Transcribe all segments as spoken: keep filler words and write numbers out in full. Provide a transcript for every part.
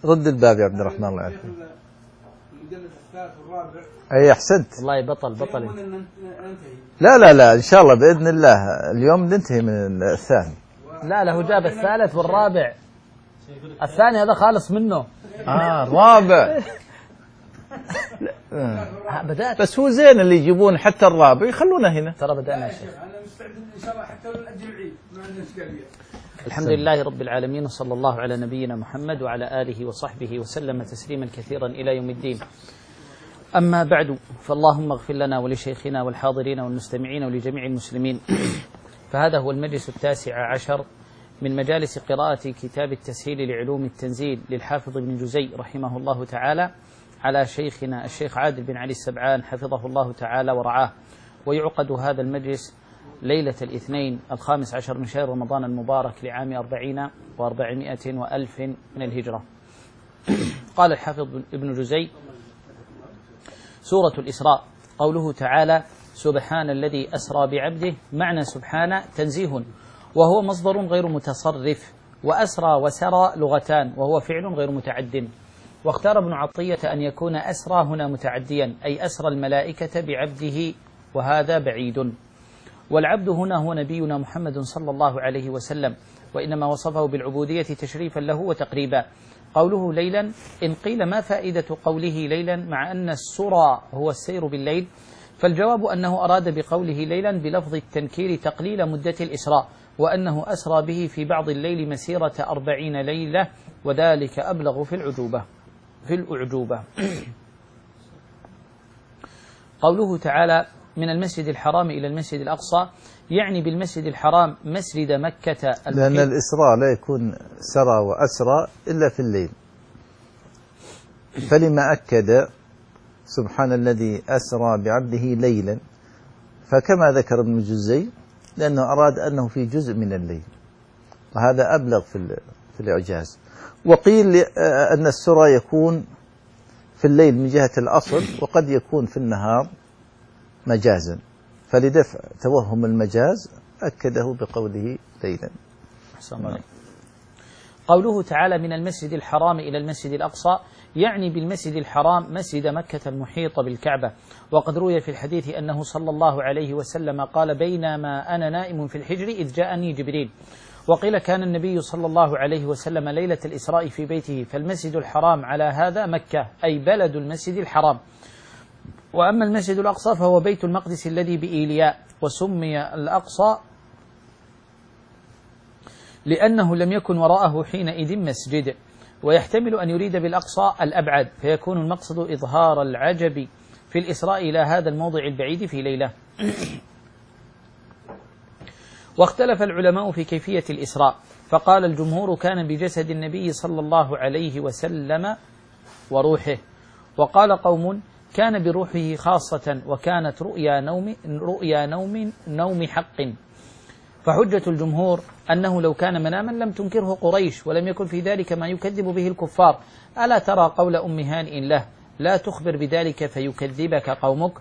رد الباب يا عبد الرحمن الله يعافيك. اي احسنت والله بطل بطل. لا لا لا ان شاء الله باذن الله اليوم ننتهي من الثاني. لا له جاب الثالث والرابع، الثاني هذا خالص منه. اه الرابع بدأت، بس هو زين اللي يجيبون حتى الرابع يخلونه هنا. ترى بدأنا يا شيخ. انا مستعد ان شاء الله حتى نأجل العيد مع الاشكاليه. الحمد لله رب العالمين، وصلى الله على نبينا محمد وعلى آله وصحبه وسلم تسليما كثيرا إلى يوم الدين. أما بعد، فاللهم اغفر لنا ولشيخنا والحاضرين والمستمعين ولجميع المسلمين. فهذا هو المجلس التاسع عشر من مجالس قراءة كتاب التسهيل لعلوم التنزيل للحافظ ابن جزي رحمه الله تعالى على شيخنا الشيخ عادل بن علي السبعان حفظه الله تعالى ورعاه. ويعقد هذا المجلس ليلة الاثنين الخامس عشر من شهر رمضان المبارك لعام أربعين وأربعمائة وألف من الهجرة. قال الحافظ ابن جزي: سورة الإسراء، قوله تعالى: سبحان الذي أسرى بعبده. معنى سبحان تنزيه، وهو مصدر غير متصرف، وأسرى وسرى لغتان، وهو فعل غير متعد. واختار ابن عطية أن يكون أسرى هنا متعديا، أي أسرى الملائكة بعبده، وهذا بعيد. والعبد هنا هو نبينا محمد صلى الله عليه وسلم، وإنما وصفه بالعبودية تشريفا له وتقريبا. قوله ليلا، إن قيل ما فائدة قوله ليلا مع أن السرى هو السير بالليل، فالجواب أنه أراد بقوله ليلا بلفظ التنكير تقليل مدة الإسراء، وأنه أسرى به في بعض الليل مسيرة أربعين ليلة، وذلك أبلغ في العجوبة في الأعجوبة. قوله تعالى: من المسجد الحرام إلى المسجد الأقصى، يعني بالمسجد الحرام مسجد مكة. لأن الإسراء لا يكون سرى وأسرى إلا في الليل، فلما أكد سبحان الذي أسرى بعبده ليلا، فكما ذكر ابن جزي لأنه أراد أنه في جزء من الليل، وهذا أبلغ في في الإعجاز. وقيل أن السرى يكون في الليل من جهة الأصل، وقد يكون في النهار مجازا، فلدفع توهم المجاز أكده بقوله ليلا. قوله تعالى: من المسجد الحرام إلى المسجد الأقصى، يعني بالمسجد الحرام مسجد مكة المحيط بالكعبة. وقد روي في الحديث أنه صلى الله عليه وسلم قال: بينما أنا نائم في الحجر إذ جاءني جبريل. وقيل كان النبي صلى الله عليه وسلم ليلة الإسراء في بيته، فالمسجد الحرام على هذا مكة، أي بلد المسجد الحرام. وأما المسجد الأقصى فهو بيت المقدس الذي بإيلياء، وسمي الأقصى لأنه لم يكن وراءه حينئذ مسجد. ويحتمل أن يريد بالأقصى الأبعد، فيكون المقصد إظهار العجب في الإسراء إلى هذا الموضع البعيد في ليلة. واختلف العلماء في كيفية الإسراء، فقال الجمهور: كان بجسد النبي صلى الله عليه وسلم وروحه. وقال قوم: كان بروحه خاصة، وكانت رؤيا نوم رؤيا نوم نوم حق. فحجة الجمهور أنه لو كان مناما لم تنكره قريش، ولم يكن في ذلك ما يكذب به الكفار. ألا ترى قول أم هانئ له: لا تخبر بذلك فيكذبك قومك.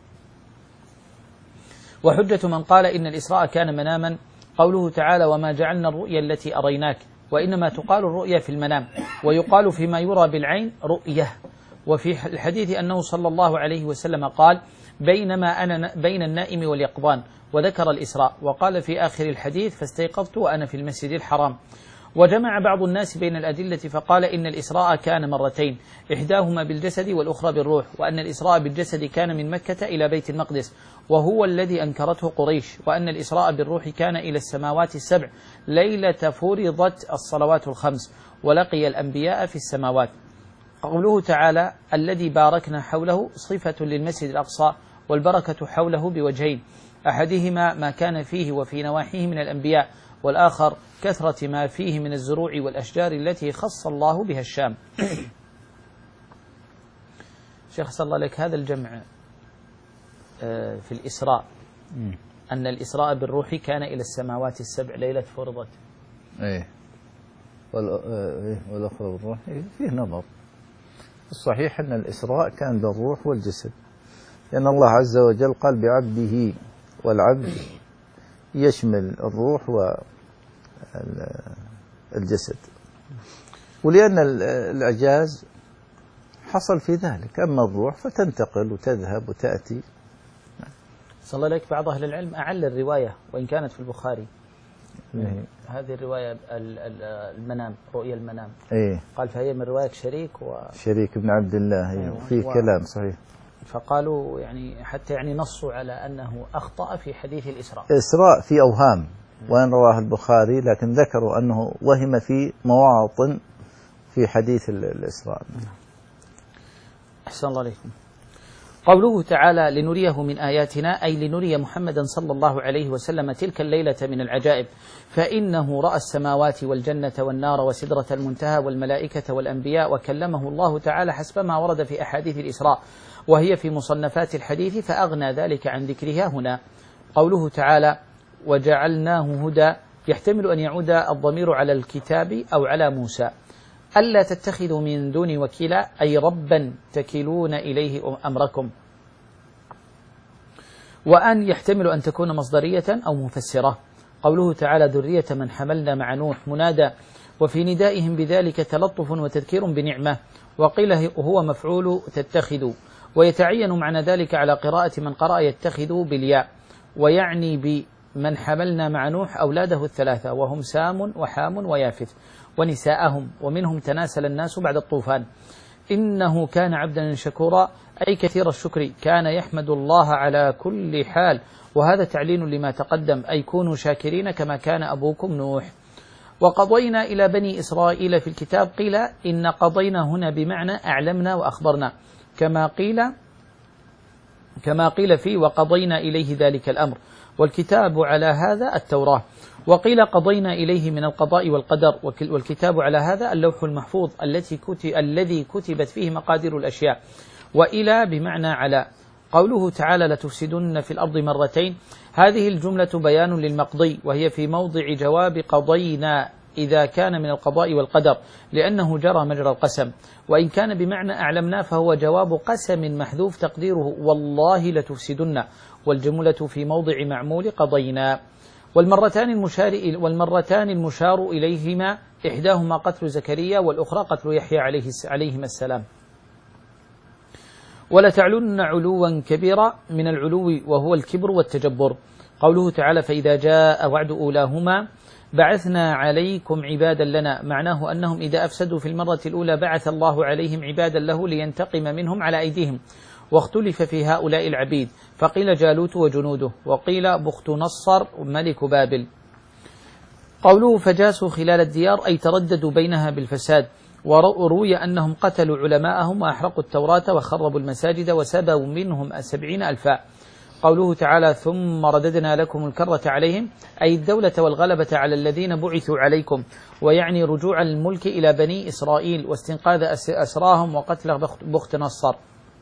وحجة من قال إن الإسراء كان مناما قوله تعالى: وما جعلنا الرؤيا التي أريناك، وإنما تقال الرؤيا في المنام، ويقال فيما يرى بالعين رؤية. وفي الحديث أنه صلى الله عليه وسلم قال: بينما أنا بين النائم واليقظان، وذكر الإسراء، وقال في آخر الحديث: فاستيقظت وأنا في المسجد الحرام. وجمع بعض الناس بين الأدلة فقال إن الإسراء كان مرتين، إحداهما بالجسد والأخرى بالروح، وأن الإسراء بالجسد كان من مكة إلى بيت المقدس، وهو الذي أنكرته قريش، وأن الإسراء بالروح كان إلى السماوات السبع ليلة فرضت الصلوات الخمس، ولقي الأنبياء في السماوات. قوله تعالى: الذي باركنا حوله صفة للمسجد الأقصى، والبركة حوله بوجهين: أحدهما ما كان فيه وفي نواحيه من الأنبياء، والآخر كثرة ما فيه من الزروع والأشجار التي خص الله بها الشام. شيخ صلى الله عليك، هذا الجمع في الإسراء أن الإسراء بالروح كان إلى السماوات السبع ليلة فرضت، إيه والأخرى بالروح فيه نظر. الصحيح أن الإسراء كان بالروح والجسد، لأن الله عز وجل قال بعبده، والعبد يشمل الروح والجسد. ولأن الإعجاز حصل في ذلك، أما الروح فتنتقل وتذهب وتأتي. صلى الله عليك. بعض أهل العلم أعل الرواية وإن كانت في البخاري، إيه. هذه الرواية المنام، رؤيا المنام، إيه. قال فهي من رواية شريك و شريك بن عبد الله. أيوه. في و... كلام صحيح. فقالوا يعني حتى يعني نصوا على أنه أخطأ في حديث الإسراء. إسراء في أوهام وإن رواه البخاري، لكن ذكروا أنه وهم في مواطن في حديث الإسراء. أحسن الله عليكم. قوله تعالى لنريه من آياتنا، أي لنري محمدا صلى الله عليه وسلم تلك الليلة من العجائب، فإنه رأى السماوات والجنة والنار وسدرة المنتهى والملائكة والأنبياء وكلمه الله تعالى حسب ما ورد في أحاديث الإسراء، وهي في مصنفات الحديث، فأغنى ذلك عن ذكرها هنا. قوله تعالى وجعلناه هدى، يحتمل أن يعود الضمير على الكتاب أو على موسى. ألا تتخذوا من دون وكيلا، أي ربا تكلون إليه أمركم. وأن يحتمل أن تكون مصدرية أو مفسرة. قوله تعالى ذرية من حملنا مع نوح منادى، وفي ندائهم بذلك تلطف وتذكير بنعمة، وقيل هو مفعول تتخذوا، ويتعين معنى ذلك على قراءة من قرأ يتخذوا بالياء، ويعني بمن حملنا مع نوح أولاده الثلاثة وهم سام وحام ويافث ونساءهم، ومنهم تناسل الناس بعد الطوفان. إنه كان عبدا شكورا، أي كثير الشكر، كان يحمد الله على كل حال، وهذا تعليل لما تقدم، أي كونوا شاكرين كما كان أبوكم نوح. وقضينا إلى بني إسرائيل في الكتاب، قيل إن قضينا هنا بمعنى أعلمنا وأخبرنا، كما قيل كما قيل فيه وقضينا إليه ذلك الأمر، والكتاب على هذا التوراة. وقيل قضينا إليه من القضاء والقدر، والكتاب على هذا اللوح المحفوظ التي كتب الذي كتبت فيه مقادير الأشياء. وإلى بمعنى على. قوله تعالى لتفسدن في الأرض مرتين، هذه الجملة بيان للمقضي، وهي في موضع جواب قضينا إذا كان من القضاء والقدر، لأنه جرى مجرى القسم. وإن كان بمعنى أعلمنا فهو جواب قسم محذوف تقديره والله لتفسدن، والجملة في موضع معمول قضينا. والمرتان المشار والمرتان المشار إليهما إحداهما قتل زكريا والأخرى قتل يحيى عليه عليهما السلام. ولتعلن علوا كبيرا، من العلو وهو الكبر والتجبر. قوله تعالى فإذا جاء وعد أولاهما بعثنا عليكم عبادا لنا، معناه أنهم إذا أفسدوا في المرة الأولى بعث الله عليهم عبادا له لينتقم منهم على أيديهم. واختلف في هؤلاء العبيد، فقيل جالوت وجنوده، وقيل بخت نصر ملك بابل. قوله فجاسوا خلال الديار، أي ترددوا بينها بالفساد. وروي أنهم قتلوا علماءهم وأحرقوا التوراة وخربوا المساجد وسبوا منهم سبعين ألفا. قوله تعالى ثم رددنا لكم الكرة عليهم، أي الدولة والغلبة على الذين بعثوا عليكم، ويعني رجوع الملك إلى بني إسرائيل واستنقاذ أسراهم وقتل بخت نصر.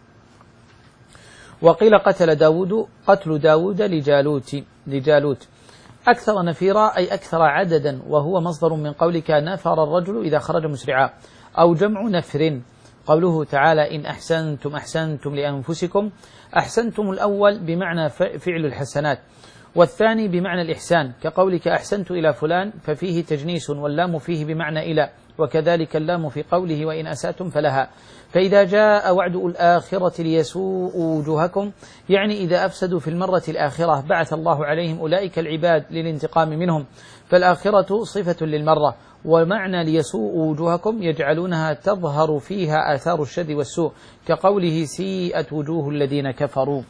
وقيل قتل داود، قتل داود لجالوت لجالوت أكثر نفيرا، أي أكثر عددا، وهو مصدر من قولك نفر الرجل إذا خرج مسرعا، أو جمع نفر. قوله تعالى إن أحسنتم أحسنتم لأنفسكم، أحسنتم الأول بمعنى فعل الحسنات، والثاني بمعنى الإحسان، كقولك أحسنت إلى فلان ففيه تجنيس، واللام فيه بمعنى إلى، وكذلك اللام في قوله وإن أسأتم فلها. فإذا جاء وعد الآخرة ليسوء وجوهكم، يعني إذا أفسدوا في المرة الآخرة بعث الله عليهم أولئك العباد للانتقام منهم، فالآخرة صفة للمرة. ومعنى ليسوء وجوهكم يجعلونها تظهر فيها آثار الشر والسوء، كقوله سيئت وجوه الذين كفروا.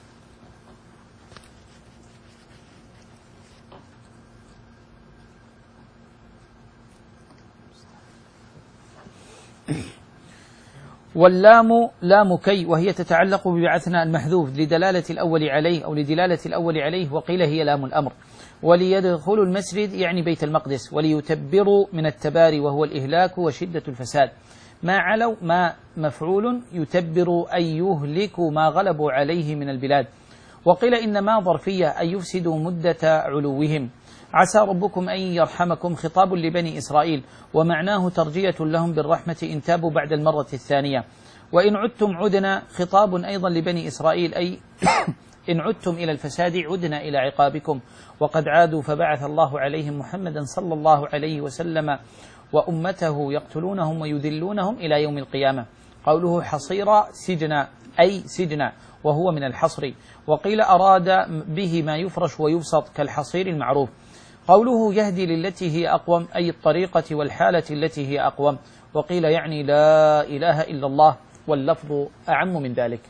واللام لام كي، وهي تتعلق ببعثنا المحذوف لدلالة الأول عليه أو لدلالة الأول عليه، وقيل هي لام الأمر. وليدخلوا المسجد يعني بيت المقدس، وليتبروا من التباري وهو الإهلاك وشدة الفساد. ما علوا ما مفعول يتبروا أي يهلكوا ما غلبوا عليه من البلاد. وقيل إن ما ظرفية أي يفسدوا مدة علوهم. عسى ربكم أن يرحمكم خطاب لبني إسرائيل، ومعناه ترجية لهم بالرحمة إن تابوا بعد المرة الثانية. وإن عدتم عدنا خطاب أيضا لبني إسرائيل، أي إن عدتم إلى الفساد عدنا إلى عقابكم، وقد عادوا فبعث الله عليهم محمدا صلى الله عليه وسلم وأمته يقتلونهم ويذلونهم إلى يوم القيامة. قوله حصير سجنا أي سجنا، وهو من الحصر. وقيل أراد به ما يفرش ويبسط كالحصير المعروف. قوله يهدي للتي هي أقوم أي الطريقة والحالة التي هي أقوم. وقيل يعني لا إله إلا الله، واللفظ أعم من ذلك.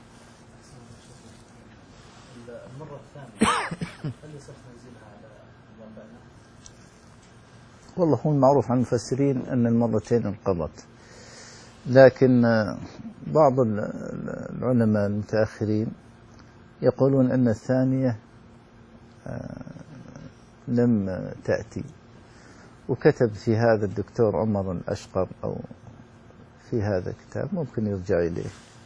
المرة الثانية هل يصح تنزيلها على الأربعين؟ والله هو المعروف عن المفسرين أن المرتين انقضت، لكن بعض العلماء المتأخرين يقولون أن الثانية لم تأتي، وكتب في هذا الدكتور عمر الأشقر أو في هذا الكتاب، ممكن يرجع إليه.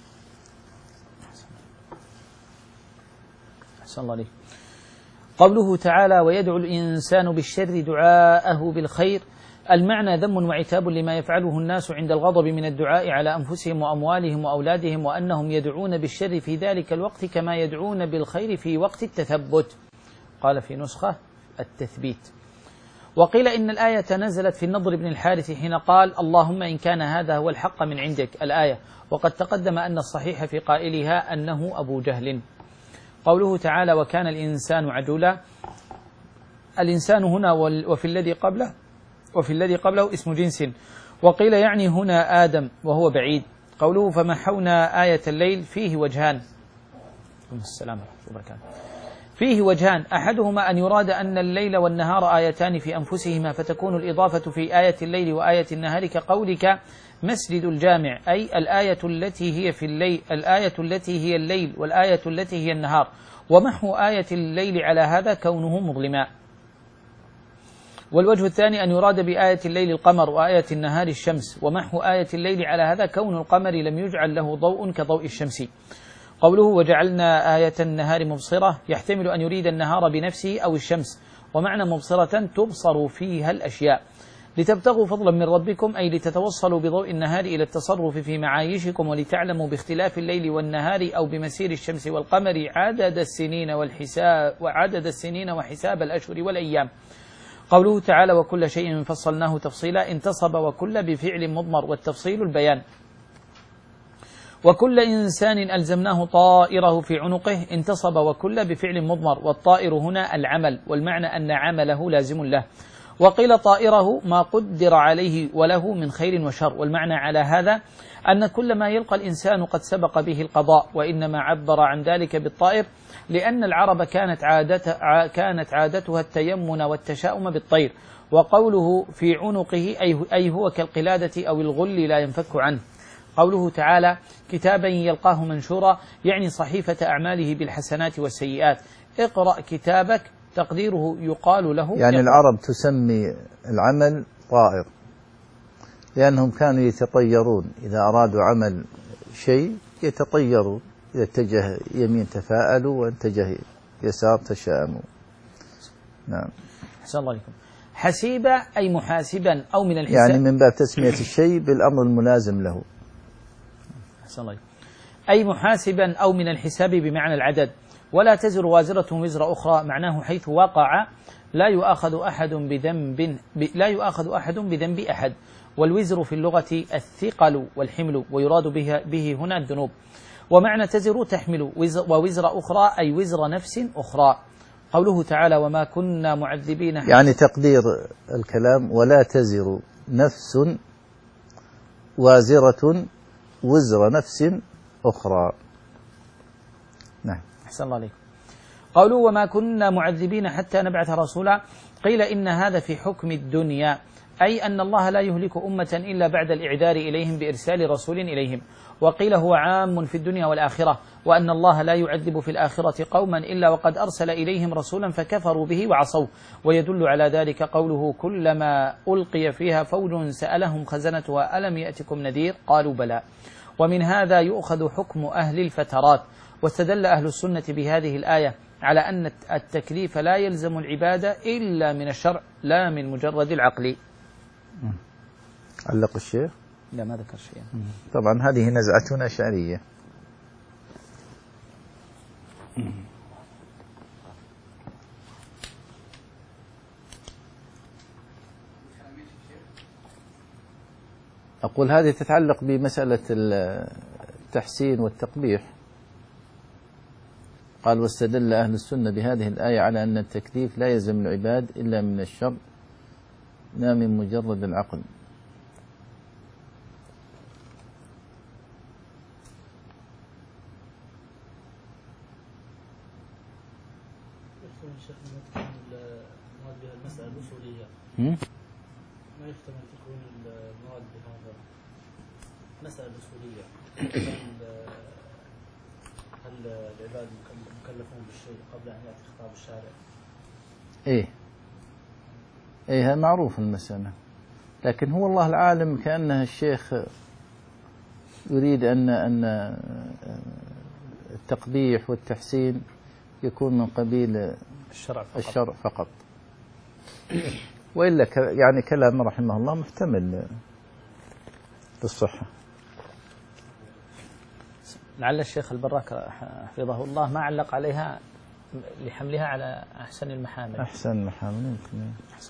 أحسن الله عليك. قوله تعالى ويدعو الإنسان بالشر دعاءه بالخير، المعنى ذم وعتاب لما يفعله الناس عند الغضب من الدعاء على أنفسهم وأموالهم وأولادهم، وأنهم يدعون بالشر في ذلك الوقت كما يدعون بالخير في وقت التثبت. قال في نسخة التثبيت. وقيل إن الآية نزلت في النضر بن الحارث حين قال اللهم إن كان هذا هو الحق من عندك الآية، وقد تقدم أن الصحيح في قائلها أنه أبو جهل. قوله تعالى وكان الإنسان عجولا، الإنسان هنا وفي الذي قبله وفي الذي قبله اسم جنس. وقيل يعني هنا آدم وهو بعيد. قوله فمحونا آية الليل فيه وجهان. السلام ورحمة الله وبركاته. فيه وجهان، أحدهما أن يراد أن الليل والنهار آيتان في أنفسهما، فتكون الإضافة في آية الليل وآية النهار كقولك مسجد الجامع، أي الآية التي هي في الليل الآية التي هي الليل والآية التي هي النهار. ومحو آية الليل على هذا كونه مظلما. والوجه الثاني أن يراد بآية الليل القمر وآية النهار الشمس، ومحو آية الليل على هذا كون القمر لم يجعل له ضوء كضوء الشمس. قوله وجعلنا آية النهار مبصرة، يحتمل أن يريد النهار بنفسه أو الشمس، ومعنى مبصرة تبصر فيها الأشياء، لتبتغوا فضلا من ربكم أي لتتوصلوا بضوء النهار إلى التصرف في معايشكم، ولتعلموا باختلاف الليل والنهار أو بمسير الشمس والقمر عدد السنين والحساب وعدد السنين وحساب الأشهر والأيام. قوله تعالى وكل شيء فصلناه تفصيلا، انتصب وكل بفعل مضمر، والتفصيل البيان. وكل إنسان ألزمناه طائره في عنقه، انتصب وكل بفعل مضمر، والطائر هنا العمل، والمعنى أن عمله لازم له. وقيل طائره ما قدر عليه وله من خير وشر، والمعنى على هذا أن كل ما يلقى الإنسان قد سبق به القضاء، وإنما عبر عن ذلك بالطائر لأن العرب كانت عادتها, كانت عادتها التيمن والتشاؤم بالطير. وقوله في عنقه أي هو كالقلادة أو الغل لا ينفك عنه. قوله تعالى كتابا يلقاه منشورا، يعني صحيفة أعماله بالحسنات والسيئات. اقرأ كتابك تقديره يقال له يعني العرب تسمي العمل طائر، لأنهم كانوا يتطيرون إذا أرادوا عمل شيء يتطيرون، إذا اتجه يمين تفاءلوا واتجه يسار تشاءموا. نعم. أحسن الله عليكم. حسيبا أي محاسبا أو من الحساب، يعني من باب تسمية الشيء بالأمر الملازم له. أحسن الله عليكم. أي محاسبا أو من الحساب بمعنى العدد. ولا تزر وازرة وزر أخرى، معناه حيث وقع لا يؤاخذ أحد بذنب لا يؤاخذ أحد بذنب أحد. والوزر في اللغة الثقل والحمل، ويراد به, به هنا الذنوب. ومعنى تزر تحمل، ووزر أخرى أي وزر نفس أخرى. قوله تعالى وما كنا معذبين، يعني تقدير الكلام ولا تزر نفس وازرة وزر نفس أخرى. نعم. أحسن الله عليكم. قالوا وما كنا معذبين حتى نبعث رسولا، قيل إن هذا في حكم الدنيا، أي أن الله لا يهلك أمة إلا بعد الإعذار إليهم بإرسال رسول إليهم. وقيل هو عام في الدنيا والآخرة، وأن الله لا يعذب في الآخرة قوما إلا وقد أرسل إليهم رسولا فكفروا به وعصوه. ويدل على ذلك قوله كلما ألقي فيها فوج سألهم خزنتها ألم يأتكم نذير قالوا بلى. ومن هذا يؤخذ حكم أهل الفترات. واستدل أهل السنة بهذه الآية على أن التكليف لا يلزم العبادة إلا من الشرع لا من مجرد العقل. علق الشيخ؟ لا ما ذكر شيئا. طبعا هذه نزعة أشعرية. أقول هذه تتعلق بمسألة التحسين والتقبيح. قال واستدل أهل السنة بهذه الآية على أن التكليف لا يلزم العباد إلا من الشر لا من مجرد العقل. المراد بها المسألة الأصولية ما يحتمل تكون المراد بهذا المسألة الأصولية. هل العباد مكلفون بالشيء قبل أن يأتي خطاب الشارع؟ إيه إيه معروف المسألة، لكن هو الله العالم كأنه الشيخ يريد أن أن التقبيح والتحسين يكون من قبيل الشرع فقط, الشرع فقط. وإلا يعني كلام رحمه الله محتمل بالصحة. لعل الشيخ البراك حفظه الله ما علق عليها لحملها على أحسن المحامل. أحسن المحامل يمكن.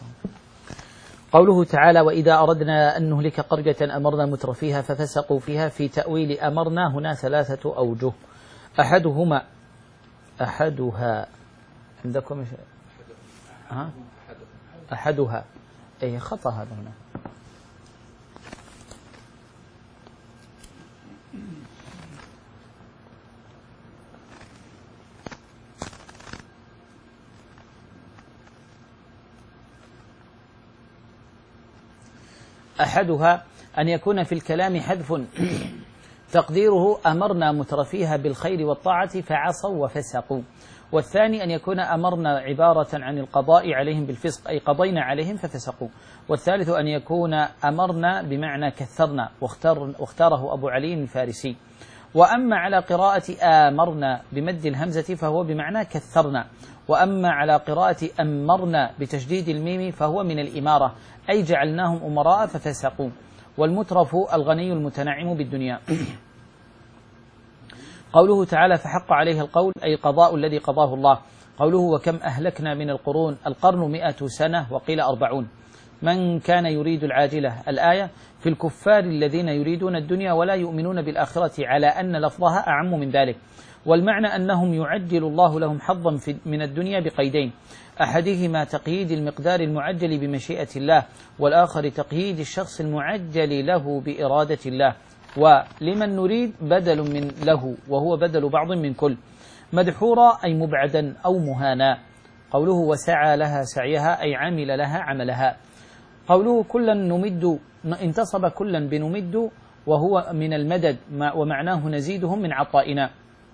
قوله تعالى وإذا أردنا أن نهلك قرية أمرنا مترفيها ففسقوا فيها، في تأويل أمرنا هنا ثلاثة أوجه. أحدهما أحدها عندكم ها؟ أحدها أي خطأ هذا هنا. أحدها أن يكون في الكلام حذف تقديره أمرنا مترفيها بالخير والطاعة فعصوا وفسقوا، والثاني أن يكون أمرنا عبارة عن القضاء عليهم بالفسق أي قضينا عليهم ففسقوا، والثالث أن يكون أمرنا بمعنى كثرنا واختار واختاره أبو علي الفارسي. وأما على قراءة آمرنا بمد الهمزة فهو بمعنى كثرنا، وأما على قراءة أمرنا بتشديد الميم فهو من الإمارة أي جعلناهم أمراء ففسقوا. والمترف الغني المتنعم بالدنيا. قوله تعالى فحق عليه القول أي قضاء الذي قضاه الله. قوله وكم أهلكنا من القرون، القرن مئة سنة وقيل أربعون. من كان يريد العاجلة الآية في الكفار الذين يريدون الدنيا ولا يؤمنون بالآخرة على أن لفظها أعم من ذلك، والمعنى أنهم يعجل الله لهم حظا من الدنيا بقيدين، أحدهما تقييد المقدار المعجل بمشيئة الله، والآخر تقييد الشخص المعجل له بإرادة الله. ولمن نريد بدل من له وهو بدل بعض من كل. مدحورا أي مبعدا أو مهانا. قوله وسعى لها سعيها أي عمل لها عملها. قوله كلا نمد انتصب كلا بنمد وهو من المدد ومعناه نزيدهم من عطائنا.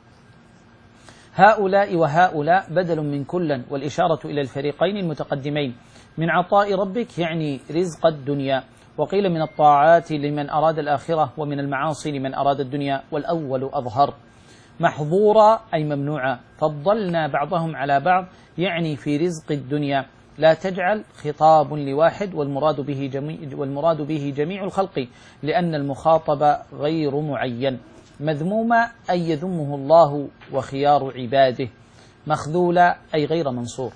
هؤلاء وهؤلاء بدل من كلا، والإشارة إلى الفريقين المتقدمين. من عطاء ربك يعني رزق الدنيا، وقيل من الطاعات لمن أراد الآخرة ومن المعاصي لمن أراد الدنيا، والأول أظهر. محظورا أي ممنوعا، فضلنا بعضهم على بعض يعني في رزق الدنيا. لا تجعل خطاب لواحد والمراد به جميع, والمراد به جميع الخلق لأن المخاطب غير معين. مذموما أي يذمه الله وخيار عباده. مخذولا أي غير منصور.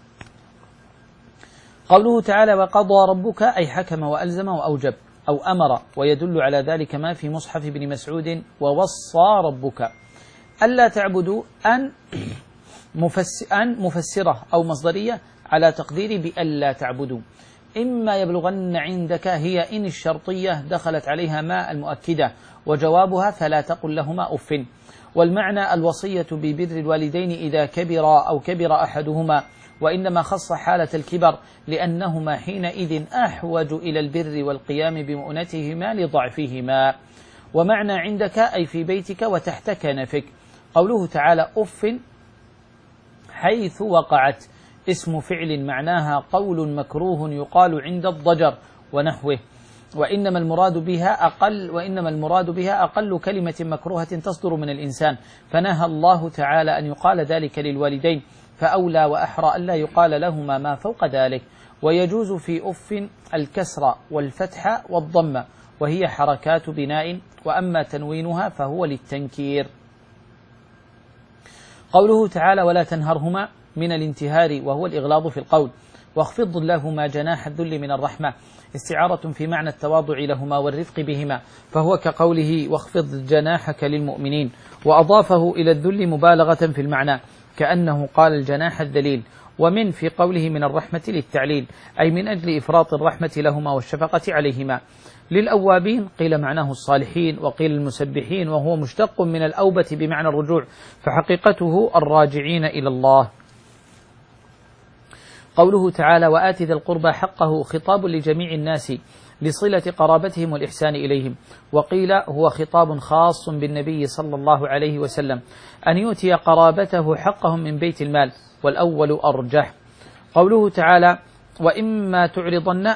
قوله تعالى وقضى ربك أي حكم وألزم وأوجب أو أمر، ويدل على ذلك ما في مصحف ابن مسعود ووصى ربك ألا تعبدوا أن أن مفسرة أو مصدرية على تقدير بألا تعبدوا. إما يبلغن عندك هي إن الشرطية دخلت عليها ما المؤكدة، وجوابها فلا تقل لهما أف. والمعنى الوصية ببر الوالدين إذا كبر أو كبر أحدهما، وإنما خص حالة الكبر لأنهما حينئذ أحوج إلى البر والقيام بمؤنتهما لضعفهما. ومعنى عندك أي في بيتك وتحت كنفك. قوله تعالى أف حيث وقعت اسم فعل معناها قول مكروه يقال عند الضجر ونحوه، وإنما المراد بها أقل وإنما المراد بها أقل كلمة مكروهة تصدر من الإنسان، فنهى الله تعالى أن يقال ذلك للوالدين، فأولى وأحرى ألا يقال لهما ما فوق ذلك. ويجوز في أف الكسر والفتح والضم، وهي حركات بناء، وأما تنوينها فهو للتنكير. قوله تعالى ولا تنهرهما من الانتهار وهو الإغلاظ في القول. واخفض لهما جناح الذل من الرحمة، استعارة في معنى التواضع لهما والرفق بهما، فهو كقوله واخفض جناحك للمؤمنين، وأضافه إلى الذل مبالغة في المعنى كأنه قال الجناح الذليل. ومن في قوله من الرحمة للتعليل، أي من أجل إفراط الرحمة لهما والشفقة عليهما. للأوابين قيل معناه الصالحين، وقيل المسبحين، وهو مشتق من الأوبة بمعنى الرجوع، فحقيقته الراجعين إلى الله. قوله تعالى وآت ذا القربى حقه خطاب لجميع الناس لصلة قرابتهم والإحسان إليهم، وقيل هو خطاب خاص بالنبي صلى الله عليه وسلم أن يؤتي قرابته حقهم من بيت المال، والأول أرجح. قوله تعالى وإما تعرضن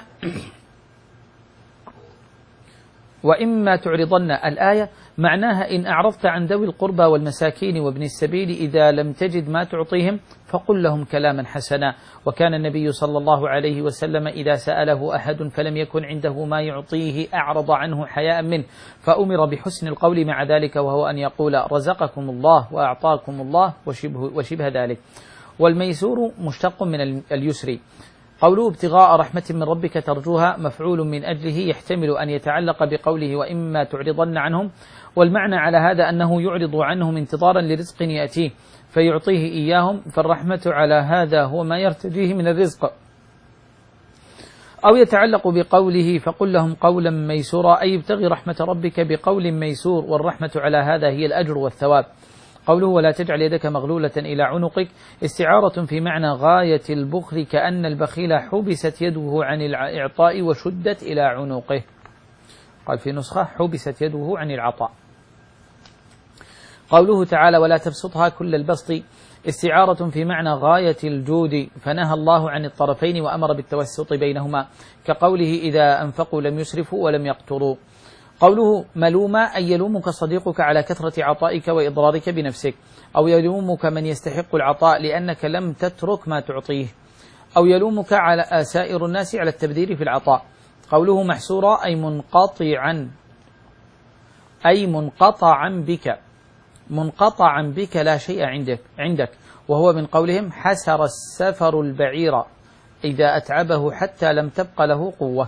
وإما تعرضن الآية معناها إن أعرضت عن ذوي القربى والمساكين وابن السبيل إذا لم تجد ما تعطيهم فقل لهم كلاما حسنا. وكان النبي صلى الله عليه وسلم إذا سأله أحد فلم يكن عنده ما يعطيه أعرض عنه حياء منه، فأمر بحسن القول مع ذلك، وهو أن يقول رزقكم الله وأعطاكم الله وشبه, وشبه ذلك. والميسور مشتق من اليسر. قوله ابتغاء رحمة من ربك ترجوها مفعول من أجله يحتمل أن يتعلق بقوله وإما تعرضن عنهم، والمعنى على هذا أنه يعرض عنهم انتظارا لرزق يأتيه فيعطيه إياهم، فالرحمة على هذا هو ما يرتجيه من الرزق. أو يتعلق بقوله فقل لهم قولا ميسورا، أي ابتغي رحمة ربك بقول ميسور، والرحمة على هذا هي الأجر والثواب. قوله ولا تجعل يدك مغلولة إلى عنقك استعارة في معنى غاية البخل، كأن البخيل حبست يده عن الإعطاء وشدت إلى عنقه. قال في نسخة حبست يده عن العطاء. قوله تعالى ولا تبسطها كل البسط استعارة في معنى غاية الجود، فنهى الله عن الطرفين وأمر بالتوسط بينهما، كقوله إذا أنفقوا لم يسرفوا ولم يقتروا. قوله ملوما أي يلومك صديقك على كثرة عطائك وإضرارك بنفسك، أو يلومك من يستحق العطاء لأنك لم تترك ما تعطيه، أو يلومك على سائر الناس على التبذير في العطاء. قوله محسورا أي منقطعا أي منقطعا بك منقطعا بك لا شيء عندك عندك وهو من قولهم حسر السفر البعير إذا أتعبه حتى لم تبق له قوة.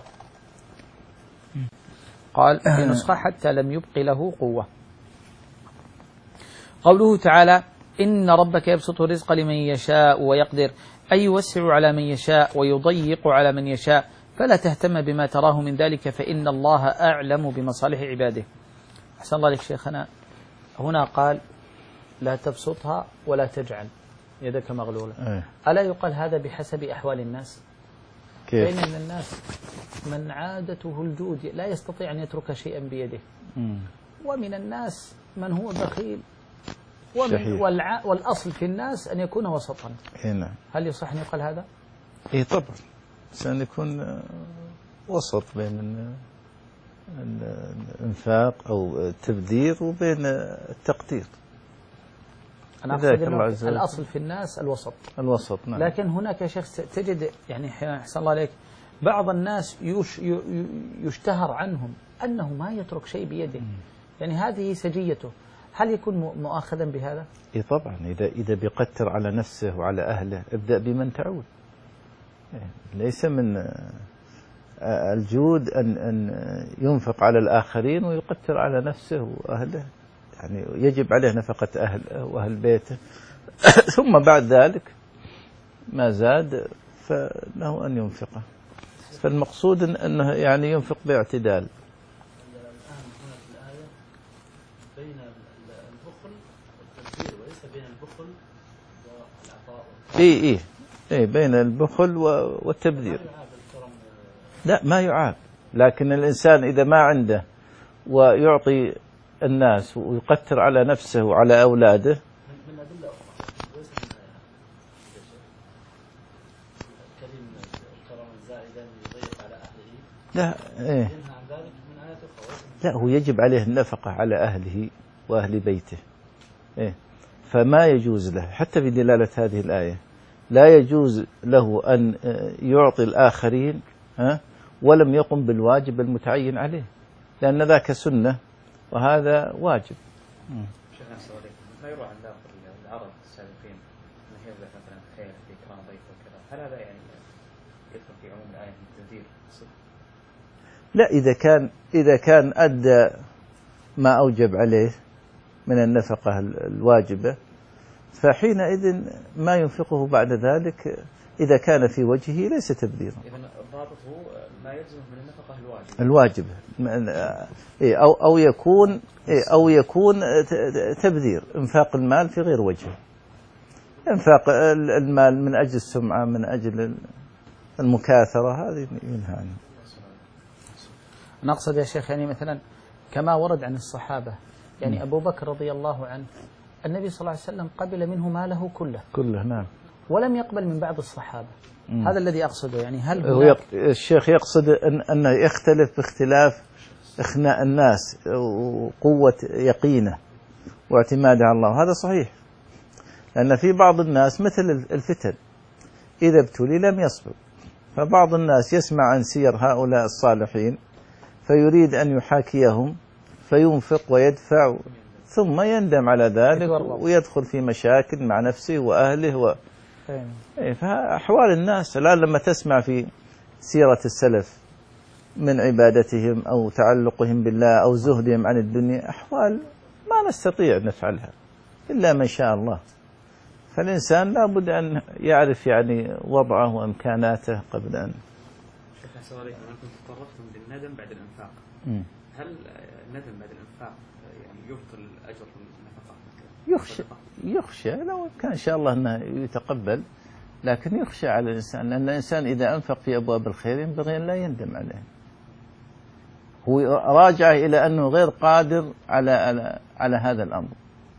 قال في نسخة حتى لم يبق له قوة. قوله تعالى إن ربك يبسط الرزق لمن يشاء ويقدر، أي يوسع على من يشاء ويضيق على من يشاء، فلا تهتم بما تراه من ذلك فإن الله أعلم بمصالح عباده. أحسن الله لك شيخنا، هنا قال لا تبسطها ولا تجعل يدك مغلولة، ألا يقال هذا بحسب أحوال الناس؟ كيف؟ بين من الناس من عادته الجود لا يستطيع أن يترك شيئا بيده، مم. ومن الناس من هو بخيل، ومن والع... والأصل في الناس أن يكون وسطا. هنا هل يصح أن يقال هذا؟ إيه طبعا، سأن يكون وسط بين الإنفاق أو التبذير وبين التقدير. أنا أقصد الأصل في الناس الوسط. الوسط نعم. لكن هناك يا شيخ تجد يعني أحسن الله عليك بعض الناس يش يشتهر عنهم أنه ما يترك شيء بيده، يعني هذه سجيته، هل يكون مؤاخذا بهذا؟ إيه طبعا، إذا إذا بيقتر على نفسه وعلى أهله ابدأ بمن تعود. ليس من الجود أن أن ينفق على الآخرين ويقتر على نفسه وأهله، يعني يجب عليه نفقة أهله وأهل بيته ثم بعد ذلك ما زاد فله أن ينفقه. فالمقصود أنه يعني ينفق باعتدال. الآن هنا في الآية بين البخل والتبذير وليس بين البخل والعطاء. إيه إيه إيه بين البخل والتبذير. لا ما يعاب، لكن الإنسان إذا ما عنده ويعطي الناس ويقتر على نفسه وعلى أولاده. من أدلة أخرى ليس من الكريم كرما زائدا يضيق على أهله. لا إيه. ينهى عن ذلك من آيات أخرى. لا هو يجب عليه النفقة على أهله وأهل بيته. إيه فما يجوز له حتى في دلالة هذه الآية لا يجوز له أن يعطي الآخرين ها ولم يقم بالواجب المتعين عليه، لأن ذاك سنة وهذا واجب. شيخنا السلام عليكم، ما يروى عن باقي العرب السابقين من هي مثلا خير في إكرام ضيف وكذا، هل هذا يعني يدخل في عموم الآية من التبذير؟ لا، إذا كان إذا كان أدى ما أوجب عليه من النفقة الواجبة فحينئذ ما ينفقه بعد ذلك إذا كان في وجهه ليس تبذيرا. إذن الضابط هو ما يلزمه من النفقة الواجبة. الواجبة أو أو يكون أو يكون تبذير، إنفاق المال في غير وجهه، إنفاق المال من أجل السمعة، من أجل المكاثرة، هذه ينهى عنها. نقصد يا شيخ يعني مثلا كما ورد عن الصحابة، يعني أبو بكر رضي الله عنه النبي صلى الله عليه وسلم قبل منه ماله كله كله نعم، ولم يقبل من بعض الصحابة. مم. هذا الذي أقصده، يعني هل هو يق... الشيخ يقصد أن أنه يختلف باختلاف إخناء الناس وقوة يقينه واعتماده على الله، هذا صحيح، لأن في بعض الناس مثل الفتن إذا ابتلي لم يصبر، فبعض الناس يسمع عن سير هؤلاء الصالحين فيريد أن يحاكيهم فينفق ويدفع ثم يندم على ذلك ويدخل في مشاكل مع نفسه وأهله و... فأحوال الناس الآن لما تسمع في سيرة السلف من عبادتهم أو تعلقهم بالله أو زهدهم عن الدنيا، أحوال ما نستطيع نفعلها إلا من شاء الله، فالإنسان لا بد أن يعرف يعني وضعه وإمكاناته قبل أن. شيخ أحسن عليكم، أنتم تطرقتم بالندم بعد الإنفاق، م. هل الندم بعد الإنفاق يعني يبطل أجر النفقة؟ يخشى يخشى لو كان إن شاء الله أنه يتقبل، لكن يخشى على الإنسان، لأن الإنسان إذا أنفق في أبواب الخير ينبغي أن لا يندم عليه، هو راجع إلى أنه غير قادر على على, على هذا الأمر.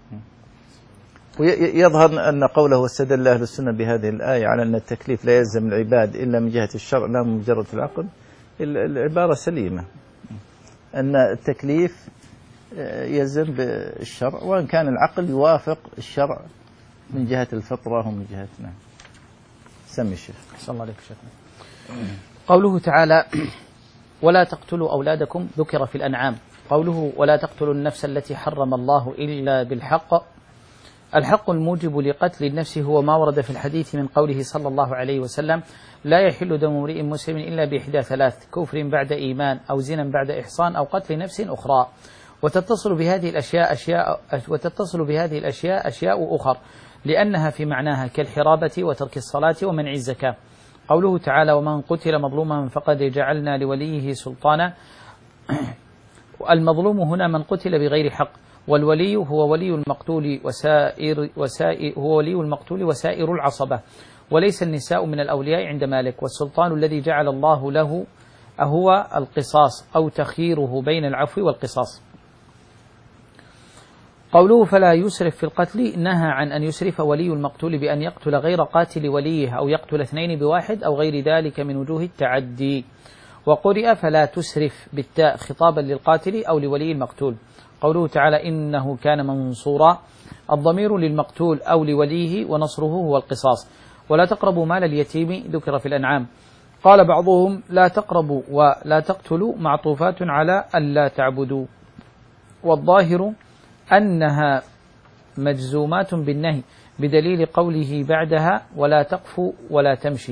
ويظهر أن قوله واستدل أهل السنة بهذه الآية على أن التكليف لا يلزم العباد إلا من جهة الشرع لا من مجرد العقل، العبارة سليمة، أن التكليف يلزم بالشرع وإن كان العقل يوافق الشرع من جهة الفطرة ومن جهتنا. سمي الشيخ. صلى الله عليه وسلم. قوله تعالى ولا تقتلوا أولادكم ذكر في الأنعام. قوله ولا تقتلوا النفس التي حرم الله إلا بالحق، الحق الموجب لقتل النفس هو ما ورد في الحديث من قوله صلى الله عليه وسلم لا يحل دم امرئ مسلم إلا بإحدى ثلاث، كفر بعد إيمان أو زنا بعد إحصان أو قتل نفس أخرى. وتتصل بهذه الأشياء أشياء وتتصل بهذه الأشياء أشياء أخر لأنها في معناها كالحرابة وترك الصلاة ومنع الزكاة. قوله تعالى ومن قتل مظلوما فقد جعلنا لوليه سلطانا، المظلوم هنا من قتل بغير حق، والولي هو ولي المقتول وسائر, وسائر هو ولي المقتول وسائر العصبة، وليس النساء من الأولياء عند مالك. والسلطان الذي جعل الله له هو القصاص أو تخييره بين العفو والقصاص. قوله فلا يسرف في القتل نهى عن أن يسرف ولي المقتول بأن يقتل غير قاتل وليه أو يقتل اثنين بواحد أو غير ذلك من وجوه التعدي. وقرئ فلا تسرف بالتاء خطابا للقاتل أو لولي المقتول. قوله تعالى إنه كان منصورا، الضمير للمقتول أو لوليه ونصره هو القصاص. ولا تقربوا مال اليتيم ذكر في الأنعام. قال بعضهم لا تقربوا ولا تقتلوا معطوفات على ألا تعبدوا، والظاهر أنها مجزومات بالنهي بدليل قوله بعدها ولا تقف ولا تمشي.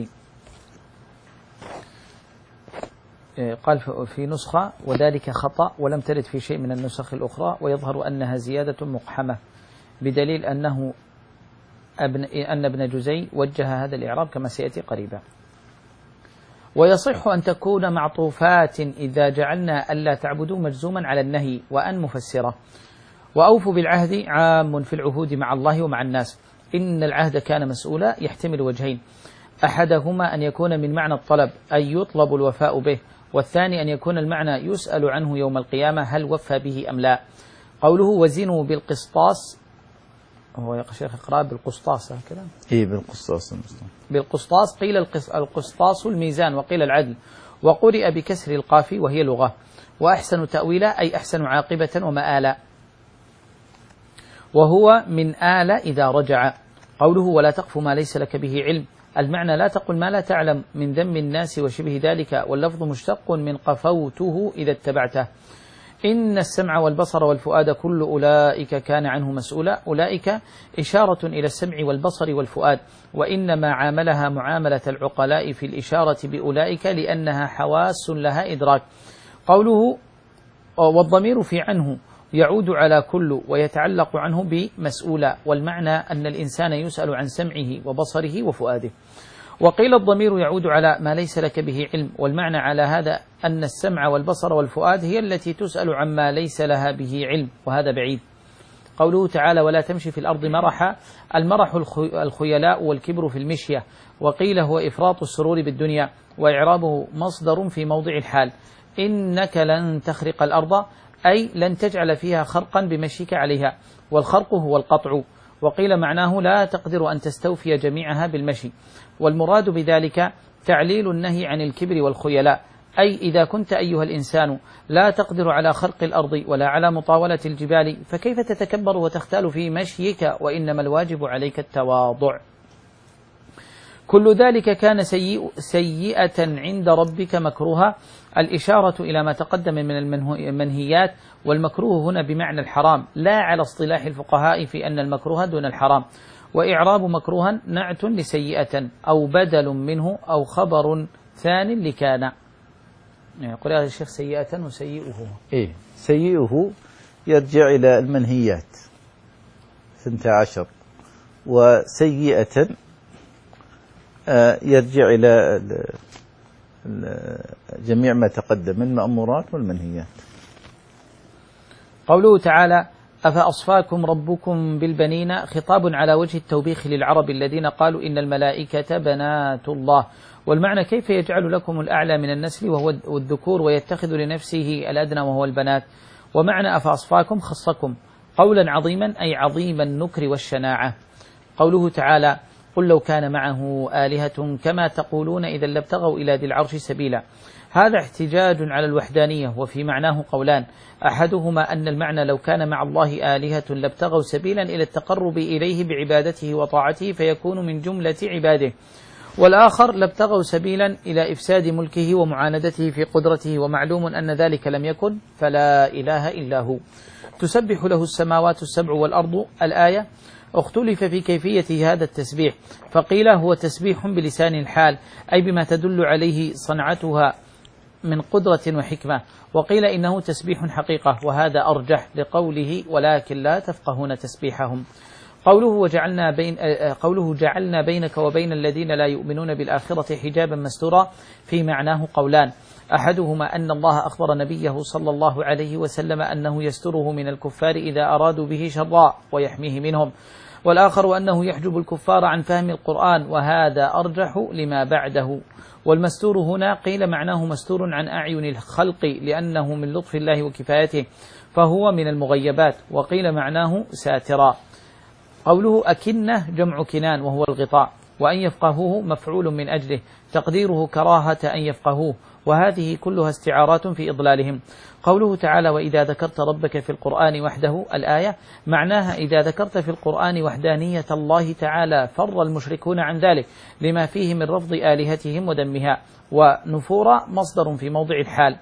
قال في نسخة وذلك خطأ ولم ترد في شيء من النسخ الأخرى، ويظهر أنها زيادة مقحمة بدليل أنه ابن أن ابن جزي وجه هذا الإعراب كما سيأتي قريبا. ويصح أن تكون معطوفات إذا جعلنا ألا تعبدوا مجزوما على النهي وأن مفسرة. وأوفوا بالعهد عام في العهود مع الله ومع الناس، إن العهد كان مسؤولا يحتمل وجهين، أحدهما أن يكون من معنى الطلب أي يطلب الوفاء به، والثاني أن يكون المعنى يسأل عنه يوم القيامة هل وفى به أم لا. قوله وزنوا بالقسطاس، هو يا شيخ اقرأ بالقسطاس هكذا؟ إيه بالقسطاس. بالقسطاس قيل القسطاس الميزان وقيل العدل، وقرئ بكسر القاف وهي لغة. وأحسن تأويلا أي أحسن عاقبة ومآلا، وهو من آل إذا رجع. قوله ولا تقف ما ليس لك به علم، المعنى لا تقل ما لا تعلم من ذم الناس وشبه ذلك، واللفظ مشتق من قفوته إذا اتبعته. إن السمع والبصر والفؤاد كل أولئك كان عنه مسؤولا. أولئك إشارة إلى السمع والبصر والفؤاد، وإنما عاملها معاملة العقلاء في الإشارة بأولئك لأنها حواس لها إدراك. قوله والضمير في عنه يعود على كل ويتعلق عنه بمسؤولا، والمعنى أن الإنسان يسأل عن سمعه وبصره وفؤاده. وقيل الضمير يعود على ما ليس لك به علم، والمعنى على هذا أن السمع والبصر والفؤاد هي التي تسأل عما ليس لها به علم، وهذا بعيد. قوله تعالى ولا تمشي في الأرض مرحا، المرح الخيلاء والكبر في المشية، وقيل هو إفراط السرور بالدنيا، وإعرابه مصدر في موضع الحال. إنك لن تخرق الأرض أي لن تجعل فيها خرقا بمشيك عليها، والخرق هو القطع. وقيل معناه لا تقدر أن تستوفي جميعها بالمشي، والمراد بذلك تعليل النهي عن الكبر والخيلاء، أي إذا كنت أيها الإنسان لا تقدر على خرق الأرض ولا على مطاولة الجبال، فكيف تتكبر وتختال في مشيك، وإنما الواجب عليك التواضع. كل ذلك كان سيئ سيئة عند ربك مكروها، الإشارة إلى ما تقدم من المنهيات، والمكروه هنا بمعنى الحرام، لا على اصطلاح الفقهاء في أن المكروه دون الحرام. وإعراب مكروها نعت لسيئة أو بدل منه أو خبر ثان لكان. يقول هذا الشيخ سيئة وسيئه. إيه سيئه يرجع إلى المنهيات ثنتا عشر، وسيئة يرجع إلى جميع ما تقدم من المأمورات والمنهيات. قوله تعالى أفأصفاكم ربكم بالبنين، خطاب على وجه التوبيخ للعرب الذين قالوا إن الملائكة بنات الله، والمعنى كيف يجعل لكم الأعلى من النسل وهو الذكور ويتخذ لنفسه الأدنى وهو البنات. ومعنى أفأصفاكم خصكم قولا عظيما أي عظيم النكر والشناعة. قوله تعالى قل لو كان معه آلهة كما تقولون إذا لابتغوا إلى ذي العرش سبيلا، هذا احتجاج على الوحدانية، وفي معناه قولان، أحدهما أن المعنى لو كان مع الله آلهة لابتغوا سبيلا إلى التقرب إليه بعبادته وطاعته فيكون من جملة عباده، والآخر لابتغوا سبيلا إلى إفساد ملكه ومعاندته في قدرته، ومعلوم أن ذلك لم يكن فلا إله إلا هو. تسبح له السماوات السبع والأرض، الآية اختلف في كيفية هذا التسبيح، فقيل هو تسبيح بلسان الحال أي بما تدل عليه صنعتها من قدرة وحكمة، وقيل إنه تسبيح حقيقة، وهذا أرجح لقوله ولكن لا تفقهون تسبيحهم. قوله وجعلنا بين قوله جعلنا بينك وبين الذين لا يؤمنون بالآخرة حجابا مستورا، في معناه قولان، أحدهما أن الله أخبر نبيه صلى الله عليه وسلم أنه يستره من الكفار إذا أرادوا به شرا ويحميه منهم، والآخر أنه يحجب الكفار عن فهم القرآن، وهذا أرجح لما بعده. والمستور هنا قيل معناه مستور عن أعين الخلق لأنه من لطف الله وكفايته، فهو من المغيبات، وقيل معناه ساترا. قوله أكنة جمع كنان وهو الغطاء، وأن يفقهوه مفعول من أجله، تقديره كراهة أن يفقهوه، وهذه كلها استعارات في إضلالهم. قوله تعالى وإذا ذكرت ربك في القرآن وحده، الآية معناها إذا ذكرت في القرآن وحدانية الله تعالى فر المشركون عن ذلك لما فيه من رفض آلهتهم ودمها، ونفور مصدر في موضع الحال.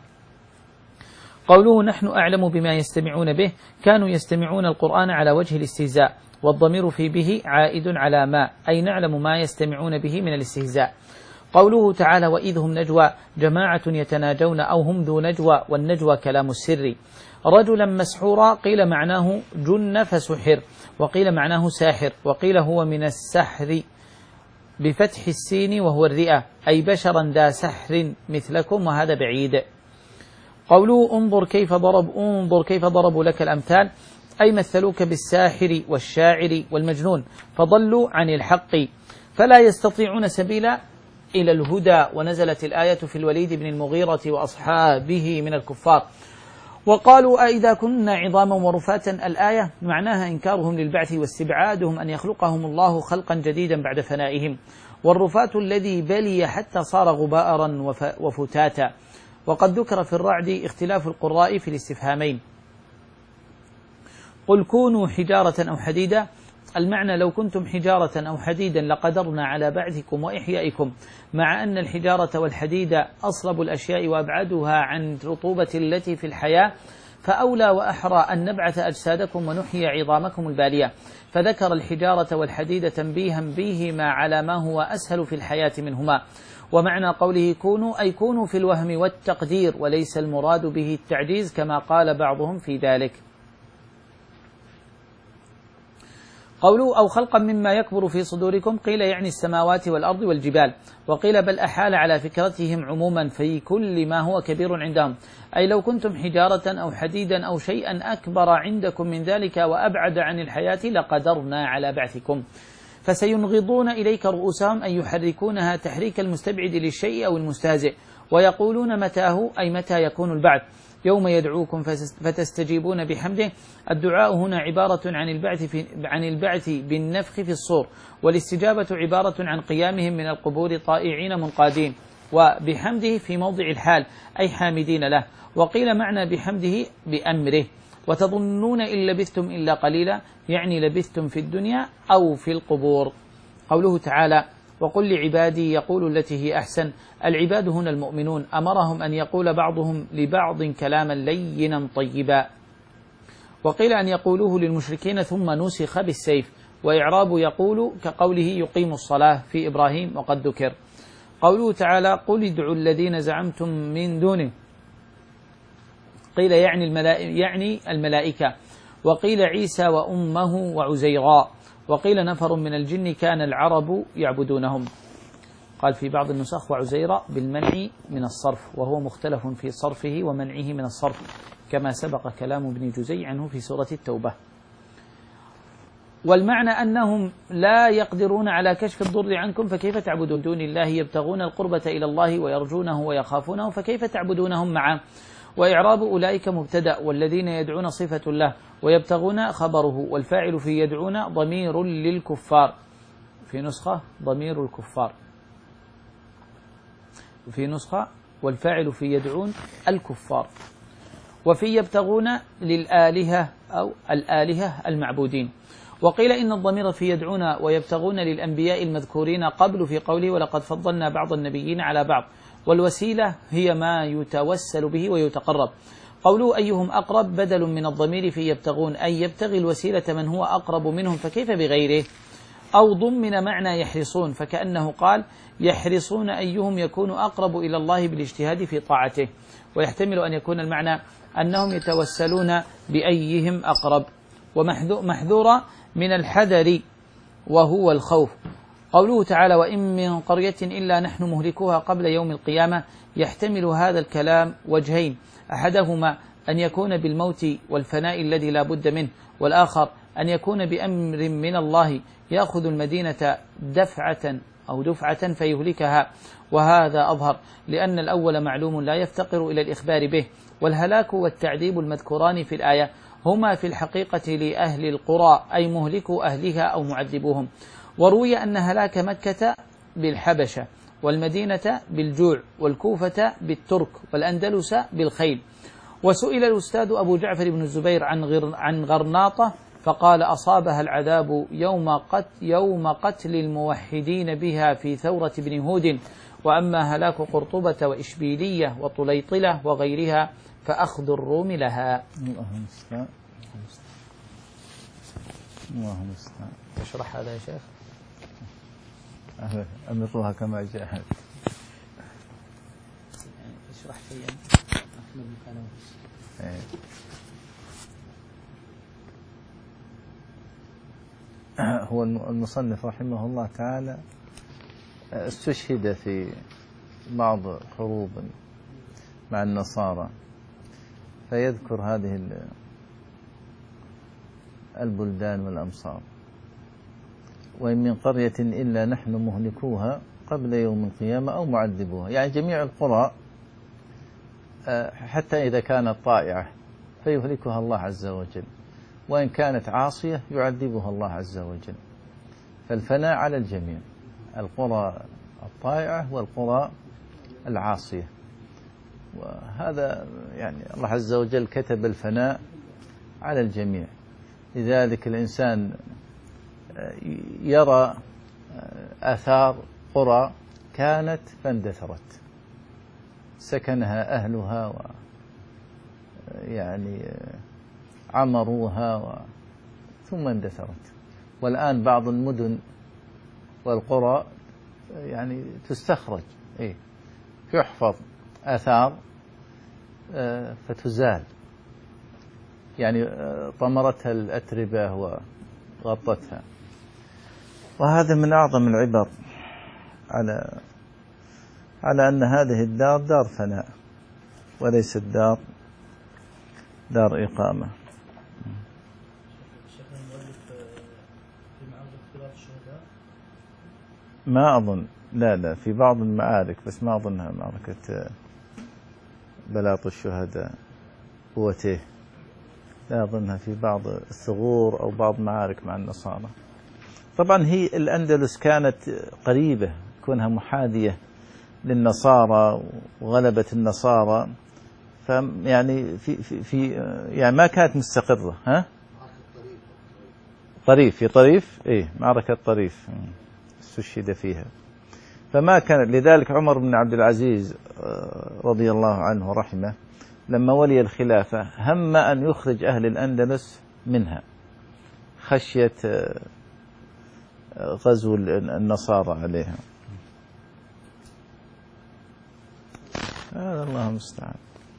قوله نحن أعلم بما يستمعون به، كانوا يستمعون القرآن على وجه الاستهزاء، والضمير في به عائد على ما، أي نعلم ما يستمعون به من الاستهزاء. قوله تعالى وإذ هم نجوى، جماعة يتناجون أو هم ذو نجوى، والنجوى كلام السر. رجلا مسحورا قيل معناه جن فسحر، وقيل معناه ساحر، وقيل هو من السحر بفتح السين وهو الرئة، أي بشرا ذا سحر مثلكم، وهذا بعيد. قوله انظر كيف ضرب انظر كيف ضربوا لك الأمثال، أي مثلوك بالساحر والشاعر والمجنون فضلوا عن الحق فلا يستطيعون سبيلا إلى الهدى. ونزلت الآية في الوليد بن المغيرة وأصحابه من الكفار، وقالوا أئذا كنا عظاما ورفاتا، الآية معناها إنكارهم للبعث واستبعادهم أن يخلقهم الله خلقا جديدا بعد فنائهم، والرفات الذي بلي حتى صار غبارا وفتاتا. وقد ذكر في الرعد اختلاف القراء في الاستفهامين. قل كونوا حجارة أو حديدا، المعنى لو كنتم حجارة أو حديدا لقدرنا على بعثكم وإحيائكم، مع أن الحجارة والحديد أصلب الأشياء وأبعدها عن رطوبة التي في الحياة، فأولى وأحرى أن نبعث أجسادكم ونحيي عظامكم البالية. فذكر الحجارة والحديد تنبيها بهما على ما هو أسهل في الحياة منهما. ومعنى قوله كونوا أي كونوا في الوهم والتقدير، وليس المراد به التعجيز كما قال بعضهم في ذلك. قوله أو خلقا مما يكبر في صدوركم، قيل يعني السماوات والأرض والجبال، وقيل بل أحال على فكرتهم عموما في كل ما هو كبير عندهم، أي لو كنتم حجارة أو حديدا أو شيئا أكبر عندكم من ذلك وأبعد عن الحياة لقدرنا على بعثكم. فسينغضون إليك رؤوسهم أي يحركونها تحريك المستبعد للشيء أو المستهزئ، ويقولون متاه أي متى يكون البعث، يوم يدعوكم فتستجيبون بحمده. الدعاء هنا عبارة عن البعث في عن البعث بالنفخ في الصور، والاستجابة عبارة عن قيامهم من القبور طائعين منقادين، وبحمده في موضع الحال أي حامدين له. وقيل معنى بحمده بأمره. وتظنون إن لبثتم إلا قليلا، يعني لبثتم في الدنيا أو في القبور. قوله تعالى وقل لعبادي يقولوا التي هي أحسن، العباد هنا المؤمنون، أمرهم أن يقول بعضهم لبعض كلاما لينا طيبا. وقيل أن يقولوه للمشركين ثم نسخ بالسيف، وإعراب يقول كقوله يقيم الصلاة في إبراهيم وقد ذكر. قوله تعالى قل ادعوا الذين زعمتم من دونه، قيل يعني الملائكة, يعني الملائكة وقيل عيسى وأمه وعزيراء، وقيل نفر من الجن كان العرب يعبدونهم. قال في بعض النسخ وعزيراء بالمنع من الصرف، وهو مختلف في صرفه ومنعه من الصرف كما سبق كلام ابن جزي عنه في سورة التوبة. والمعنى أنهم لا يقدرون على كشف الضر عنكم، فكيف تعبدون دون الله يبتغون القربة إلى الله ويرجونه ويخافونه، فكيف تعبدونهم معه. وإعراب أولئك مبتدأ، والذين يدعون صفة له، ويبتغون خبره، والفاعل في يدعون ضمير للكفار، في نسخة ضمير الكفار، في نسخة والفاعل في يدعون الكفار، وفي يبتغون للآلهة أو الآلهة المعبودين. وقيل إن الضمير في يدعون ويبتغون للأنبياء المذكورين قبل في قوله ولقد فضلنا بعض النبيين على بعض، والوسيلة هي ما يتوسل به ويتقرب. قوله أيهم أقرب بدل من الضمير في يبتغون، أي يبتغي الوسيلة من هو أقرب منهم، فكيف بغيره. أو ضمن معنى يحرصون، فكأنه قال يحرصون أيهم يكون أقرب إلى الله بالاجتهاد في طاعته. ويحتمل أن يكون المعنى أنهم يتوسلون بأيهم أقرب. ومحذورة من الحذر وهو الخوف. قوله تعالى وإن من قرية إلا نحن مهلكوها قبل يوم القيامة، يحتمل هذا الكلام وجهين، أحدهما أن يكون بالموت والفناء الذي لا بد منه، والآخر أن يكون بأمر من الله يأخذ المدينة دفعة أو دفعة فيهلكها، وهذا أظهر لأن الأول معلوم لا يفتقر إلى الإخبار به. والهلاك والتعذيب المذكوران في الآية هما في الحقيقة لأهل القرى، أي مهلكوا أهلها أو معذبوهم. وروي أن هلاك مكة بالحبشة، والمدينة بالجوع، والكوفة بالترك، والأندلس بالخيل. وسئل الأستاذ أبو جعفر بن الزبير عن, غر عن غرناطة فقال أصابها العذاب يوم قتل, يوم قتل الموحدين بها في ثورة بن هود. وأما هلاك قرطبة وإشبيلية وطليطلة وغيرها فأخذ الروم لها. اللهم استعان. اللهم استعان. تشرح هذا يا شيخ؟ أمرها كما جاء. اشرح شيئا. هو المصنف رحمه الله تعالى استشهد في بعض حروب مع النصارى، فيذكر هذه البلدان والأمصار. وإن من قرية إلا نحن مهلكوها قبل يوم القيامة أو معذبوها، يعني جميع القرى حتى إذا كانت طائعة فيهلكها الله عز وجل، وإن كانت عاصية يعذبها الله عز وجل. فالفناء على الجميع، القرى الطائعة والقرى العاصية. وهذا يعني الله عز وجل كتب الفناء على الجميع. لذلك الإنسان يرى آثار قرى كانت فاندثرت سكنها أهلها يعني عمروها و ثم اندثرت. والآن بعض المدن والقرى يعني تستخرج، إيه، يحفظ آثار فتزال، يعني طمرتها الأتربة وغطتها. وهذا من أعظم العبر على على أن هذه الدار دار فناء وليست دار دار إقامة. ما أظن، لا لا في بعض المعارك، بس ما أظنها معركة بلاط الشهداء قوته، لا أظنها في بعض الثغور أو بعض معارك مع النصارى. طبعا هي الأندلس كانت قريبة، كونها محاذية للنصارى وغلبة النصارى، فيعني في في في يعني ما كانت مستقرة. ها؟ طريف، في طريف، إيه، معركة طريف استشهد فيها. فما كان، لذلك عمر بن عبد العزيز رضي الله عنه ورحمه لما ولي الخلافة هم أن يخرج أهل الأندلس منها خشية غزو النصارى عليها. هذا الله المستعان.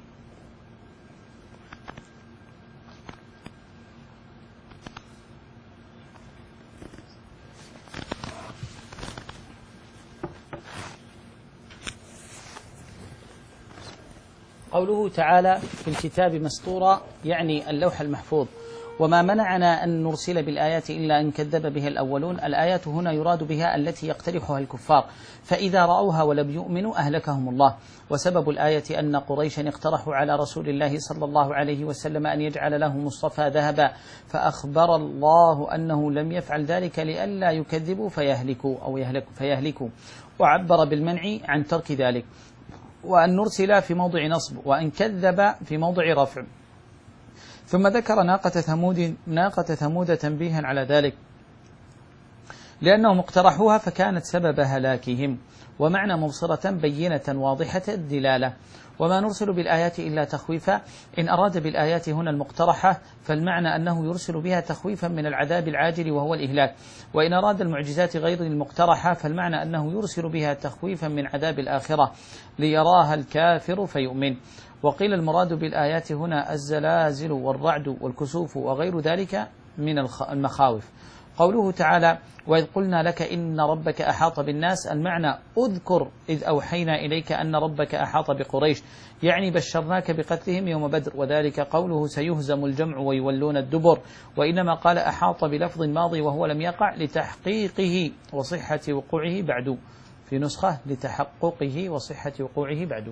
قوله تعالى في الكتاب مسطورا يعني اللوح المحفوظ. وما منعنا أن نرسل بالآيات إلا أن كذب بها الأولون. الآيات هنا يراد بها التي يقترحها الكفار، فإذا رأوها ولم يؤمنوا أهلكهم الله. وسبب الآية أن قريشا اقترحوا على رسول الله صلى الله عليه وسلم أن يجعل له مصطفى ذهبا، فأخبر الله أنه لم يفعل ذلك لئلا يكذبوا فيهلكوا أو يهلكوا فيهلكوا، وعبر بالمنع عن ترك ذلك. وأن نرسل في موضع نصب، وأن كذب في موضع رفع. ثم ذكر ناقة ثمود ناقة ثمود تنبيها على ذلك، لأنهم اقترحوها فكانت سبب هلاكهم. ومعنى مبصرة بينة واضحة الدلالة. وما نرسل بالآيات إلا تخويفا. إن أراد بالآيات هنا المقترحة فالمعنى أنه يرسل بها تخويفا من العذاب العاجل وهو الإهلاك. وإن أراد المعجزات غير المقترحة فالمعنى أنه يرسل بها تخويفا من عذاب الآخرة ليراها الكافر فيؤمن. وقيل المراد بالآيات هنا الزلازل والرعد والكسوف وغير ذلك من المخاوف. قوله تعالى وإذ قلنا لك إن ربك أحاط بالناس، المعنى أذكر إذ أوحينا إليك أن ربك أحاط بقريش، يعني بشرناك بقتلهم يوم بدر. وذلك قوله سيهزم الجمع ويولون الدبر. وإنما قال أحاط بلفظ ماضي وهو لم يقع لتحقيقه وصحة وقوعه بعد، في نسخة لتحققه وصحة وقوعه بعد.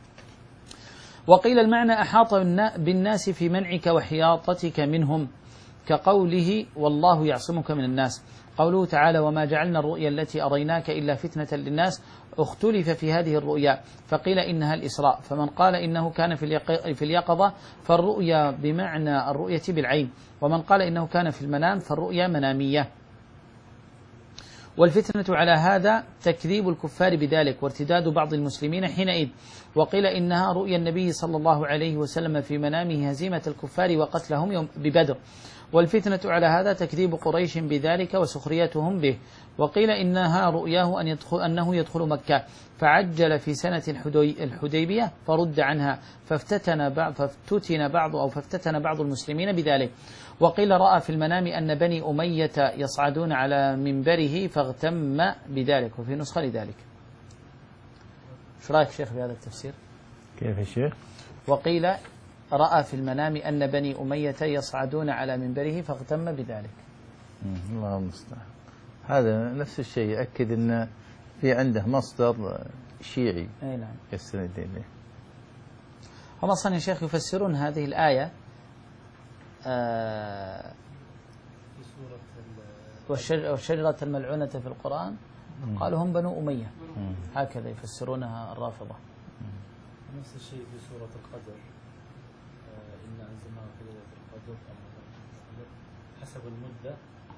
وقيل المعنى أحاط بالناس في منعك وحياطتك منهم، كقوله والله يعصمك من الناس. قوله تعالى وما جعلنا الرؤيا التي أريناك إلا فتنة للناس، اختلف في هذه الرؤيا، فقيل إنها الإسراء، فمن قال إنه كان في اليقظة فالرؤيا بمعنى الرؤية بالعين، ومن قال إنه كان في المنام فالرؤيا منامية. والفتنة على هذا تكذيب الكفار بذلك وارتداد بعض المسلمين حينئذ. وقيل إنها رؤيا النبي صلى الله عليه وسلم في منامه هزيمة الكفار وقتلهم يوم ببدر. والفتنة على هذا تكذيب قريش بذلك وسخريتهم به. وقيل إنها رؤياه أن يدخل أنه يدخل مكة فعجل في سنة الحديبية فرد عنها، فافتتن بعض فافتتن بعض أو فافتتن بعض المسلمين بذلك. وقيل رأى في المنام أن بني أمية يصعدون على منبره فاغتم بذلك، وفي نسخة لذلك. شو رأيك شيخ بهذا التفسير؟ كيف يا شيخ؟ وقيل رأى في المنام أن بني أمية يصعدون على منبره فاغتم بذلك. الله المستعان. هذا نفس الشيء يأكد أن في عنده مصدر شيعي. أي نعم. يستند إليه. هم أصلا يا شيخ يفسرون هذه الآية آه والشجرة الملعونة في القرآن قالوا هم بنو أمية، هكذا يفسرونها الرافضة. نفس الشيء في سورة القدر، إن أنزلناه في ليلة القدر حسب المدة،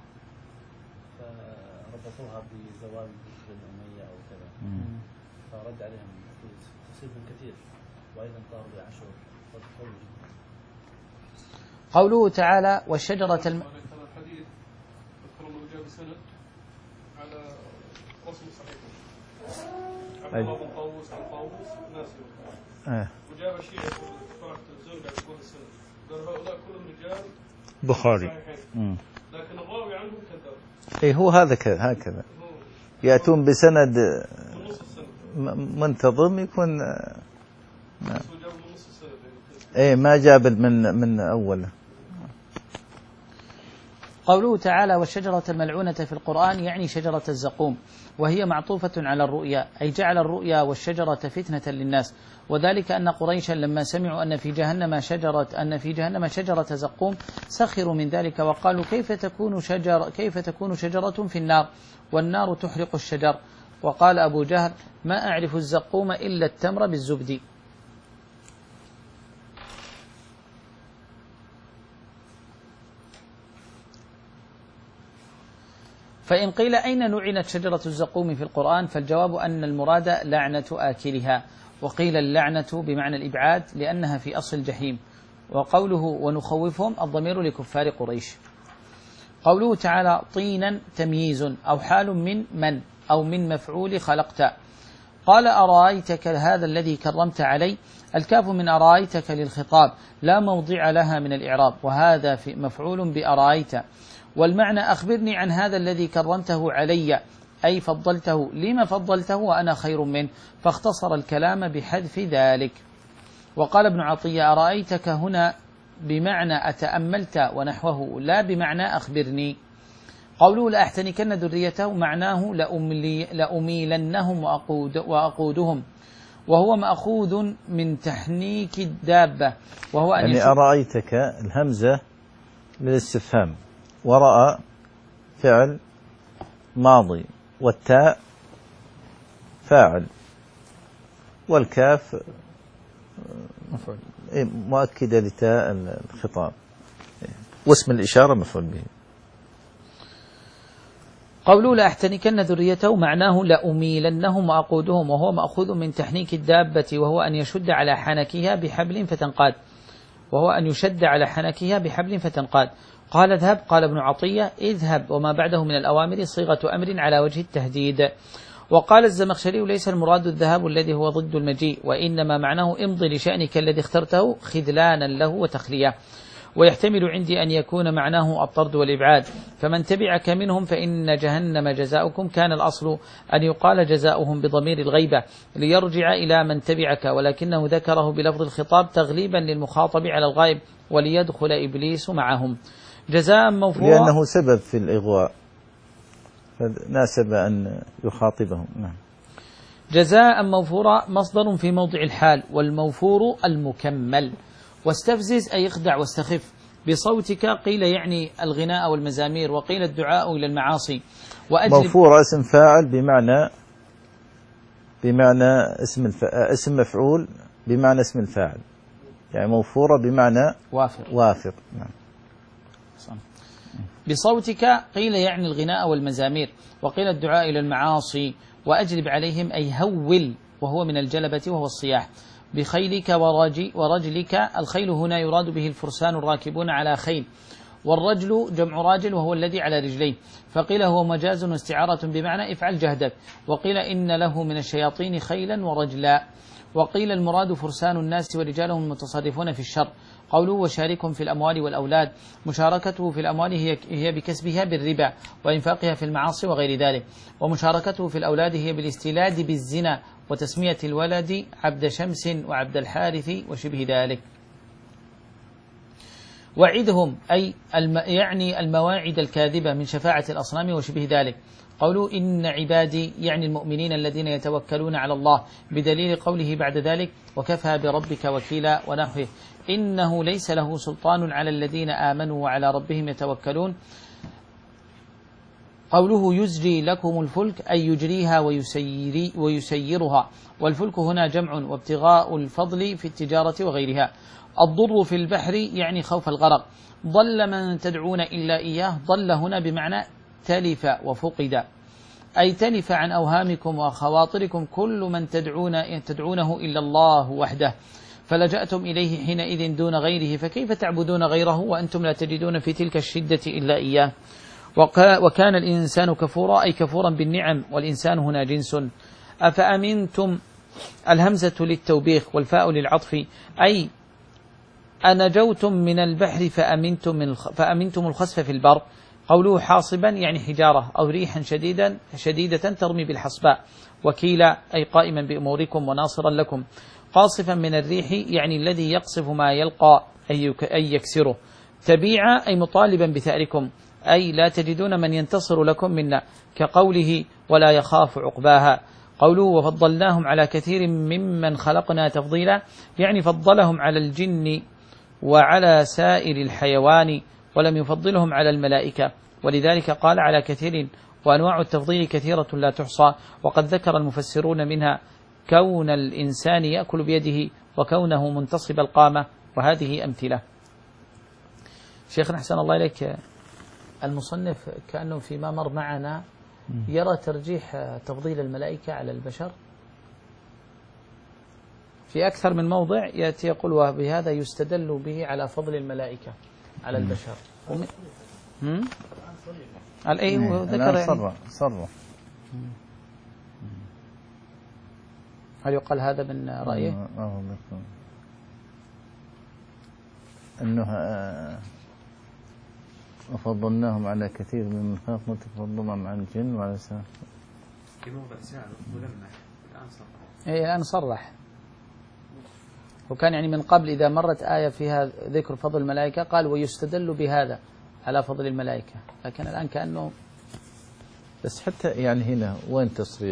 فربطوها بزوال بن أمية أو كذا، فرد عليهم تصيبهم كثير، وأيضا طاروا بعاشور قوله تعالى والشجرة الم... الحديث ذكر انه جاء بسند على رسم صحيح عبد الله بن طاووس عن طاووس ناسي آه. وجاب شيء يقول في التلفزيون قاعد يقول السند قال هؤلاء كلهم رجال بخاري، لكن الراوي عنهم كذاب. اي هو هذا كذا هكذا يأتون بسند منتظم يكون اي ما جاب من من اوله. قوله تعالى والشجرة الملعونة في القرآن يعني شجرة الزقوم، وهي معطوفة على الرؤيا، أي جعل الرؤيا والشجرة فتنة للناس، وذلك أن قريشا لما سمعوا أن في جهنم شجرة أن في جهنم شجرة زقوم سخروا من ذلك وقالوا كيف تكون شجر كيف تكون شجرة في النار والنار تحرق الشجر. وقال أبو جهل ما أعرف الزقوم إلا التمر بالزبد. فإن قيل أين لعنت شجرة الزقوم في القرآن فالجواب أن المراد لعنة آكلها، وقيل اللعنة بمعنى الإبعاد لأنها في أصل الجحيم. وقوله ونخوفهم الضمير لكفار قريش. قوله تعالى طينا تمييز أو حال من من أو من مفعول خلقت. قال أرأيتك هذا الذي كرمت علي، الكاف من أرأيتك للخطاب لا موضع لها من الإعراب، وهذا في مفعول بأرأيت. والمعنى أخبرني عن هذا الذي كرمته علي، أي فضلته، لما فضلته وأنا خير منه، فاختصر الكلام بحذف ذلك. وقال ابن عطية أرأيتك هنا بمعنى أتأملت ونحوه لا بمعنى أخبرني. قوله لأحتنكن ذريته معناه لأميلنهم وأقود وأقودهم، وهو مأخوذ من تحنيك الدابة، وهو أن يعني أرأيتك الهمزة للاستفهام، ورأى فعل ماضي، والتاء فاعل، والكاف مؤكدة لتاء الخطاب، واسم الإشارة مفعول به. قوله لأحتنكن ذريته معناه لأميلنهم وأقودهم، وهو مأخوذ من تحنيك الدابة، وهو أن يشد على حنكها بحبل فتنقاد وهو أن يشد على حنكها بحبل فتنقاد. قال اذهب، قال ابن عطية اذهب وما بعده من الأوامر صيغة أمر على وجه التهديد. وقال الزمخشري ليس المراد الذهاب الذي هو ضد المجيء، وإنما معناه امضي لشأنك الذي اخترته خذلانا له وتخلية. ويحتمل عندي أن يكون معناه الطرد والإبعاد، فمن تبعك منهم فإن جهنم جزاؤكم. كان الأصل أن يقال جزاؤهم بضمير الغيبة ليرجع إلى من تبعك، ولكنه ذكره بلفظ الخطاب تغليبا للمخاطب على الغائب وليدخل إبليس معهم. جزاء موفورا لأنه سبب في الإغواء فناسب أن يخاطبهم. نعم. جزاء موفورا مصدر في موضع الحال، والموفور المكمل. واستفزز أي اخدع واستخف بصوتك، قيل يعني الغناء والمزامير، وقيل الدعاء إلى المعاصي. موفور اسم فاعل بمعنى بمعنى اسم الف... اسم مفعول بمعنى اسم الفاعل، يعني موفورة بمعنى وافر وافر. نعم. بصوتك قيل يعني الغناء والمزامير، وقيل الدعاء إلى المعاصي. وأجلب عليهم أي هول، وهو من الجلبة وهو الصياح. بخيلك ورجلك، الخيل هنا يراد به الفرسان الراكبون على خيل، والرجل جمع راجل وهو الذي على رجليه، فقيل هو مجاز واستعارة بمعنى افعل جهدك، وقيل إن له من الشياطين خيلا ورجلا، وقيل المراد فرسان الناس ورجالهم المتصرفون في الشر. قوله وشاركهم في الأموال والأولاد، مشاركته في الأموال هي هي بكسبها بالربا وإنفاقها في المعاصي وغير ذلك، ومشاركته في الأولاد هي بالاستيلاد بالزنا وتسمية الولد عبد شمس وعبد الحارث وشبه ذلك. وعدهم أي الم يعني المواعد الكاذبة من شفاعة الأصنام وشبه ذلك. قولوا إن عبادي يعني المؤمنين الذين يتوكلون على الله، بدليل قوله بعد ذلك وكفى بربك وكيلا ونحوه. إنه ليس له سلطان على الذين آمنوا وعلى ربهم يتوكلون. قوله يزري لكم الفلك أي يجريها ويسيري ويسيرها، والفلك هنا جمع وابتغاء الفضل في التجارة وغيرها. الضر في البحر يعني خوف الغرق. ضل من تدعون إلا إياه، ضل هنا بمعنى تلف وفقد، أي تلف عن أوهامكم وخواطركم كل من تدعون تدعونه إلا الله وحده. فلجأتم إليه حينئذ دون غيره فكيف تعبدون غيره وأنتم لا تجدون في تلك الشدة إلا إياه. وكان الإنسان كفورا أي كفورا بالنعم، والإنسان هنا جنس. أفأمنتم الهمزة للتوبيخ والفاء للعطف أي أنجوتم من البحر فأمنتم, من فأمنتم الخسف في البر. قوله حاصبا يعني حجارة أو ريحا شديدا شديدة ترمي بالحصباء. وكيلا أي قائما بأموركم وناصرا لكم. قاصفا من الريح يعني الذي يقصف ما يلقى أي يكسره. تبيعا أي مطالبا بثأركم أي لا تجدون من ينتصر لكم منا، كقوله ولا يخاف عقباها. قوله وفضلناهم على كثير ممن خلقنا تفضيلا يعني فضلهم على الجن وعلى سائر الحيوان ولم يفضلهم على الملائكة، ولذلك قال على كثير. وأنواع التفضيل كثيرة لا تحصى، وقد ذكر المفسرون منها كون الإنسان يأكل بيده وكونه منتصب القامة، وهذه أمثلة. شيخنا أحسن الله إليك، المصنف كأنه فيما مر معنا يرى ترجيح تفضيل الملائكة على البشر في أكثر من موضع، يأتي يقول وبهذا يستدل به على فضل الملائكة على البشر. الأي ذكر صرة صرة. هل يقال هذا من رأيه؟ أنه وفضلناهم على كثير من خلقنا تفضلهم عن الجن وعلى سائر. إيه الآن صرح. وكان يعني من قبل إذا مرت آية فيها ذكر فضل الملائكة قال ويستدل بهذا على فضل الملائكة، لكن الآن كأنه بس حتى يعني هنا وين تصريح؟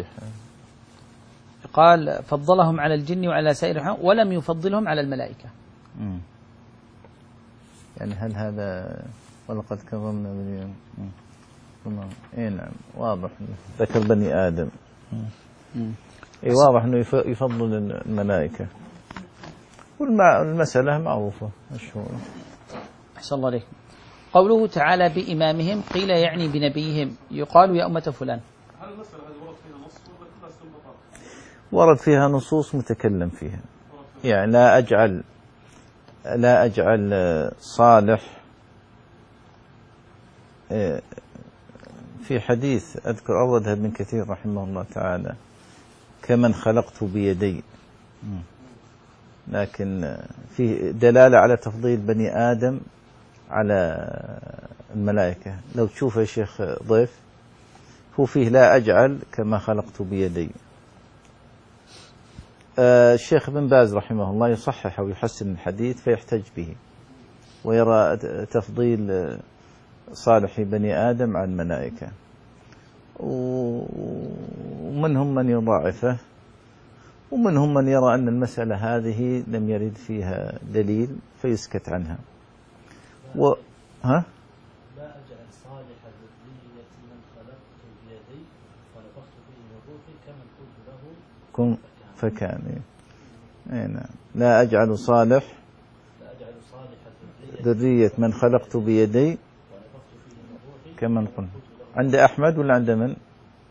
قال فضلهم على الجن وعلى سائر الحيوان ولم يفضلهم على الملائكة. مم. يعني هل هذا ولقد كرمنا بني آدم؟ اي نعم واضح ذكر بني آدم. اي واضح انه يفضل الملائكة، والمسألة معروفة مشهورة. أحسن الله عليكم. قوله تعالى بإمامهم قيل يعني بنبيهم، يقال يا أمة فلان. هل المسألة هذه ورد فيها نص ولا كلها استنباطات؟ ورد فيها نصوص متكلم فيها، يعني لا أجعل لا أجعل صالح في حديث أذكر أوردها ابن كثير رحمه الله تعالى كمن خلقت بيدي، لكن فيه دلالة على تفضيل بني آدم على الملائكة. لو تشوف يا شيخ ضيف هو فيه لا أجعل كما خلقت بيدي. الشيخ بن باز رحمه الله يصحح ويحسن الحديث فيحتج به ويرى تفضيل صالح بني آدم عن الملائكة، ومنهم من يضاعفه ومنهم من يرى أن المسألة هذه لم يرد فيها دليل فيسكت عنها. و... ها؟ لا أجعل صالح ذرية من خلقت بيدي ونفخت فيه من روحي كمن قلت له كن فكان. اي نعم. لا أجعل صالح لا أجعل صالح ذرية من خلقت بيدي ونفخت فيه من روحي كمن قلت. عند أحمد ولا عند من؟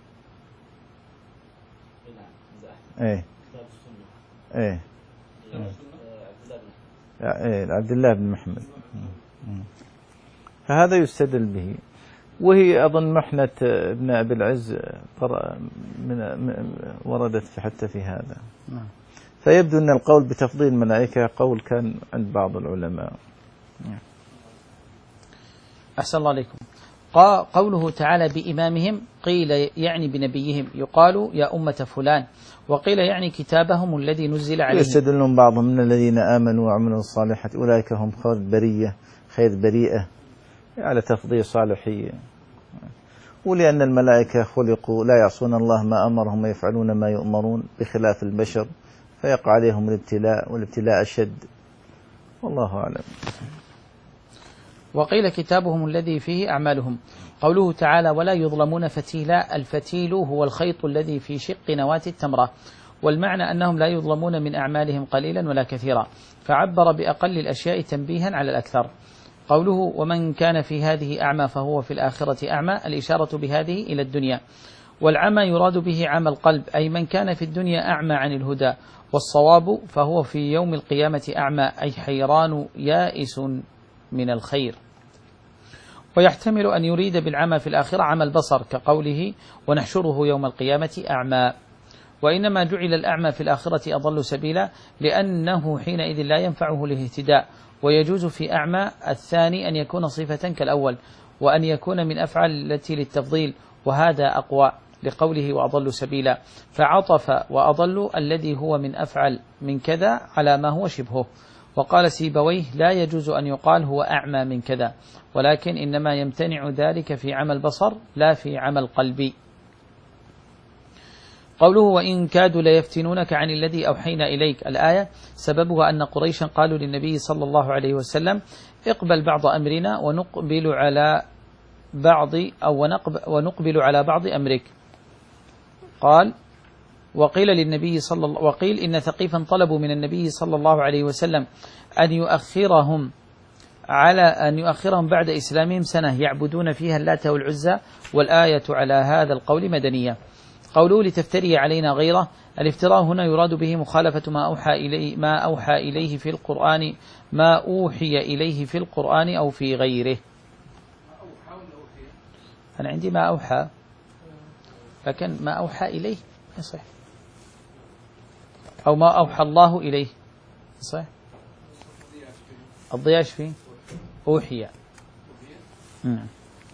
ايه ايه ايه عبد الله بن محمد. فهذا يستدل به، وهي أظن محنة ابن أبي العز من وردت حتى في هذا. فيبدو أن القول بتفضيل الملائكة قول كان عند بعض العلماء. أحسن الله عليكم. قوله تعالى بإمامهم قيل يعني بنبيهم، يقال يا أمة فلان، وقيل يعني كتابهم الذي نزل عليهم. يستدلون بعضهم من الذين آمنوا وعملوا الصالحات أولئك هم خير برية خير بريئة على تفضيل صالحية، ولأن الملائكة خلقوا لا يعصون الله ما أمرهم ويفعلون ما يؤمرون بخلاف البشر فيقع عليهم الابتلاء والابتلاء أشد، والله أعلم. وقيل كتابهم الذي فيه أعمالهم. قوله تعالى ولا يظلمون فتيلا، الفتيل هو الخيط الذي في شق نواة التمرة، والمعنى أنهم لا يظلمون من أعمالهم قليلا ولا كثيرا، فعبر بأقل الأشياء تنبيها على الأكثر. قوله ومن كان في هذه أعمى فهو في الآخرة أعمى، الإشارة بهذه إلى الدنيا. والعمى يراد به عمى القلب، أي من كان في الدنيا أعمى عن الهدى، والصواب فهو في يوم القيامة أعمى، أي حيران يائس من الخير. ويحتمل أن يريد بالعمى في الآخرة عمى البصر كقوله ونحشره يوم القيامة أعمى، وإنما جعل الأعمى في الآخرة أضل سبيلا لأنه حينئذ لا ينفعه الاهتداء. ويجوز في أعمى الثاني أن يكون صفة كالأول، وأن يكون من أفعل التي للتفضيل، وهذا أقوى لقوله وأضل سبيلا، فعطف وأضل الذي هو من أفعل من كذا على ما هو شبهه. وقال سيبويه لا يجوز أن يقال هو أعمى من كذا، ولكن إنما يمتنع ذلك في عمى البصر لا في عمى القلب. قوله وإن كادوا ليفتنونك عن الذي أوحينا إليك، الآية سببها أن قريشا قالوا للنبي صلى الله عليه وسلم اقبل بعض أمرنا ونقبل على بعض أو ونقبل على بعض أمرك. قال وقيل للنبي صلى الله وقيل إن ثقيفا طلبوا من النبي صلى الله عليه وسلم أن يؤخرهم على أن يؤخرهم بعد إسلامهم سنة يعبدون فيها اللات والعزى، والآية على هذا القول مدنية. قوله لتفتري علينا غيره، الافتراء هنا يراد به مخالفة ما أوحى إليه ما أوحى إليه في القرآن ما أوحي إليه في القرآن أو في غيره. أنا عندي ما أوحى، لكن ما أوحى إليه يصح، أو ما أوحى الله إليه صح. الضياش فيه أوحي. نعم.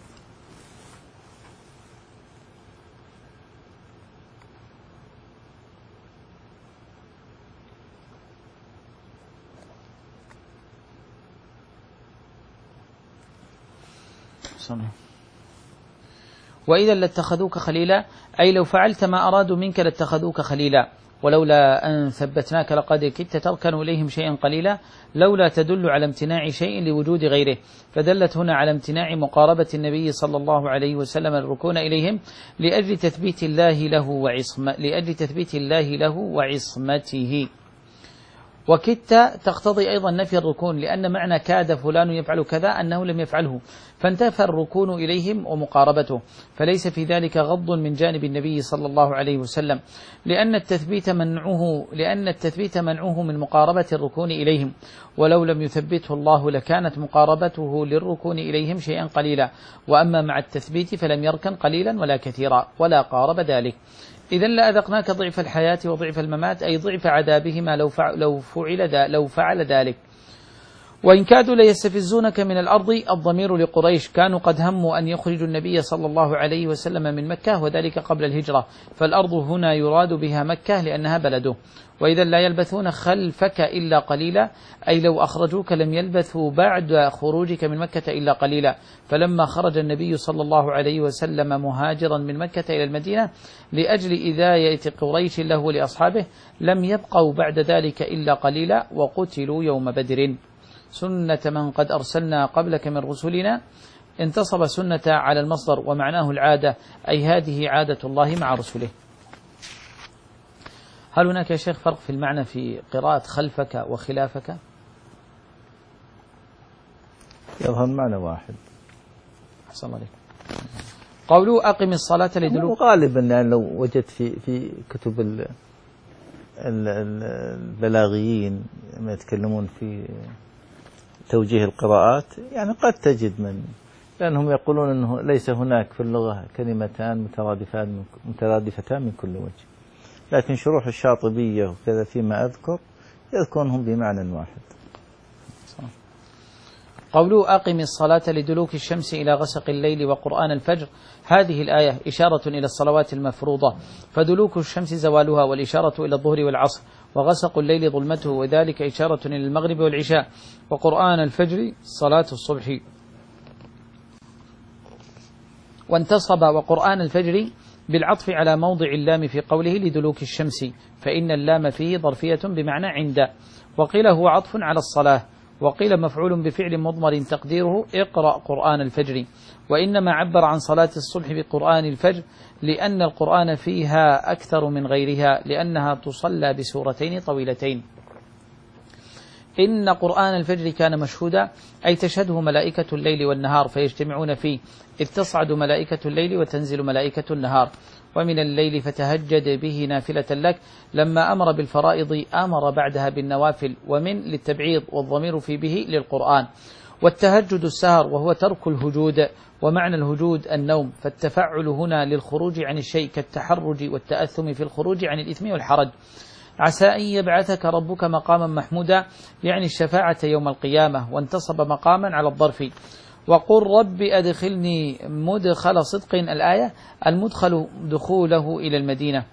وإذا لاتخذوك خليلا، أي لو فعلت ما أرادوا منك لاتخذوك خليلا، ولولا أن ثبتناك لقد كدت تركن إليهم شيئا قليلا، لولا تدل على امتناع شيء لوجود غيره، فدلت هنا على امتناع مقاربة النبي صلى الله عليه وسلم الركون إليهم لأجل تثبيت الله له وعصمة لأجل تثبيت الله له وعصمته. وكدت تقتضي أيضا نفي الركون، لأن معنى كاد فلان يفعل كذا أنه لم يفعله، فانتفى الركون إليهم ومقاربته، فليس في ذلك غض من جانب النبي صلى الله عليه وسلم، لأن التثبيت منعه لأن التثبيت منعه من مقاربة الركون إليهم، ولو لم يثبته الله لكانت مقاربته للركون إليهم شيئا قليلا، وأما مع التثبيت فلم يركن قليلا ولا كثيرا ولا قارب ذلك. إذن لأذقناك ضعف الحياة وضعف الممات، أي ضعف عذابهما لو فعل, لو فعل, لو فعل ذلك. وإن كادوا ليستفزونك من الأرض، الضمير لقريش، كانوا قد هموا أن يخرجوا النبي صلى الله عليه وسلم من مكة، وذلك قبل الهجرة، فالأرض هنا يراد بها مكة لأنها بلده. وإذا لا يلبثون خلفك إلا قليلا، أي لو أخرجوك لم يلبثوا بعد خروجك من مكة إلا قليلا، فلما خرج النبي صلى الله عليه وسلم مهاجرا من مكة إلى المدينة لأجل إذاية قريش له ولأصحابه لم يبقوا بعد ذلك إلا قليلا، وقتلوا يوم بدر. سنة من قد أرسلنا قبلك من رسلنا، انتصب سنة على المصدر ومعناه العادة، أي هذه عادة الله مع رسله. هل هناك يا شيخ فرق في المعنى في قراءة خلفك وخلافك؟ يظهر معنى واحد. أحسن الله عليك. قولوا أقم الصلاة لدلوك، غالبا يعني لو وجدت في في كتب ال البلاغيين لما يتكلمون في توجيه القراءات، يعني قد تجد من، لأنهم يقولون أنه ليس هناك في اللغة كلمتان مترادفتان مترادفتان من كل وجه، لكن شروح الشاطبية وكذا فيما أذكر يذكرونهم بمعنى واحد. قولوا أقم الصلاة لدلوك الشمس إلى غسق الليل وقرآن الفجر، هذه الآية إشارة إلى الصلوات المفروضة، فدلوك الشمس زوالها، والإشارة إلى الظهر والعصر، وغسق الليل ظلمته، وذلك إشارة إلى المغرب والعشاء، وقرآن الفجر صلاة الصبح. وانتصب وقرآن الفجر بالعطف على موضع اللام في قوله لدلوك الشمس، فإن اللام فيه ظرفية بمعنى عند، وقيل هو عطف على الصلاة، وقيل مفعول بفعل مضمر تقديره اقرأ قرآن الفجر. وإنما عبر عن صلاة الصبح بقرآن الفجر لأن القرآن فيها أكثر من غيرها، لأنها تصلى بسورتين طويلتين. إن قرآن الفجر كان مشهودا أي تشهده ملائكة الليل والنهار فيجتمعون فيه، إذ تصعد ملائكة الليل وتنزل ملائكة النهار. ومن الليل فتهجد به نافلة لك. لما أمر بالفرائض أمر بعدها بالنوافل، ومن للتبعيض والضمير في به للقرآن. والتهجد السهر وهو ترك الهجود، ومعنى الهجود النوم، فالتفعل هنا للخروج عن الشيء كالتحرج والتأثم في الخروج عن الإثم والحرج. عسى أن يبعثك ربك مقاما محمودا يعني الشفاعة يوم القيامة، وانتصب مقاما على الظرف. وقل رب أدخلني مدخل صدق الآية المدخل دخوله إلى المدينة،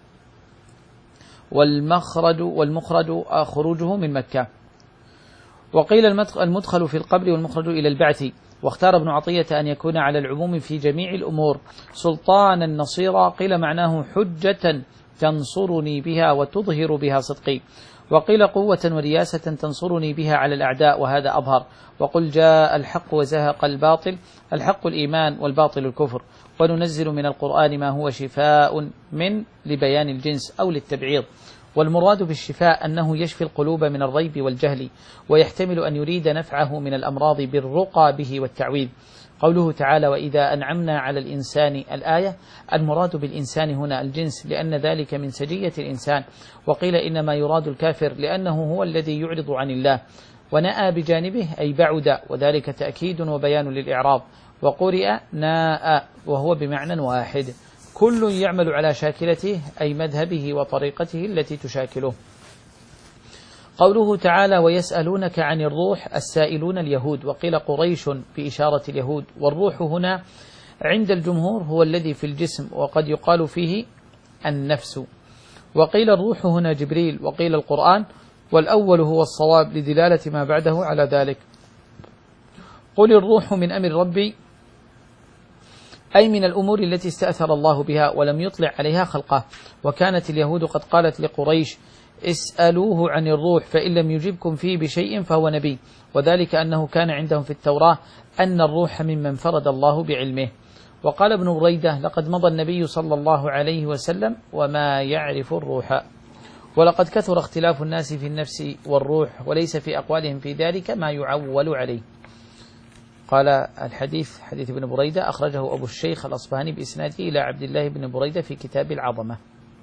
والمخرج والمخرج خروجه من مكة. وقيل المدخل في القبر والمخرج إلى البعث. واختار ابن عطية أن يكون على العموم في جميع الأمور. سلطانا نصيرا قيل معناه حجة تنصرني بها وتظهر بها صدقي. وقيل قوة ورياسة تنصرني بها على الأعداء، وهذا أظهر. وقل جاء الحق وزهق الباطل، الحق الإيمان والباطل الكفر. وننزل من القرآن ما هو شفاء من لبيان الجنس أو للتبعيض. والمراد بالشفاء أنه يشفي القلوب من الريب والجهل، ويحتمل أن يريد نفعه من الأمراض بالرقى به والتعويذ. قوله تعالى وإذا أنعمنا على الإنسان الآية، المراد بالإنسان هنا الجنس، لأن ذلك من سجية الإنسان. وقيل إنما يراد الكافر لأنه هو الذي يعرض عن الله. ونأى بجانبه أي بعد، وذلك تأكيد وبيان للإعراض. وقرئ ناء وهو بمعنى واحد. كل يعمل على شاكلته أي مذهبه وطريقته التي تشاكله. قوله تعالى ويسألونك عن الروح، السائلون اليهود، وقيل قريش بإشارة اليهود. والروح هنا عند الجمهور هو الذي في الجسم، وقد يقال فيه النفس. وقيل الروح هنا جبريل، وقيل القرآن، والأول هو الصواب لدلالة ما بعده على ذلك. قل الروح من أمر ربي أي من الأمور التي استأثر الله بها ولم يطلع عليها خلقه. وكانت اليهود قد قالت لقريش اسألوه عن الروح فإن لم يجبكم فيه بشيء فهو نبي، وذلك أنه كان عندهم في التوراة أن الروح ممن فرد الله بعلمه. وقال ابن بريدة لقد مضى النبي صلى الله عليه وسلم وما يعرف الروح. ولقد كثر اختلاف الناس في النفس والروح، وليس في أقوالهم في ذلك ما يعول عليه. قال الحديث حديث ابن بريدة أخرجه أبو الشيخ الأصبهاني بإسناده إلى عبد الله بن بريدة في كتاب العظمة.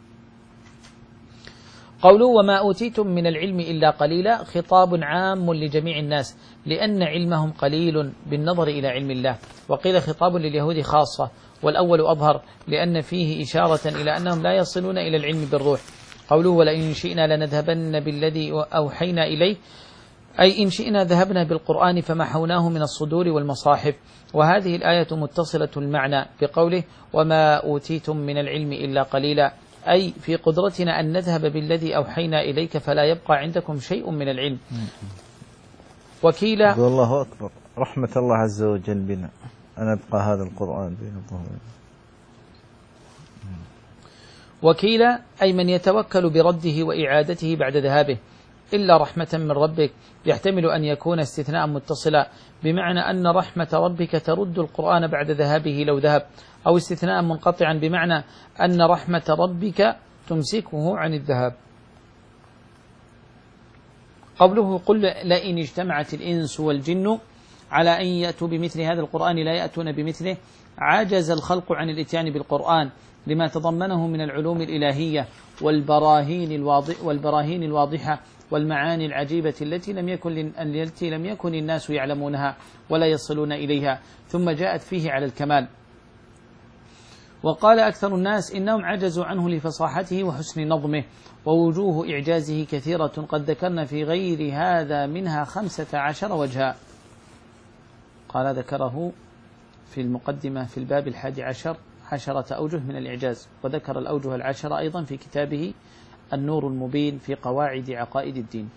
قوله وما أوتيتم من العلم إلا قليلا خطاب عام لجميع الناس، لأن علمهم قليل بالنظر إلى علم الله. وقيل خطاب لليهود خاصة، والأول أظهر لأن فيه إشارة إلى أنهم لا يصلون إلى العلم بالروح. قوله ولئن شئنا لنذهبن بالذي أوحينا إليه، أي إن شئنا ذهبنا بالقرآن فمحوناه من الصدور والمصاحف. وهذه الآية متصلة المعنى بقوله وما أوتيتم من العلم إلا قليلا، أي في قدرتنا أن نذهب بالذي أوحينا إليك فلا يبقى عندكم شيء من العلم. وكيل والله أكبر، رحمة الله عز وجل بنا أن أبقى هذا القرآن بين الظهرين. وكيل أي من يتوكل برده وإعادته بعد ذهابه، إلا رحمة من ربك، يحتمل أن يكون استثناء متصلا بمعنى أن رحمة ربك ترد القرآن بعد ذهابه لو ذهب، أو استثناء منقطعا بمعنى أن رحمة ربك تمسكه عن الذهاب. قوله قل لئن اجتمعت الإنس والجن على أن يأتوا بمثل هذا القرآن لا يأتون بمثله، عجز الخلق عن الإتيان بالقرآن لما تضمنه من العلوم الإلهية والبراهين الواضح والبراهين الواضحة والمعاني العجيبة التي لم يكن التي لم يكن الناس يعلمونها ولا يصلون إليها، ثم جاءت فيه على الكمال. وقال أكثر الناس إنهم عجزوا عنه لفصاحته وحسن نظمه، ووجوه إعجازه كثيرة قد ذكرنا في غير هذا منها خمسة عشر وجها. قال ذكره في المقدمة في الباب الحادي عشر عشرة أوجه من الإعجاز، وذكر الأوجه العشرة أيضا في كتابه النور المبين في قواعد عقائد الدين.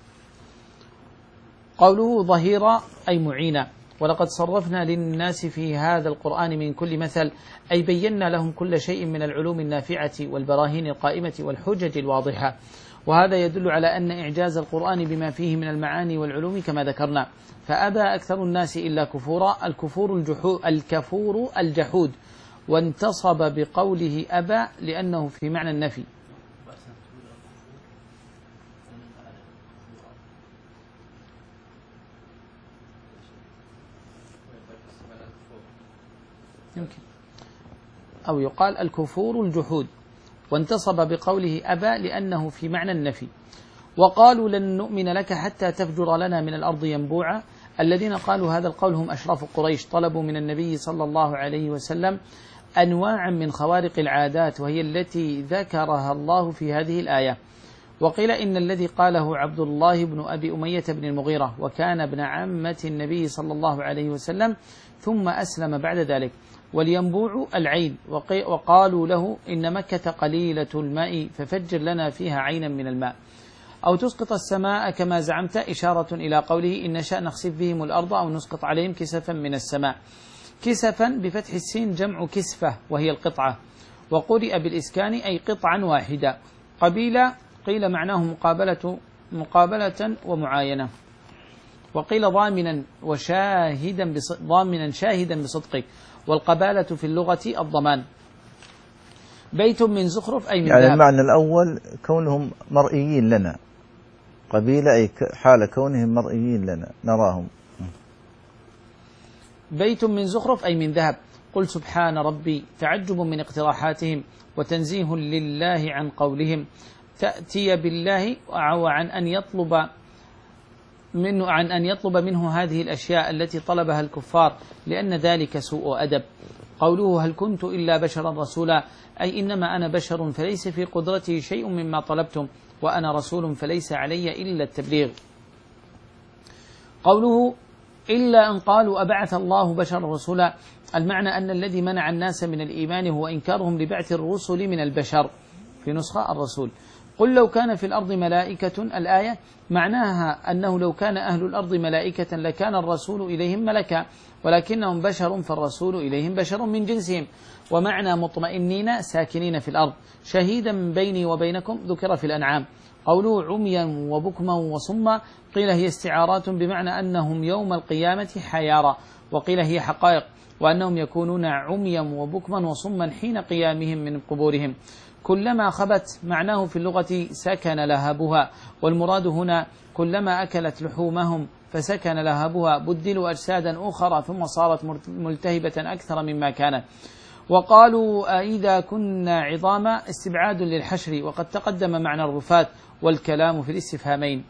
قوله ظهيرا أي معينا، ولقد صرفنا للناس في هذا القرآن من كل مثل، أي بينا لهم كل شيء من العلوم النافعة والبراهين القائمة والحجج الواضحة. وهذا يدل على أن إعجاز القرآن بما فيه من المعاني والعلوم كما ذكرنا. فأبى أكثر الناس إلا كفورا، الكفور الجحود الكفور الجحود، وانتصب بقوله أبى لأنه في معنى النفي. يمكن، أو يقال الكفور الجحود، وانتصب بقوله أبى لأنه في معنى النفي. وقالوا لن نؤمن لك حتى تفجر لنا من الأرض ينبوعا. الذين قالوا هذا القول هم أشراف قريش، طلبوا من النبي صلى الله عليه وسلم أنواعا من خوارق العادات، وهي التي ذكرها الله في هذه الآية. وقيل إن الذي قاله عبد الله بن أبي أمية بن المغيرة، وكان ابن عمة النبي صلى الله عليه وسلم، ثم أسلم بعد ذلك. والينبوع العين، وقالوا له إن مكة قليلة الماء ففجر لنا فيها عينا من الماء. أو تسقط السماء كما زعمت، إشارة إلى قوله إن نشأ نخسف بهم الأرض أو نسقط عليهم كسفا من السماء. كسفا بفتح السين جمع كسفة وهي القطعة، وقرئ بالإسكان أي قطعا واحدة. قبيلة قيل معناه مقابلة مقابلة ومعاينة. وقيل ضامنا وشاهدا ضامنا شاهدا بصدقك، والقبالة في اللغة الضمان. بيت من زخرف أي من يعني ذهب. المعنى الأول كونهم مرئيين لنا، قبيلة أي حال كونهم مرئيين لنا نراهم. بيت من زخرف أي من ذهب. قل سبحان ربي، تعجب من اقتراحاتهم وتنزيه لله عن قولهم. تأتي بالله وعن أن يطلب منه عن أن يطلب منه هذه الأشياء التي طلبها الكفار، لأن ذلك سوء أدب. قوله هل كنت إلا بشرا رسولا، أي إنما أنا بشر فليس في قدرتي شيء مما طلبتم، وأنا رسول فليس علي إلا التبليغ. قوله إلا أن قالوا أبعث الله بشرا رسولا، المعنى أن الذي منع الناس من الإيمان هو إنكارهم لبعث الرسل من البشر، في نسخة الرسول. قل لو كان في الأرض ملائكة، الآية معناها أنه لو كان أهل الأرض ملائكة لكان الرسول إليهم ملكا، ولكنهم بشر فالرسول إليهم بشر من جنسهم. ومعنى مطمئنين ساكنين في الأرض. شهيدا من بيني وبينكم ذكر في الأنعام. قوله عميا وبكما وصما، قيل هي استعارات بمعنى أنهم يوم القيامة حيارى، وقيل هي حقائق، وأنهم يكونون عميا وبكما وصما حين قيامهم من قبورهم. كلما خبت معناه في اللغة سكن لهبها، والمراد هنا كلما أكلت لحومهم فسكن لهبها بدلوا أجسادا أخرى ثم صارت ملتهبة أكثر مما كانت. وقالوا أئذا كنا عظاما، استبعاد للحشر، وقد تقدم معنى الرفات، والكلام في الاستفهامين.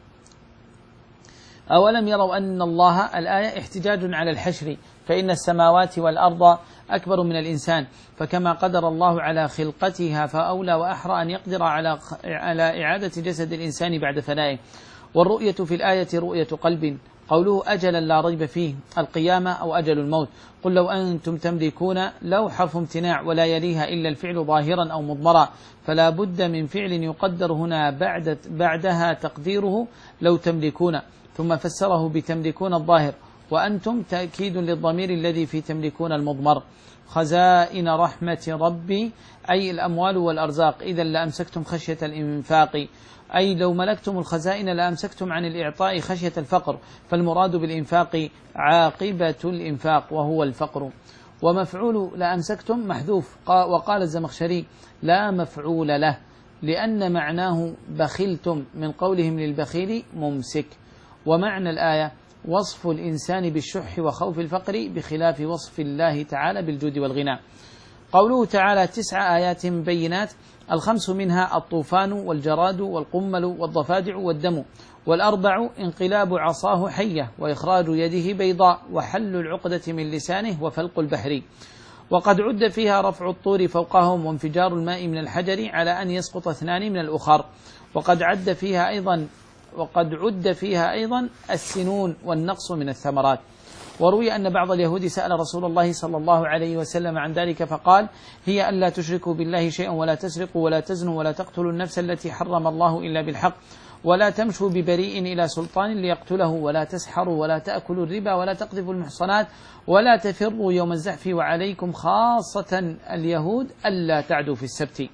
أولم يروا أن الله، الآية احتجاج على الحشر، فإن السماوات والأرض أكبر من الإنسان، فكما قدر الله على خلقتها فأولى وأحرى أن يقدر على على إعادة جسد الإنسان بعد فنائه. والرؤية في الآية رؤية قلب. قوله أجلا لا ريب فيه، القيامة أو أجل الموت. قل لو أنتم تملكون، لو حرف امتناع ولا يليها إلا الفعل ظاهرا أو مضمرا، فلا بد من فعل يقدر هنا بعد بعدها تقديره لو تملكون، ثم فسره بتملكون الظاهر، وأنتم تأكيد للضمير الذي في تملكون المضمر. خزائن رحمة ربي أي الأموال والأرزاق، إذا لأمسكتم خشية الإنفاق، أي لو ملكتم الخزائن لأمسكتم عن الإعطاء خشية الفقر، فالمراد بالإنفاق عاقبة الإنفاق وهو الفقر. ومفعول لأمسكتم محذوف، وقال الزمخشري لا مفعول له، لأن معناه بخلتم من قولهم للبخيل ممسك. ومعنى الآية وصف الإنسان بالشح وخوف الفقر، بخلاف وصف الله تعالى بالجود والغنى. قوله تعالى تسع آيات بينات، الخمس منها الطوفان والجراد والقمل والضفادع والدم، والأربع انقلاب عصاه حية، وإخراج يده بيضاء، وحل العقدة من لسانه، وفلق البحر. وقد عد فيها رفع الطور فوقهم، وانفجار الماء من الحجر على أن يسقط اثنان من الأخر. وقد عد فيها أيضا وقد عد فيها أيضا السنون والنقص من الثمرات. وروي أن بعض اليهود سأل رسول الله صلى الله عليه وسلم عن ذلك فقال هي ألا تشركوا بالله شيئا، ولا تسرقوا، ولا تزنوا، ولا تقتلوا النفس التي حرم الله إلا بالحق، ولا تمشوا ببريء إلى سلطان ليقتله، ولا تسحروا، ولا تأكلوا الربا، ولا تقذفوا المحصنات، ولا تفروا يوم الزحف، وعليكم خاصة اليهود ألا تعدوا في السبت.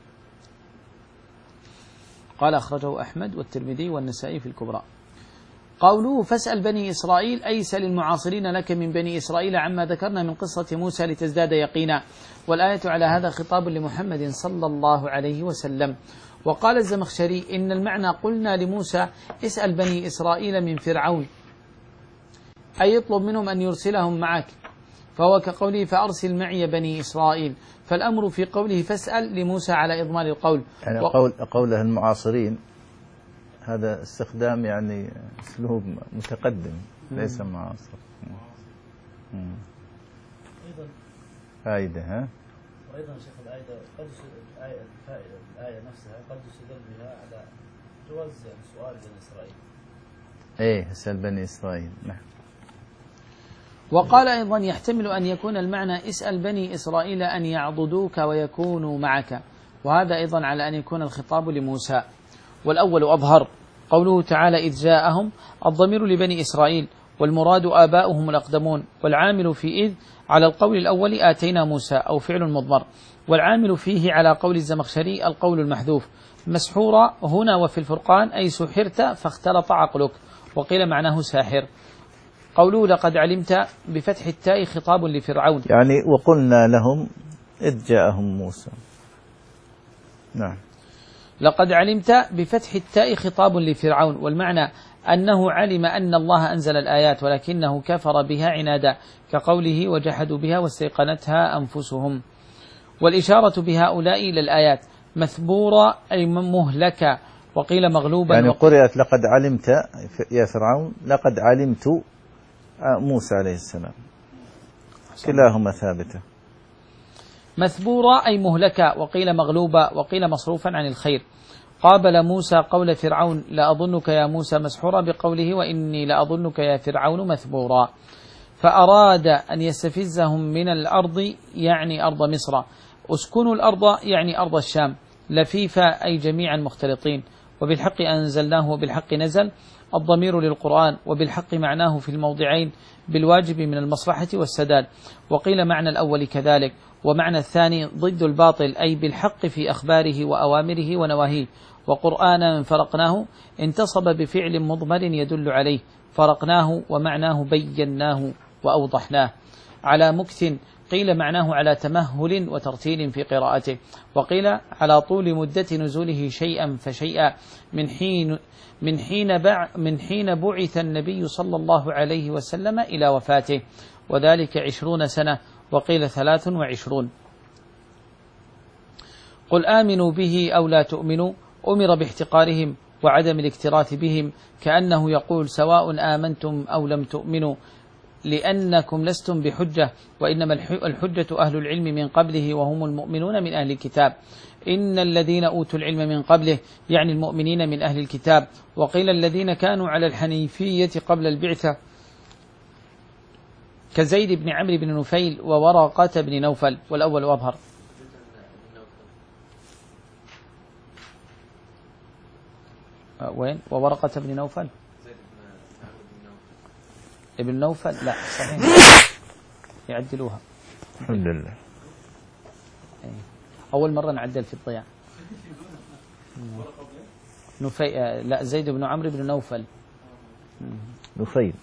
قال أخرجه أحمد والترمذي والنسائي في الكبرى. قوله فاسأل بني إسرائيل، أي سل المعاصرين لك من بني إسرائيل عما ذكرنا من قصة موسى لتزداد يقينا. والآية على هذا خطاب لمحمد صلى الله عليه وسلم. وقال الزمخشري إن المعنى قلنا لموسى اسأل بني إسرائيل من فرعون، أي يطلب منهم أن يرسلهم معك. فهو كقوله فأرسل معي بني إسرائيل، فالأمر في قوله فاسأل لموسى على إضمار القول. يعني و... قول قوله المعاصرين هذا استخدام يعني أسلوب متقدم ليس معاصر. أيضا فائدة ها. وأيضا شيخ الآية قد الآية الآية نفسها قد يستدل بها على جواز يعني سؤال بني إسرائيل. إيه اسأل بني إسرائيل. نعم. وقال أيضا يحتمل أن يكون المعنى اسأل بني إسرائيل أن يعضدوك ويكونوا معك، وهذا أيضا على أن يكون الخطاب لموسى. والأول أظهر، قوله تعالى إذ جاءهم الضمير لبني إسرائيل، والمراد آباؤهم الأقدمون، والعامل في إذ على القول الأول آتينا موسى أو فعل مضمر، والعامل فيه على قول الزمخشري القول المحذوف. مسحورة هنا وفي الفرقان أي سحرت فاختلط عقلك، وقيل معناه ساحر. قوله لقد علمت بفتح التاء خطاب لفرعون، يعني وقلنا لهم إذ جاءهم موسى. نعم. لقد علمت بفتح التاء خطاب لفرعون، والمعنى أنه علم أن الله أنزل الآيات ولكنه كفر بها عنادا، كقوله وجحدوا بها واستيقنتها أنفسهم. والإشارة بهؤلاء إلى الآيات مثبورة أي مهلكة، وقيل مغلوبا. يعني قرأت لقد علمت يا فرعون لقد علمت موسى عليه السلام، كلاهما ثابتة. مثبورة أي مهلكة، وقيل مغلوبة، وقيل مصروفا عن الخير. قابل موسى قول فرعون لأظنك يا موسى مسحورا بقوله وإني لأظنك يا فرعون مثبورا. فأراد أن يستفزهم من الأرض يعني أرض مصر، اسكنوا الأرض يعني أرض الشام، لفيفا أي جميعا مختلطين، وبالحق أنزلناه وبالحق نزل، الضمير للقرآن، وبالحق معناه في الموضعين بالواجب من المصلحة والسداد. وقيل معنى الأول كذلك، ومعنى الثاني ضد الباطل أي بالحق في أخباره وأوامره ونواهيه. وقرآنا فرقناه انتصب بفعل مضمر يدل عليه، فرقناه ومعناه بيناه وأوضحناه. على مكث قيل معناه على تمهل وترتيل في قراءته، وقيل على طول مدة نزوله شيئا فشيئا من حين من حين بع من حين بعث النبي صلى الله عليه وسلم إلى وفاته، وذلك عشرون سنة، وقيل ثلاث وعشرون. قل آمنوا به أو لا تؤمنوا، أمر باحتقارهم وعدم الاكتراث بهم، كأنه يقول سواء آمنتم أو لم تؤمنوا، لأنكم لستم بحجة، وإنما الحجة أهل العلم من قبله وهم المؤمنون من أهل الكتاب. إن الذين أوتوا العلم من قبله يعني المؤمنين من أهل الكتاب. وقيل الذين كانوا على الحنيفية قبل البعثة كزيد بن عمرو بن نفيل وورقة بن نوفل، والأول أظهر. وين وورقة بن نوفل؟ ابن نوفل لا صحيح، يعدلوها. الحمد لله. أول مرة نعدل في الضياع. نفي لا زيد بن عمرو بن نوفل. نفيل.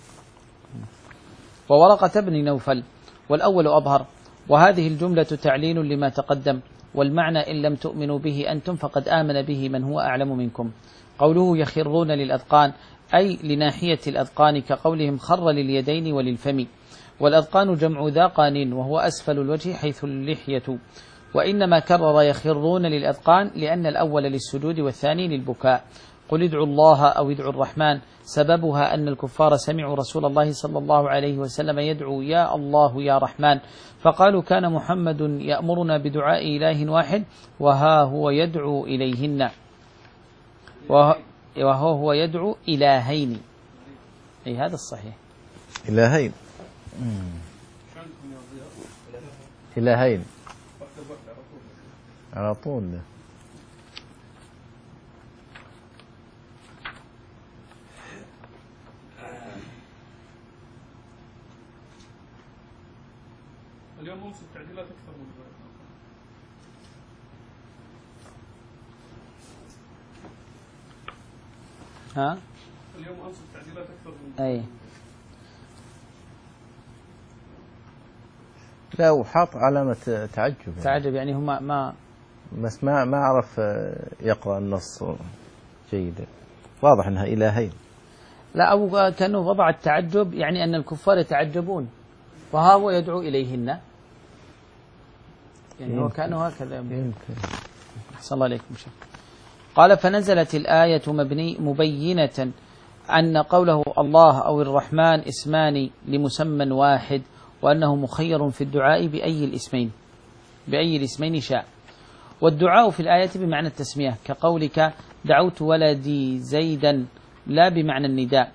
وورقة بن نوفل، والأول أظهر. وهذه الجملة تعليل لما تقدم، والمعنى إن لم تؤمنوا به أنتم فقد آمن به من هو أعلم منكم. قوله يخرون للأذقان أي لناحية الأذقان، كقولهم خر لليدين وللفم. والأذقان جمع ذاقان وهو أسفل الوجه حيث اللحية. وإنما كرر يخرون للأذقان لأن الأول للسجود والثاني للبكاء. قل ادعوا الله أو ادعوا الرحمن، سببها أن الكفار سمعوا رسول الله صلى الله عليه وسلم يدعو يا الله يا رحمن، فقالوا كان محمد يأمرنا بدعاء إله واحد وها هو يدعو إليهن، وهو هو يدعو إلهين. أي هذا الصحيح، إلهين. إلهين على طول. اليوم أمس التعديلات أكثر من ها؟ اليوم أمس التعديلات أكثر من أي لا، وحاط علامة تعجب يعني. تعجب يعني هم ما بس ما ما عرف يقرأ النص جيدا، واضح أنها إلهين. لا، أو كأنه وضع التعجب يعني أن الكفار يتعجبون وها هو يدعو إليهن، يعني هو كأنه هكذا يمكن. أحسن الله عليكم شيخ. قال فنزلت الآية مبني مبينة أن قوله الله أو الرحمن اسمان لمسمى واحد، وأنه مخير في الدعاء بأي الاسمين بأي الاسمين شاء. والدعاء في الآية بمعنى التسمية، كقولك دعوت ولدي زيدا، لا بمعنى النداء.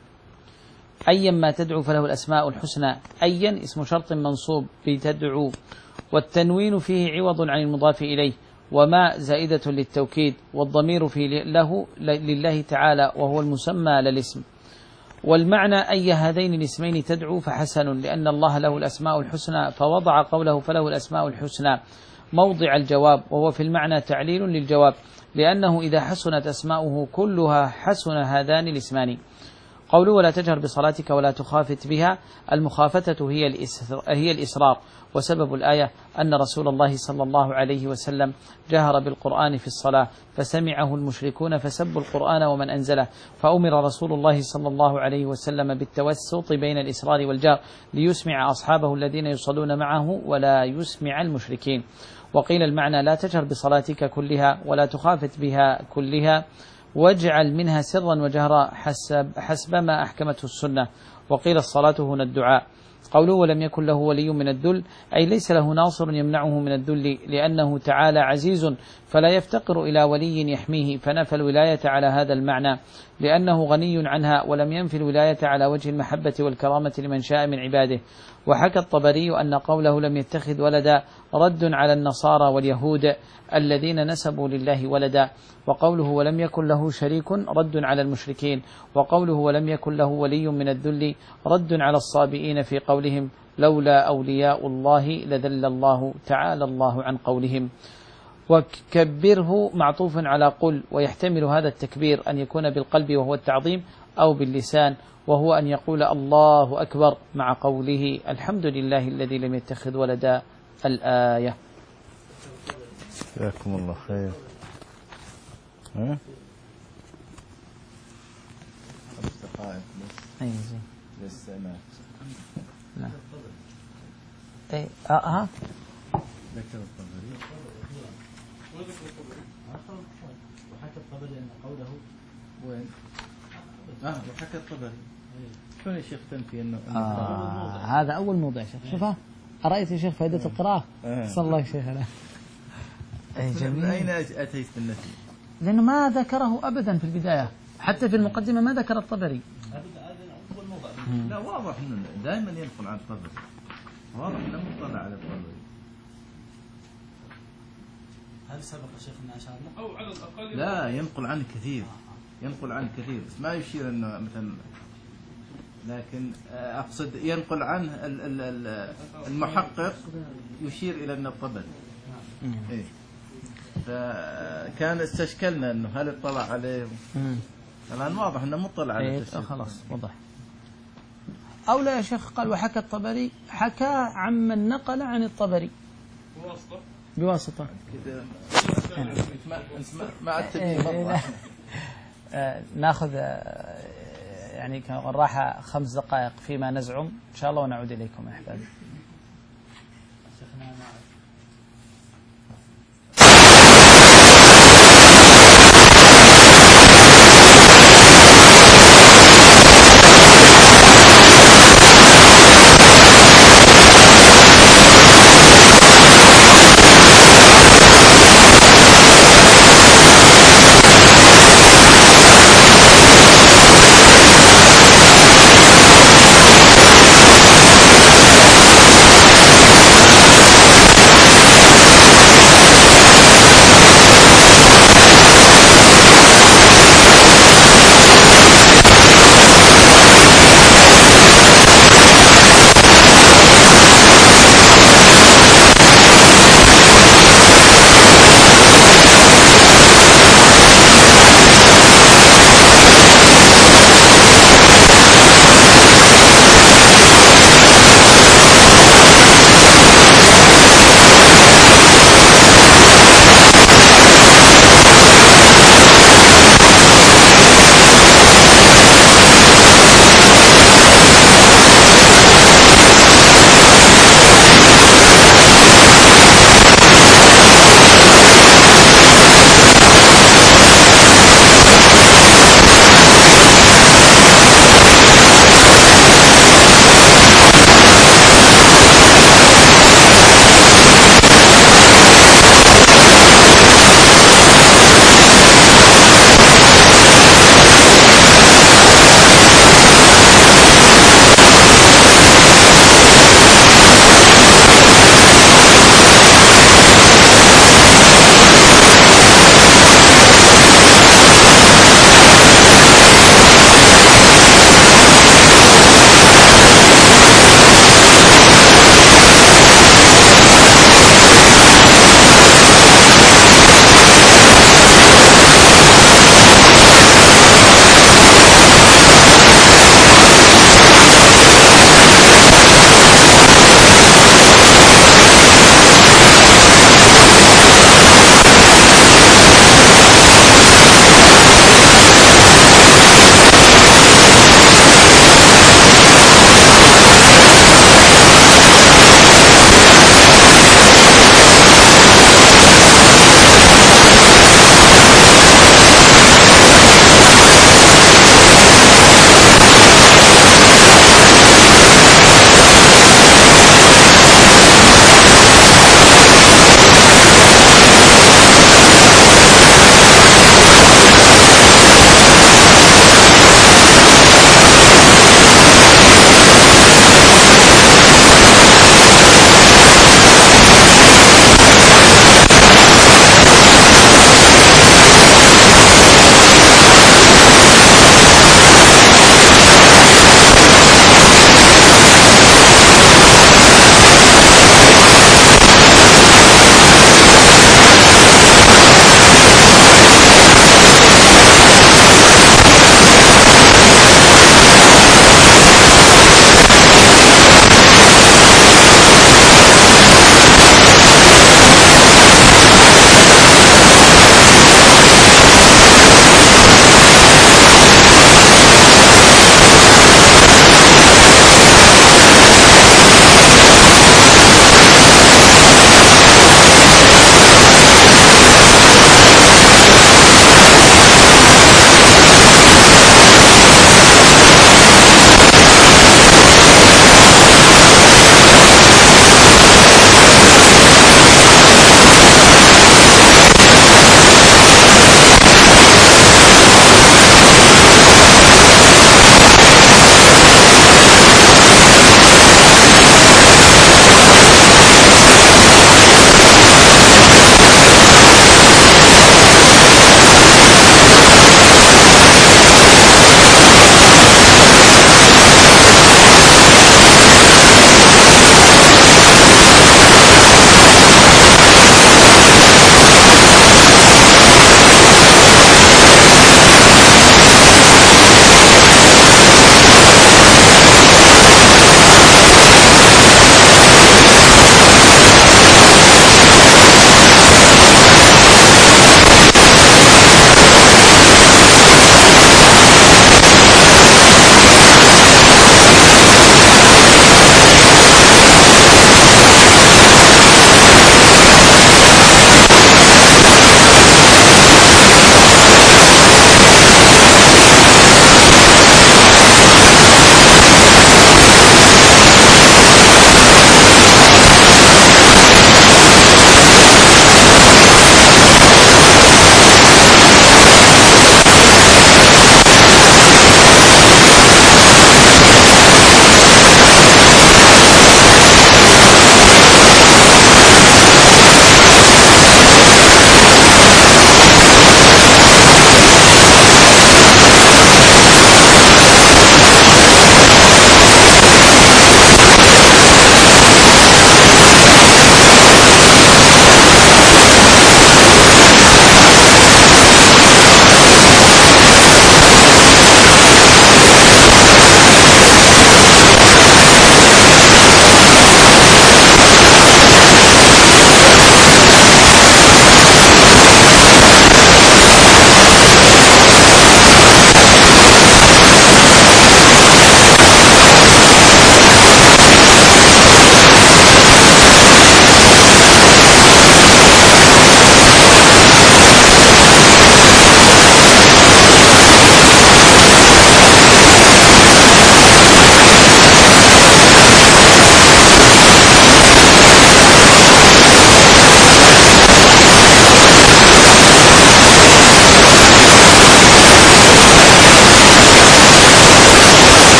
أيا ما تدعو فله الأسماء الحسنى، أيا اسم شرط منصوب بتدعو، والتنوين فيه عوض عن المضاف إليه، وما زائدة للتوكيد، والضمير في له لله تعالى وهو المسمى للاسم. والمعنى أي هذين الاسمين تدعو فحسن، لأن الله له الأسماء الحسنى، فوضع قوله فله الأسماء الحسنى موضع الجواب، وهو في المعنى تعليل للجواب، لأنه إذا حسنت أسماؤه كلها حسن هذان الاسمان. قوله ولا تجهر بصلاتك ولا تخافت بها، المخافتة هي هي الإسرار، وسبب الآية أن رسول الله صلى الله عليه وسلم جهر بالقرآن في الصلاة فسمعه المشركون فسبوا القرآن ومن أنزله، فأمر رسول الله صلى الله عليه وسلم بالتوسط بين الإسرار والجهر ليسمع أصحابه الذين يصلون معه ولا يسمع المشركين. وقيل المعنى لا تجهر بصلاتك كلها ولا تخافت بها كلها، واجعل منها سرا وجهرا حسب, حسب ما أحكمته السنة. وقيل الصلاة هنا الدعاء. قوله ولم يكن له ولي من الذل، أي ليس له ناصر يمنعه من الذل، لأنه تعالى عزيز فلا يفتقر إلى ولي يحميه، فنفى الولاية على هذا المعنى لأنه غني عنها، ولم ينفي الولاية على وجه المحبة والكرامة لمن شاء من عباده. وحكى الطبري أن قوله لم يتخذ ولدا رد على النصارى واليهود الذين نسبوا لله ولدا، وقوله ولم يكن له شريك رد على المشركين، وقوله ولم يكن له ولي من الذل رد على الصابئين في قولهم لولا أولياء الله لذل الله تعالى الله عن قولهم. وكبره معطوف على قل، ويحتمل هذا التكبير أن يكون بالقلب وهو التعظيم، أو باللسان وهو أن يقول الله أكبر مع قوله الحمد لله الذي لم يتخذ ولدا الآية. جزاكم الله خير. ها؟ خمس دقائق بس. أي زين. للسنة. نعم. أي آه ها. ذكر الطبري. وحكى الطبري أن قوله وين؟ آه وحكى الطبري. شلون يا شيخ تنفي إنه آه هذا أول موضع شيخ. شوفها. أرأيت يا شيخ فائدة القراءة؟ صلى الله شيخنا. أي جميل. أين أتيت بالنفي؟ لأنه ما ذكره أبدا في البداية، حتى في المقدمة ما ذكر الطبري. لا واضح إنه دائما ينقل عن الطبري، واضح إنه مطلع على الطبري. هل سبق شيخنا أشارنا؟ أو على الأقل لا ينقل عنه كثير، ينقل عنه كثير، بس ما يشير إنه مثلا، لكن أقصد ينقل عنه المحقق يشير إلى أنه الطبري. إيه. فكان استشكلنا أنه هل اطلع عليه. الآن واضح أنه مطلع عليه. إيه خلاص وضح. أو لا يا شيخ قال وحكى الطبري، حكى عمن نقل عن الطبري بواسطة بواسطة كذا. ما إيه آه ناخذ آه يعني راحة خمس دقائق فيما نزعم إن شاء الله ونعود إليكم يا أحبابي.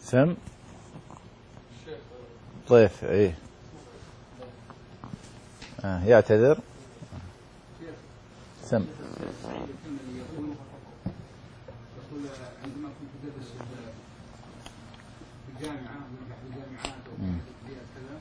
سم ضيف ايه آه يعتذر سم. يقول عندما كنت أدرس في الجامعة في الجامعات أو في الكليات كذا،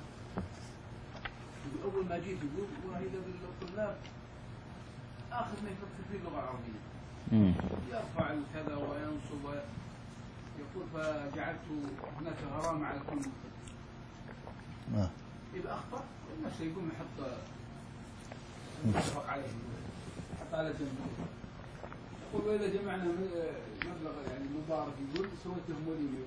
أول ما جيت يقول والله إذا الطلاب آخر ما يفكر في اللغة العربية يرفع كذا وينصب يقول فجعلت هناك غرامة على كل آه. إذا أخطأ الناس يقوم يحط متفق عليه حتى على جنب. يقول وإذا جمعنا مبلغ يعني مبارك يقول سويت لهم وليمة.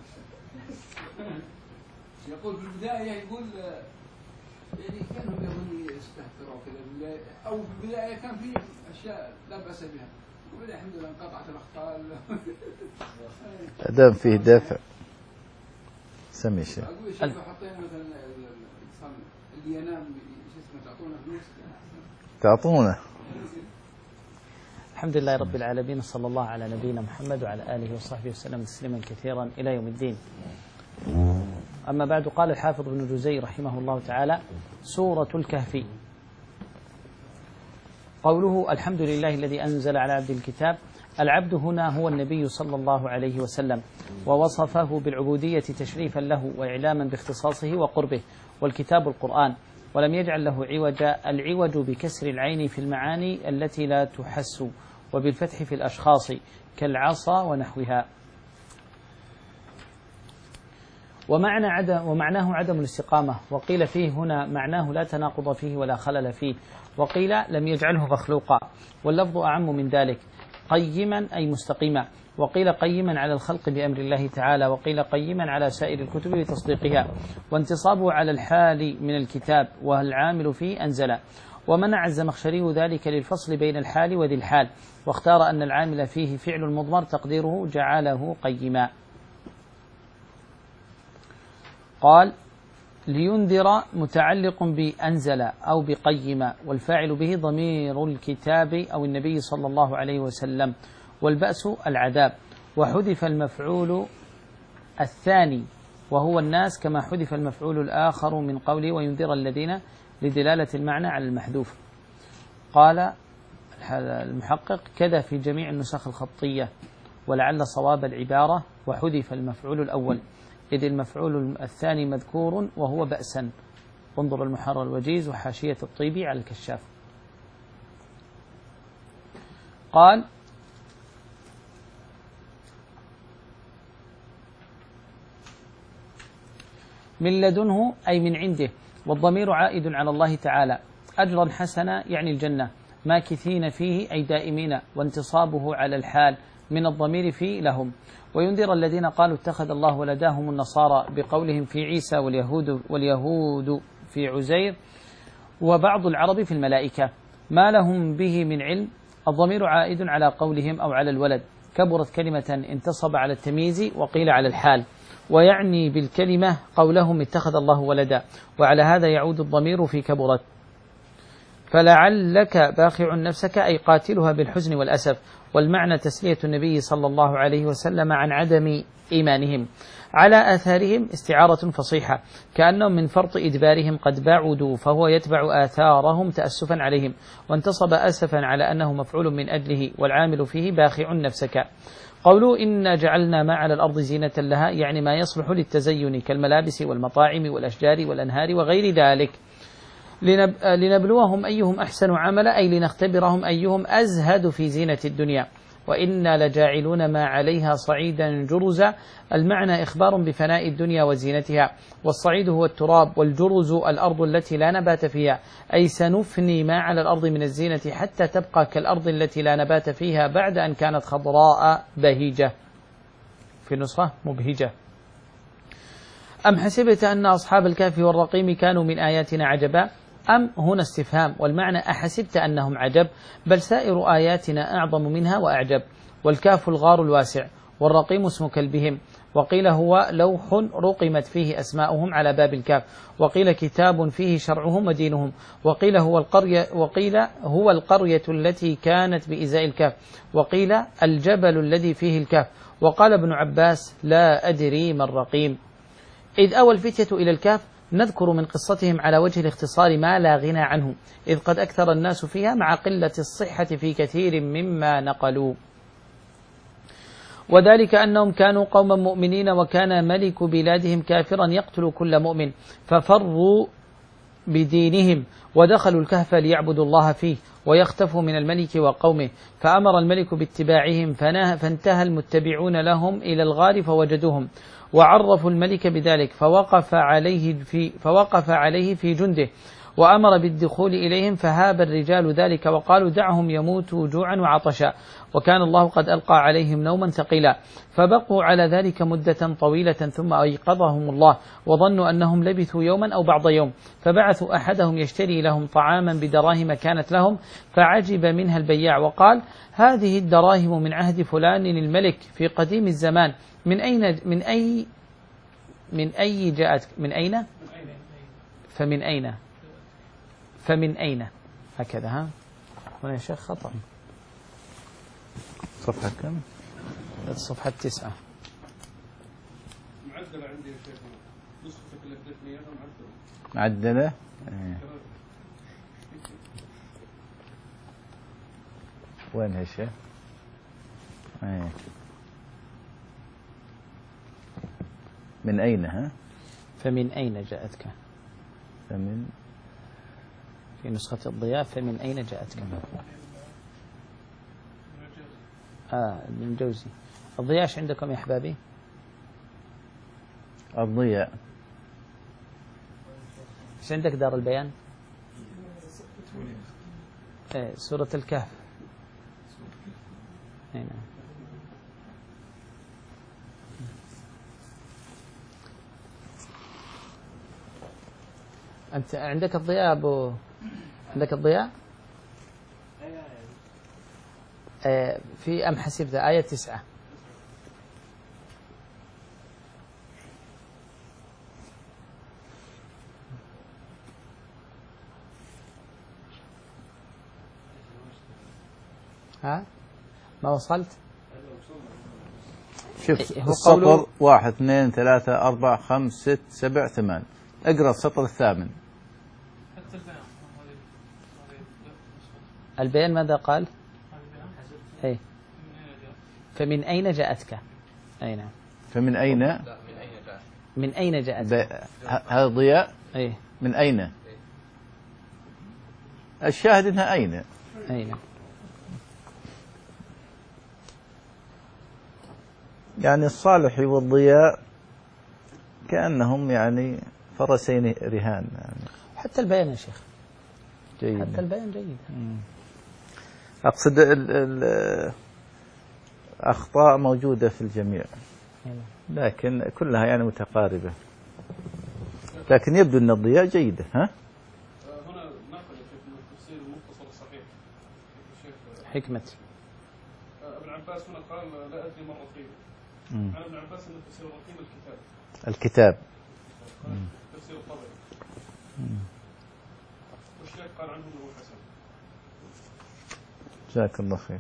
يقول في البداية يقول يعني كانوا يقولون يستهتروا كذا، أو في البداية كان في أشياء لا بأس بها، يقول الحمد لله انقطعت الأخطاء. أدام فيه دافع. سمي شيء. أقول يا شيخ حطينا مثلا اللي ينام شو اسمه تعطونا فلوس. تعطونا. الحمد لله رب العالمين، صلى الله على نبينا محمد وعلى آله وصحبه وسلم تسليما كثيرا إلى يوم الدين. أما بعد، قال الحافظ ابن جزي رحمه الله تعالى: سورة الكهف. قوله الحمد لله الذي أنزل على عبد الكتاب، العبد هنا هو النبي صلى الله عليه وسلم، ووصفه بالعبودية تشريفا له وإعلاما باختصاصه وقربه، والكتاب القرآن، ولم يجعل له عوجا. العوج بكسر العين في المعاني التي لا تحس، وبالفتح في الأشخاص كالعصا ونحوها. ومعنى عدم ومعناه عدم الاستقامة، وقيل فيه هنا معناه لا تناقض فيه ولا خلل فيه، وقيل لم يجعله مخلوقا، واللفظ أعم من ذلك، قيما أي مستقيما، وقيل قيما على الخلق بأمر الله تعالى، وقيل قيما على سائر الكتب بتصديقها، وانتصابه على الحال من الكتاب والعامل فيه أنزل. ومنع الزمخشري ذلك للفصل بين الحال وذي الحال، واختار أن العامل فيه فعل مضمر تقديره جعله قيما. قال: لينذر متعلق بأنزل أو بقيم، والفاعل به ضمير الكتاب أو النبي صلى الله عليه وسلم، والبأس العذاب. وحذف المفعول الثاني وهو الناس، كما حذف المفعول الآخر من قوله وينذر الذين، لدلالة المعنى على المحذوف. قال المحقق: كذا في جميع النسخ الخطية، ولعل صواب العبارة وحذف المفعول الأول، إذ المفعول الثاني مذكور وهو بأسا. انظر المحرر الوجيز وحاشية الطيبي على الكشاف. قال: من لدنه أي من عنده، والضمير عائد على الله تعالى. أجرا حسنا يعني الجنة، ماكثين فيه أي دائمين، وانتصابه على الحال من الضمير فيه لهم. وينذر الذين قالوا اتخذ الله ولداهم النصارى بقولهم في عيسى، واليهود, واليهود في عزير، وبعض العرب في الملائكة، ما لهم به من علم. الضمير عائد على قولهم أو على الولد. كبرت كلمة انتصب على التمييز، وقيل على الحال، ويعني بالكلمة قولهم اتخذ الله ولدا، وعلى هذا يعود الضمير في كبرت. فلعلك باخع نفسك أي قاتلها بالحزن والأسف، والمعنى تسلية النبي صلى الله عليه وسلم عن عدم إيمانهم على آثارهم، استعارة فصيحة، كأنهم من فرط إدبارهم قد بعدوا، فهو يتبع آثارهم تأسفا عليهم، وانتصب أسفا على أنه مفعول من أجله، والعامل فيه باخع نفسك. قولوا إنا جعلنا ما على الأرض زينة لها، يعني ما يصلح للتزين كالملابس والمطاعم والأشجار والأنهار وغير ذلك، لنبلوهم أيهم أحسن عملا، أي لنختبرهم أيهم أزهد في زينة الدنيا. وإنا لجاعلون ما عليها صعيدا جرزا، المعنى إخبار بفناء الدنيا وزينتها، والصعيد هو التراب، والجرز الأرض التي لا نبات فيها، أي سنفني ما على الأرض من الزينة حتى تبقى كالأرض التي لا نبات فيها بعد أن كانت خضراء بهيجة، في النسخة مبهجة. أم حسبت أن أصحاب الكهف والرقيم كانوا من آياتنا عجبا، أم هنا استفهام، والمعنى أحسبت أنهم عجب، بل سائر آياتنا أعظم منها وأعجب. والكهف الغار الواسع، والرقيم اسم كلبهم، وقيل هو لوح رقمت فيه أسماؤهم على باب الكهف، وقيل كتاب فيه شرعهم ودينهم، وقيل هو القرية وقيل هو القرية التي كانت بإزاء الكهف، وقيل الجبل الذي فيه الكهف. وقال ابن عباس لا أدري ما الرقيم. إذ أوى الفتية إلى الكهف نذكر من قصتهم على وجه الاختصار ما لا غنى عنه، إذ قد أكثر الناس فيها مع قلة الصحة في كثير مما نقلوا. وذلك أنهم كانوا قوما مؤمنين، وكان ملك بلادهم كافرا يقتل كل مؤمن، ففروا بدينهم ودخلوا الكهف ليعبدوا الله فيه ويختفوا من الملك وقومه، فأمر الملك باتباعهم، فانتهى المتبعون لهم إلى الغار فوجدوهم، وعرفوا الملك بذلك، فوقف عليه في, فوقف عليه في جنده، وأمر بالدخول إليهم، فهاب الرجال ذلك وقالوا دعهم يموتوا جوعا وعطشا، وكان الله قد ألقى عليهم نوما ثقيلا، فبقوا على ذلك مدة طويلة، ثم أيقظهم الله وظنوا أنهم لبثوا يوما أو بعض يوم، فبعثوا أحدهم يشتري لهم طعاما بدراهم كانت لهم، فعجب منها البياع وقال هذه الدراهم من عهد فلان الملك في قديم الزمان، من أين من أي من أي جاءت من أين فمن أين فمن أين هكذا. ها هنا يا شيخ خطأ. صفحة كم؟ الصفحة تسعة. معدلة عندي يا شيخ، نسختك اللي ادتني اياها معدلة. معدلة؟ ايه. وين يا شيخ؟ ايه. من أين ها؟ فمن أين جاءتك؟ فمن في نسخة الضياء فمن أين جاءتك؟ آه من جوزي. الضياء ايش عندكم يا أحبابي؟ الضياء ايش عندك دار البيان؟ ايه سورة الكهف. اي نعم. أنت عندك الضياء أبو عندك الضياء؟ آه في أم حسبت آية تسعة. ها ما وصلت؟ شوف السطر واحد اثنين ثلاثة أربعة خمس ست سبع ثمان، اقرأ السطر الثامن. البيان ماذا قال؟ ايه فمن أين جاءتك؟ أي نعم. فمن أين؟ من أين جاءتك؟ هذا ضياء؟ ايه من أين؟ الشاهد انها أين؟ أي نعم. يعني الصالح والضياء كأنهم يعني فرسين رهان يعني. حتى البيان يا شيخ جيد. حتى البيان جيد. أقصد الأخطاء موجودة في الجميع، لكن كلها يعني متقاربة، لكن يبدو أن الضياء جيدة. ها؟ هنا نقل من التفسير المختصر الصحيح حكمة ابن عباس هنا قال لا أدري ما الرقيم. عن ابن عباس أن تفسير الرقيم الكتاب. الكتاب. تفسير الطبري. والشيخ قال عنه أنه حسن. جزاك الله خير.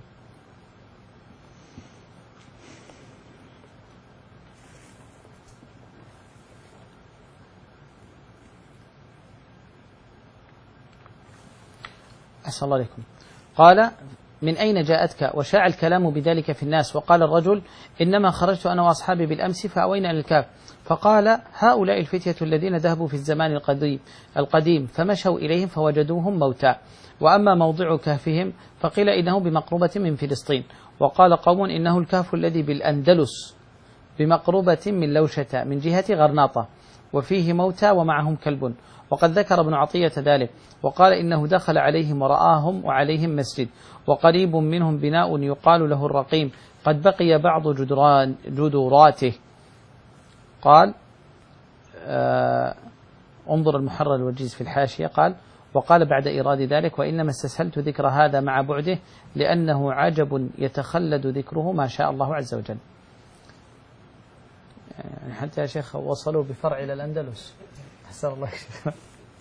أحسن الله عليكم. قال من أين جاءتك؟ وشاع الكلام بذلك في الناس، وقال الرجل إنما خرجت أنا وأصحابي بالأمس فأوينا إلى الكهف، فقال هؤلاء الفتية الذين ذهبوا في الزمان القديم القديم فمشوا إليهم فوجدوهم موتى، وأما موضع كهفهم فقيل إنه بمقربة من فلسطين، وقال قوم إنه الكهف الذي بالأندلس بمقربة من لوشة من جهة غرناطة، وفيه موتى ومعهم كلب. وقد ذكر ابن عطية ذلك، وقال إنه دخل عليهم ورآهم وعليهم مسجد، وقريب منهم بناء يقال له الرقيم، قد بقي بعض جدران جدوراته. قال آه انظر المحرر الوجيز في الحاشية. قال وقال بعد إيراد ذلك وإنما استسهلت ذكر هذا مع بعده لأنه عجب يتخلد ذكره ما شاء الله عز وجل. يعني حتى يا شيخ وصلوا بفرع إلى الأندلس، حسن الله شيخ.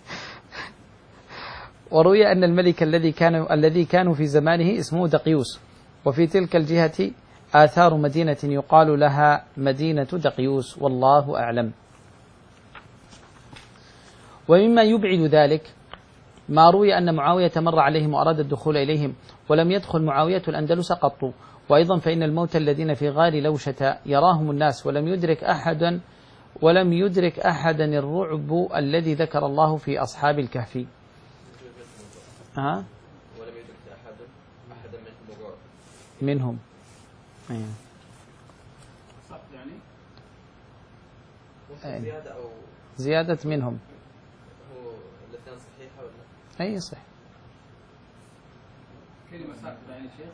وروي أن الملك الذي كان الذي كانوا في زمانه اسمه دقيوس، وفي تلك الجهة آثار مدينة يقال لها مدينة دقيوس، والله أعلم. ومما يبعد ذلك ما روي أن معاوية مر عليهم وأراد الدخول إليهم ولم يدخل معاوية الأندلس قط. وأيضا فإن الموتى الذين في غار لوشة يراهم الناس ولم يدرك أحدا ولم يدرك أحدا الرعب الذي ذكر الله في أصحاب الكهف. ها؟ ولم يدرك أحدا أحدا منهم الرعب منهم. أيوه. يعني زيادة أو زيادة منهم. هو الاثنين صحيحة ولا؟ أي صح. كلمة ساكتة يعني شيخ.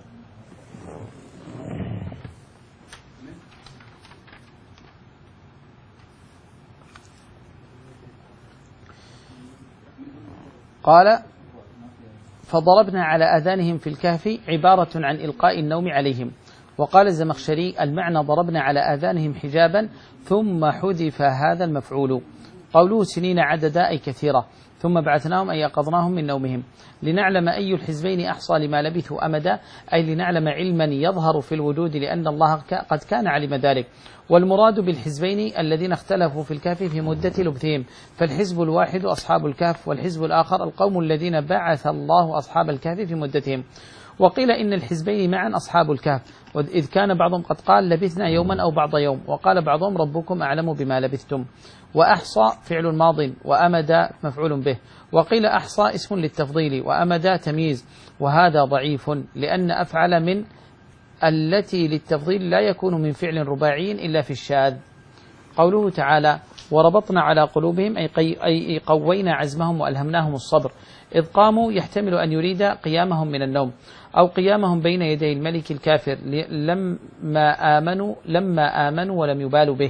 قال فضربنا على آذانهم في الكهف عبارة عن إلقاء النوم عليهم. وقال الزمخشري المعنى ضربنا على آذانهم حجابا ثم حذف هذا المفعول. قوله سنين عددا أي كثيرة، ثم بعثناهم أي يقظناهم من نومهم لنعلم أي الحزبين أحصى لما لبثوا أمدا، أي لنعلم علما يظهر في الوجود لأن الله قد كان علم ذلك. والمراد بالحزبين الذين اختلفوا في الكهف في مدة لبثهم، فالحزب الواحد أصحاب الكهف، والحزب الآخر القوم الذين بعث الله أصحاب الكهف في مدتهم. وقيل إن الحزبين معا أصحاب الكهف، إذ كان بعضهم قد قال لبثنا يوما أو بعض يوم، وقال بعضهم ربكم أعلم بما لبثتم. وأحصى فعل ماض وأمد مفعول به. وقيل أحصى اسم للتفضيل وأمد تمييز، وهذا ضعيف لأن أفعل من التي للتفضيل لا يكون من فعل رباعي إلا في الشاذ. قوله تعالى وربطنا على قلوبهم أي قوينا عزمهم وألهمناهم الصبر، إذ قاموا يحتمل أن يريد قيامهم من النوم أو قيامهم بين يدي الملك الكافر لما آمنوا لما آمنوا ولم يبالوا به.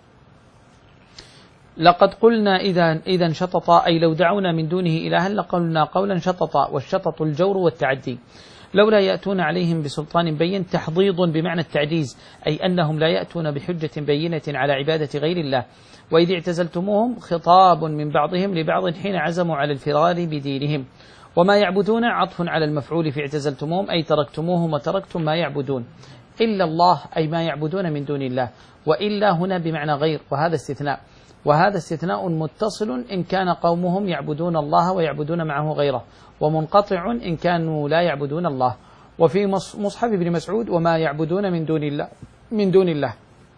لقد قلنا إذا إذا انشططا أي لو دعونا من دونه إلها لقلنا قولا شططا، والشطط الجور والتعدي. لولا يأتون عليهم بسلطان بين تحضيض بمعنى التعجيز، أي أنهم لا يأتون بحجة بينة على عبادة غير الله. وإذ اعتزلتموهم خطاب من بعضهم لبعض حين عزموا على الفرار بدينهم. وما يعبدون عطف على المفعول في اعتزلتموهم أي تركتموهم وتركتم ما يعبدون، إلا الله أي ما يعبدون من دون الله، وإلا هنا بمعنى غير، وهذا استثناء، وهذا استثناء متصل إن كان قومهم يعبدون الله ويعبدون معه غيره، ومنقطع إن كانوا لا يعبدون الله. وفي مصحف ابن مسعود وما يعبدون من دون الله من دون الله.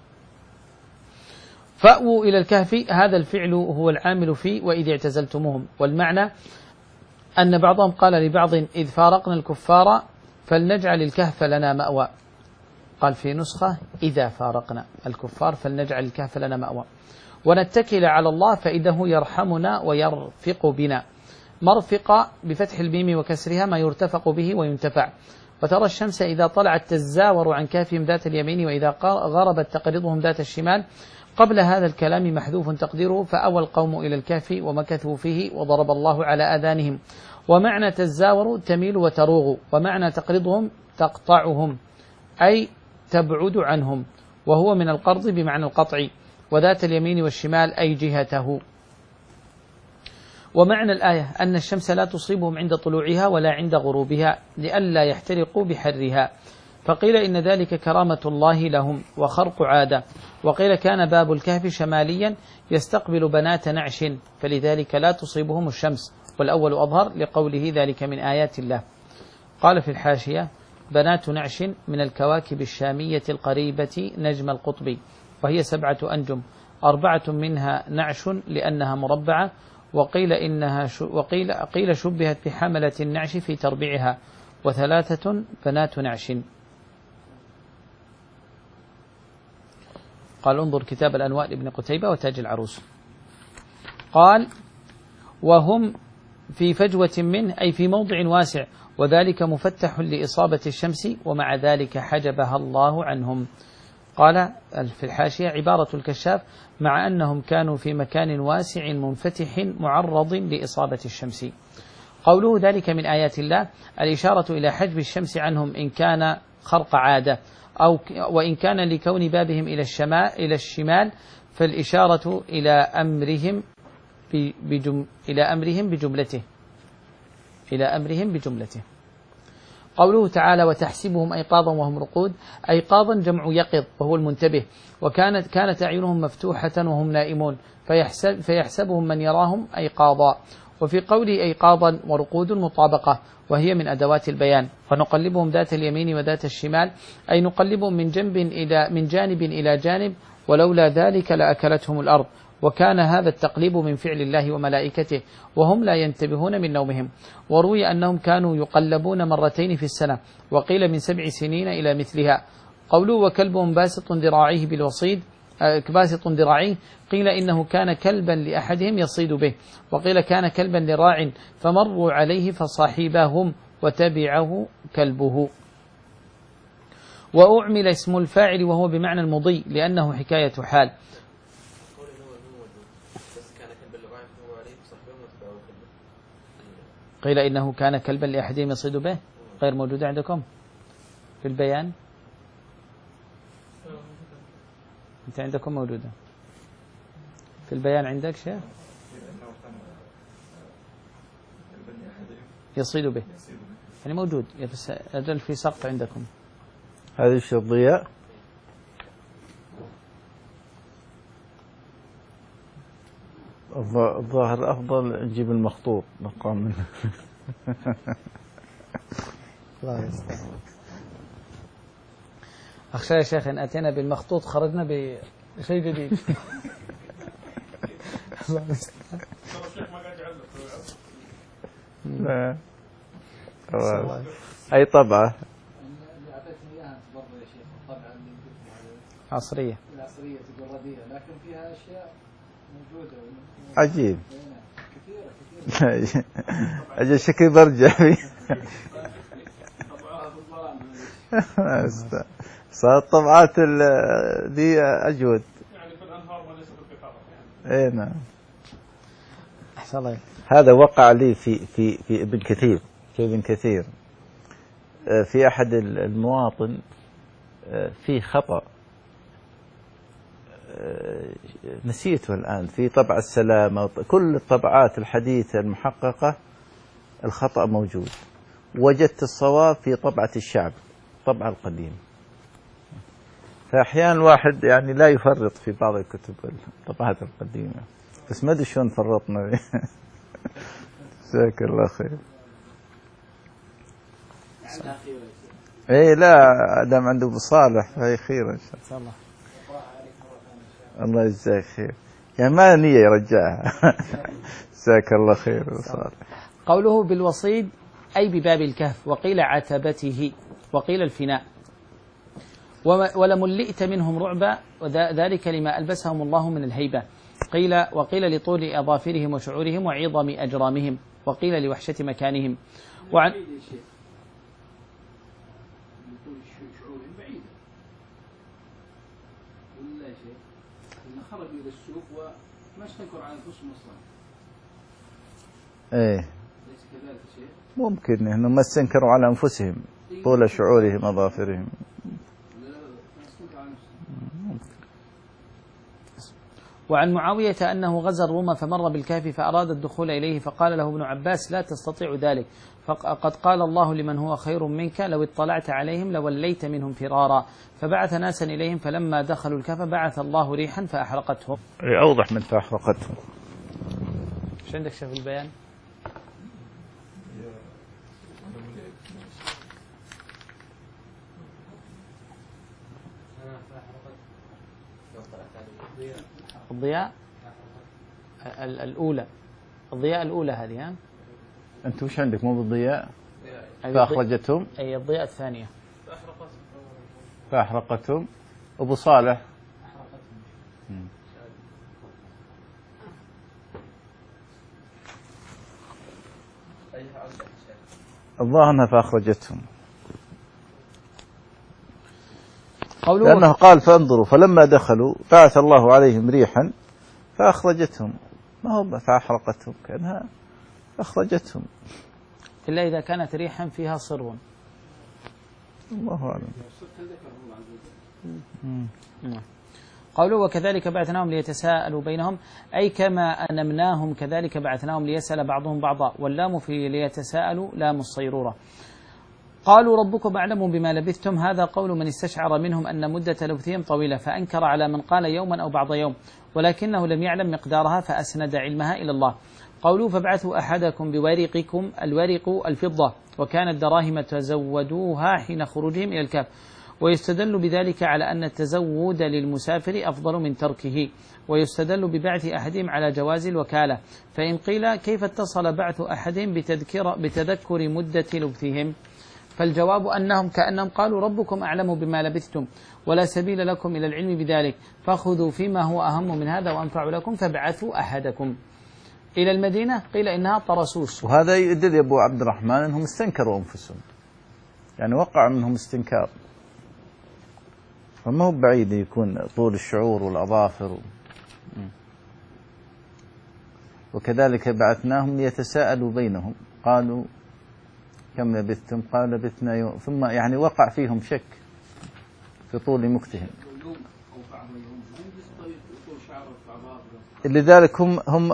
فأووا إلى الكهف هذا الفعل هو العامل فيه وإذ اعتزلتموهم، والمعنى أن بعضهم قال لبعض إذ فارقنا الكفار فلنجعل الكهف لنا مأوى، قال في نسخة إذا فارقنا الكفار فلنجعل الكهف لنا مأوى، ونتكل على الله فإنه يرحمنا ويرفق بنا. مرفق بفتح الميم وكسرها ما يرتفق به وينتفع. وترى الشمس إذا طلعت تزاور عن كافهم ذات اليمين وإذا غربت تقرضهم ذات الشمال. قبل هذا الكلام محذوف تقديره فأوى القوم إلى الكهف ومكثوا فيه وضرب الله على آذانهم. ومعنى تزاور تميل وتروغ، ومعنى تقرضهم تقطعهم أي تبعد عنهم، وهو من القرض بمعنى القطع، وذات اليمين والشمال أي جهته. ومعنى الآية أن الشمس لا تصيبهم عند طلوعها ولا عند غروبها لئلا يحترقوا بحرها، فقيل إن ذلك كرامة الله لهم وخرق عادة. وقيل كان باب الكهف شماليا يستقبل بنات نعش فلذلك لا تصيبهم الشمس، والأول أظهر لقوله ذلك من آيات الله. قال في الحاشية بنات نعش من الكواكب الشامية القريبة نجم القطب، وهي سبعة أنجم، أربعة منها نعش لأنها مربعة، وقيل إنها وقيل قيل شبهت بحملة النعش في تربيعها، وثلاثة بنات نعش. قال انظر كتاب الأنواء لابن قتيبة وتاج العروس. قال وهم في فجوة منه أي في موضع واسع، وذلك مفتح لإصابة الشمس، ومع ذلك حجبها الله عنهم. قال في الحاشية عبارة الكشاف مع أنهم كانوا في مكان واسع منفتح معرض لإصابة الشمس. قوله ذلك من آيات الله الإشارة إلى حجب الشمس عنهم إن كان خرق عادة أو وإن كان لكون بابهم إلى الشمال إلى الشمال فالإشارة إلى أمرهم بجم إلى أمرهم بجملته إلى أمرهم بجملته. قوله تعالى وتحسبهم أيقاظا وهم رقود، أيقاظا جمع يقظ وهو المنتبه، وكانت كانت أعينهم مفتوحة وهم نائمون فيحسب فيحسبهم من يراهم أيقاظا. وفي قوله أيقاظا ورقود مطابقة وهي من أدوات البيان. ونقلبهم ذات اليمين وذات الشمال أي نقلبهم من جنب إلى من جانب إلى جانب ولولا ذلك لأكلتهم الأرض. وكان هذا التقليب من فعل الله وملائكته وهم لا ينتبهون من نومهم. وروي أنهم كانوا يقلبون مرتين في السنة وقيل من سبع سنين إلى مثلها. قوله وكلبهم باسط ذراعيه بالوصيد باسط ذراعيه قيل إنه كان كلبا لأحدهم يصيد به، وقيل كان كلبا لراع فمروا عليه فصاحبهم وتبعه كلبه. وأعمل اسم الفاعل وهو بمعنى المضي لأنه حكاية حال. قيل إنه كان كلبا لأحدهم يصيد به، غير موجود عندكم في البيان؟ أنت عندكم موجودة في البيان عندك شيء يصيد به يعني موجود أجل في سقط عندكم. هذا الشيء الضياء الظاهر أفضل نجيب المخطوط مقام منه. الله يستعان. أخشى يا شيخ إن أتينا بالمخطوط خرجنا بشيء جديد. الله يستعان. لا أي طبعة عصرية العصرية تقول رديئة لكن فيها أشياء موجودة عجيب كثيرة. أجل شكل برجع فيه. صارت طبعات دي أجود يعني في الأنهار وليس في البحار. إيه نعم. أحسن الله. هذا وقع لي في في في ابن كثير في ابن كثير في أحد المواطن في خطأ نسيته الآن في طبع السلامة كل الطبعات الحديثة المحققة الخطأ موجود. وجدت الصواب في طبعة الشعب طبعة القديم. فأحيانا الواحد يعني لا يفرط في بعض الكتب الطبعات القديمة بس ما أدري شلون فرطنا. جزاك الله خير. ايه لا دام عنده بصالح فهي خير ان شاء الله. الله يجزاك خير. يعني ما نية يرجعها. جزاك الله خير وصالح. قوله بالوصيد أي بباب الكهف وقيل عتبته وقيل الفناء. ولملئت منهم رعبا وذلك لما ألبسهم الله من الهيبة. قيل وقيل لطول أظافرهم وشعورهم وعظم أجرامهم وقيل لوحشة مكانهم. وعن خرج إلى السوق وما استنكر على القسم أصلا. إيه. ليس كذلك شيء. ممكن إنهم ما استنكروا على أنفسهم طول شعورهم أظافرهم. وعن معاوية أنه غزا الروم فمر بالكهف فأراد الدخول إليه فقال له ابن عباس لا تستطيع ذلك فقد قال الله لمن هو خير منك لو اطلعت عليهم لوليت منهم فرارا. فبعث ناسا إليهم فلما دخلوا الكهف بعث الله ريحا فأحرقتهم. أوضح من فأحرقتهم. ايش عندك شيء في البيان؟ الضياء الأولى الضياء الأولى هذه ها؟ أنت وش عندك مو بالضياء؟ فأخرجتهم أي الضياء الثانية فأحرقتهم. أبو صالح الظاهر أنها فأخرجتهم لأنه قال فانظروا فلما دخلوا بعث الله عليهم ريحا فأخرجتهم ما هو فأحرقتهم كأنها أخرجتهم. إلا إذا كانت ريحا فيها صرو. الله أعلم. قالوا وكذلك بعثناهم ليتساءلوا بينهم، أي كما أنمناهم كذلك بعثناهم ليسأل بعضهم بعضا، واللام في ليتساءلوا لام الصيرورة. قالوا ربكم أعلم بما لبثتم، هذا قول من استشعر منهم أن مدة لبثهم طويلة، فأنكر على من قال يوما أو بعض يوم، ولكنه لم يعلم مقدارها فأسند علمها إلى الله. قولوا فابعثوا أحدكم بورقكم، الورق الفضة، وكانت دراهم تزودوها حين خروجهم إلى الكهف، ويستدل بذلك على أن التزود للمسافر أفضل من تركه، ويستدل ببعث أحدهم على جواز الوكالة. فإن قيل كيف اتصل بعث أحدهم بتذكر, بتذكر مدة لبثهم؟ فالجواب أنهم كأنهم قالوا ربكم أعلم بما لبثتم ولا سبيل لكم إلى العلم بذلك، فخذوا فيما هو أهم من هذا وأنفع لكم فابعثوا أحدكم إلى المدينة. قيل إنها طرسوس. وهذا يدل يا أبو عبد الرحمن أنهم استنكروا أنفسهم، يعني وقع منهم استنكار، فما هو بعيد يكون طول الشعور والأظافر. وكذلك بعثناهم ليتساءلوا بينهم، قالوا كم لبثتم؟ قال لبثنا يوم، ثم يعني وقع فيهم شك في طول مكتهم، لذلك هم هم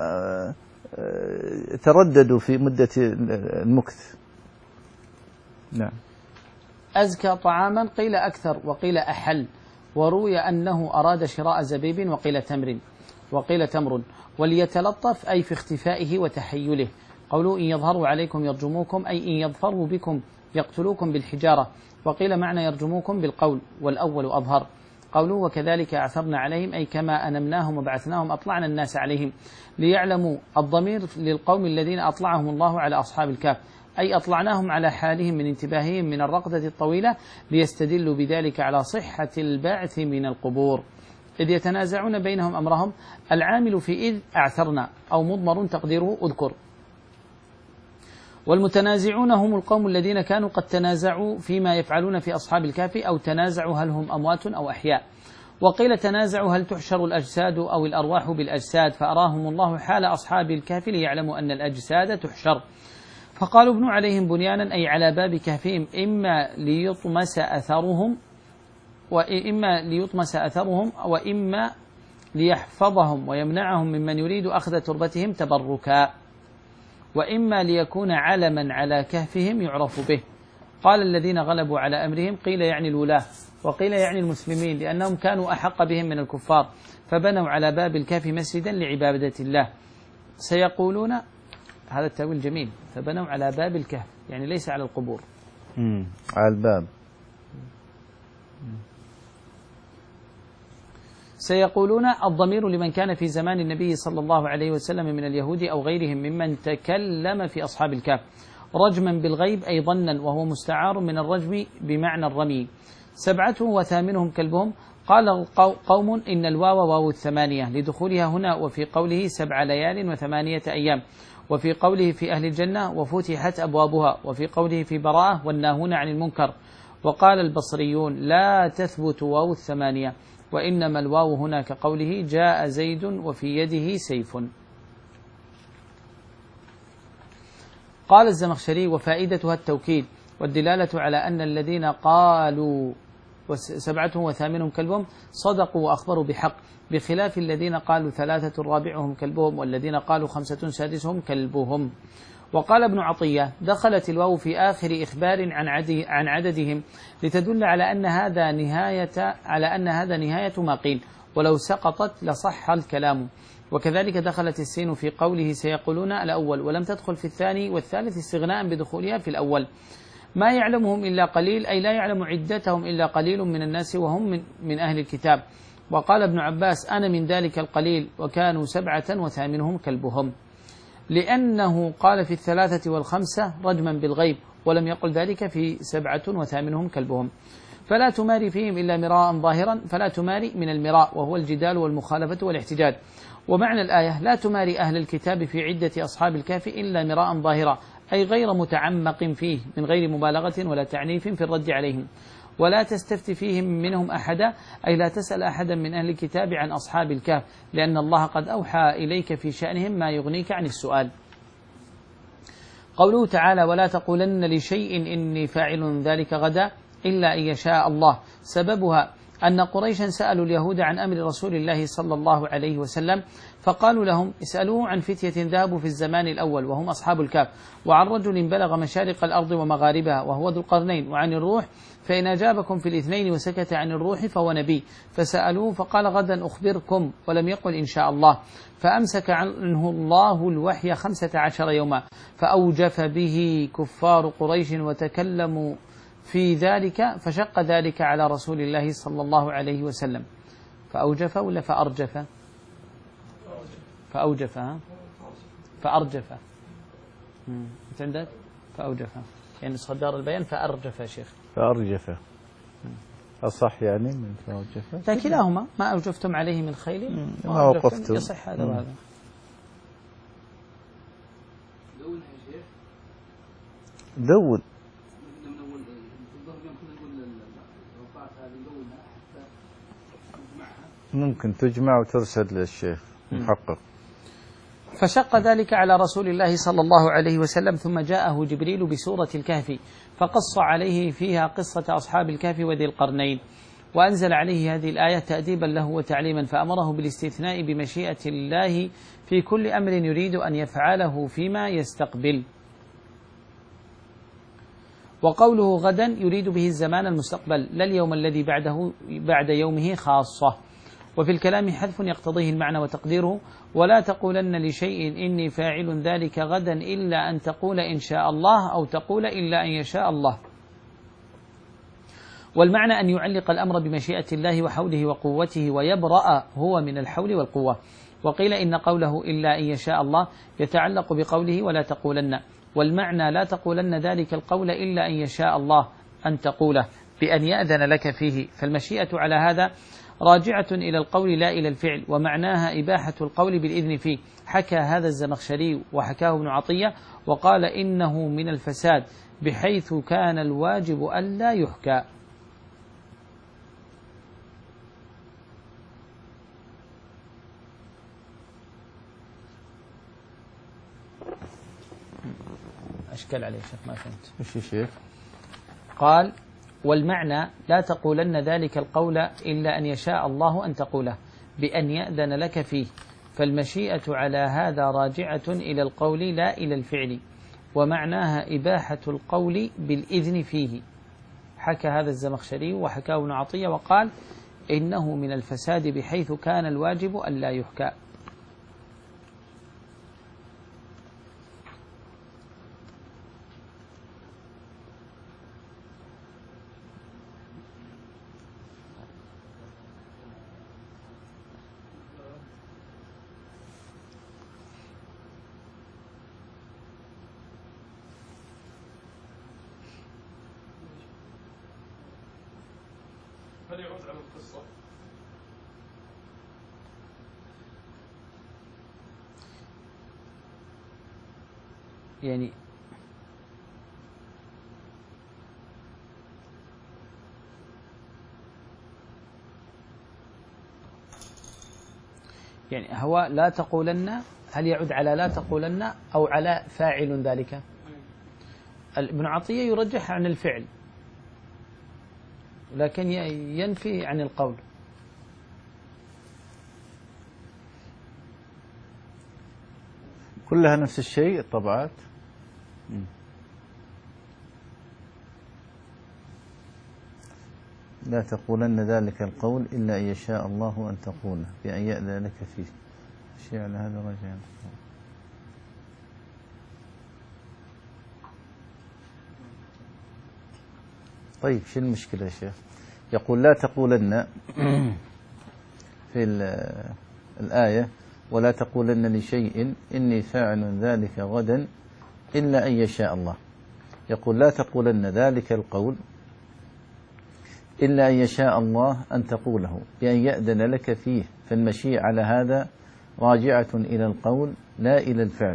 ترددوا في مدة المكث. نعم. أزكى طعاما قيل أكثر وقيل أحل، وروي أنه أراد شراء زبيب وقيل تمر وقيل تمر، وليتلطف أي في اختفائه وتحيله. قولوا إن يظهروا عليكم يرجموكم، أي إن يظفروا بكم يقتلوكم بالحجارة، وقيل معنى يرجموكم بالقول، والأول أظهر. قولوا وكذلك أعثرنا عليهم، أي كما أنمناهم وبعثناهم أطلعنا الناس عليهم، ليعلموا الضمير للقوم الذين أطلعهم الله على أصحاب الكهف، أي أطلعناهم على حالهم من انتباههم من الرقدة الطويلة، ليستدلوا بذلك على صحة البعث من القبور، إذ يتنازعون بينهم أمرهم. العامل في إذ أعثرنا أو مضمر تقديره أذكر. والمتنازعون هم القوم الذين كانوا قد تنازعوا فيما يفعلون في أصحاب الكهف، أو تنازعوا هل هم أموات أو أحياء. وقيل تنازعوا هل تحشر الأجساد أو الأرواح بالأجساد، فأراهم الله حال أصحاب الكهف ليعلموا أن الأجساد تحشر. فقالوا ابنوا عليهم بنيانا، أي على باب كهفهم، إما ليطمس أثرهم وإما ليطمس أثرهم وإما ليحفظهم ويمنعهم ممن يريد أخذ تربتهم تبركا، وإما ليكون علما على كهفهم يعرف به. قال الذين غلبوا على أمرهم، قيل يعني الولاة وقيل يعني المسلمين، لأنهم كانوا أحق بهم من الكفار، فبنوا على باب الكهف مسجدا لعبادة الله. سيقولون، هذا التأويل جميل، فبنوا على باب الكهف يعني ليس على القبور. مم. على الباب. سيقولون الضمير لمن كان في زمان النبي صلى الله عليه وسلم من اليهود أو غيرهم ممن تكلم في أصحاب الكهف، رجما بالغيب أي ظنا، وهو مستعار من الرجم بمعنى الرمي. سبعته وثامنهم كلبهم. قال قوم إن الواو واو الثمانية لدخولها هنا، وفي قوله سبع ليال وثمانية أيام، وفي قوله في أهل الجنة وفتحت أبوابها، وفي قوله في براءة والناهون عن المنكر. وقال البصريون لا تثبت واو الثمانية، وإنما الواو هنا كقوله جاء زيد وفي يده سيف. قال الزمخشري وفائدتها التوكيد والدلالة على أن الذين قالوا سبعتهم وثامنهم كلبهم صدقوا وأخبروا بحق، بخلاف الذين قالوا ثلاثة رابعهم كلبهم، والذين قالوا خمسة سادسهم كلبهم. وقال ابن عطية دخلت الواو في آخر إخبار عن عن عددهم لتدل على أن هذا نهاية على أن هذا نهاية ما قيل، ولو سقطت لصح الكلام. وكذلك دخلت السين في قوله سيقولون الأول، ولم تدخل في الثاني والثالث استغناء بدخولها في الأول. ما يعلمهم إلا قليل، أي لا يعلم عدتهم إلا قليل من الناس وهم من, من أهل الكتاب. وقال ابن عباس أنا من ذلك القليل، وكانوا سبعة وثامنهم كلبهم، لأنه قال في الثلاثة والخمسة رجما بالغيب، ولم يقل ذلك في سبعة وثامنهم كلبهم. فلا تماري فيهم إلا مراء ظاهرا، فلا تماري من المراء وهو الجدال والمخالفة والاحتجاج. ومعنى الآية لا تماري أهل الكتاب في عدة أصحاب الكهف إلا مراء ظاهرا، أي غير متعمق فيه من غير مبالغة ولا تعنيف في الرد عليهم. ولا تستفت فيهم منهم أحدا، أي لا تسأل أحدا من أهل الكتاب عن أصحاب الكهف، لأن الله قد أوحى إليك في شأنهم ما يغنيك عن السؤال. قوله تعالى ولا تقولن لشيء إني فاعل ذلك غدا إلا أن يشاء الله، سببها أن قريشا سألوا اليهود عن أمر رسول الله صلى الله عليه وسلم، فقالوا لهم اسألوه عن فتية ذهبوا في الزمان الأول وهم أصحاب الكهف، وعن رجل بلغ مشارق الأرض ومغاربها وهو ذو القرنين، وعن الروح فإن أجابكم في الاثنين وسكت عن الروح فهو نبي، فسألوه فقال غدا أخبركم ولم يقل إن شاء الله، فأمسك عنه الله الوحي خمسة عشر يوما، فأوجف به كفار قريش وتكلموا في ذلك، فشق ذلك على رسول الله صلى الله عليه وسلم. فأوجف ولا فأرجف؟ فأوجف ها؟ فأرجف. أنت عندك؟ فأوجف، يعني نسخة دار البيان فأرجف يا شيخ. فأرجف أصح يعني من فأوجف. لا كلاهما، ما أوجفتم عليه من خيل ما وقفتم يصح هذا وهذا. دون يا شيخ. دون. ممكن تجمع وترسل للشيخ محقق. فشق ذلك على رسول الله صلى الله عليه وسلم، ثم جاءه جبريل بسورة الكهف فقص عليه فيها قصة أصحاب الكهف وذي القرنين، وأنزل عليه هذه الآية تأديبا له وتعليما، فأمره بالاستثناء بمشيئة الله في كل أمر يريد أن يفعله فيما يستقبل. وقوله غدا يريد به الزمان المستقبل لا اليوم الذي بعده بعد يومه خاصة. وفي الكلام حذف يقتضيه المعنى وتقديره ولا تقولن لشيء إني فاعل ذلك غدا إلا أن تقول إن شاء الله، أو تقول إلا أن يشاء الله. والمعنى أن يعلق الأمر بمشيئة الله وحوله وقوته ويبرأ هو من الحول والقوة. وقيل إن قوله إلا أن يشاء الله يتعلق بقوله ولا تقولن، والمعنى لا تقولن ذلك القول إلا أن يشاء الله أن تقوله بأن يأذن لك فيه، فالمشيئة على هذا راجعة إلى القول لا إلى الفعل، ومعناها إباحة القول بالإذن فيه. حكى هذا الزمخشري وحكاه ابن عطية وقال إنه من الفساد بحيث كان الواجب ألا يحكى. أشكال عليه شيخ ما فهمت. إيش يا شيخ؟ قال والمعنى لا تقولن ذلك القول إلا أن يشاء الله أن تقوله بأن يأذن لك فيه، فالمشيئة على هذا راجعة إلى القول لا إلى الفعل، ومعناها إباحة القول بالإذن فيه. حكى هذا الزمخشري وحكاه ابن عطية وقال إنه من الفساد بحيث كان الواجب ألا يحكى. هل يعود على القصة؟ يعني يعني هو لا تقولن، هل يعود على لا تقولن أو على فاعل ذلك؟ ابن عطية يرجح عن الفعل لكن ينفي عن القول. كلها نفس الشيء الطبعات. لا تقولن ذلك القول إلا أن يشاء الله أن تقوله بأن يأذن لك فيه. شيء على هذا رجع. طيب شو المشكلة يا شيخ؟ يقول لا تقولن في الآية ولا تقولن لشيء إني فاعل ذلك غدا إلا أن يشاء الله. يقول لا تقولن ذلك القول إلا أن يشاء الله أن تقوله بأن يأذن لك فيه، فالمشيء على هذا راجعة إلى القول لا إلى الفعل.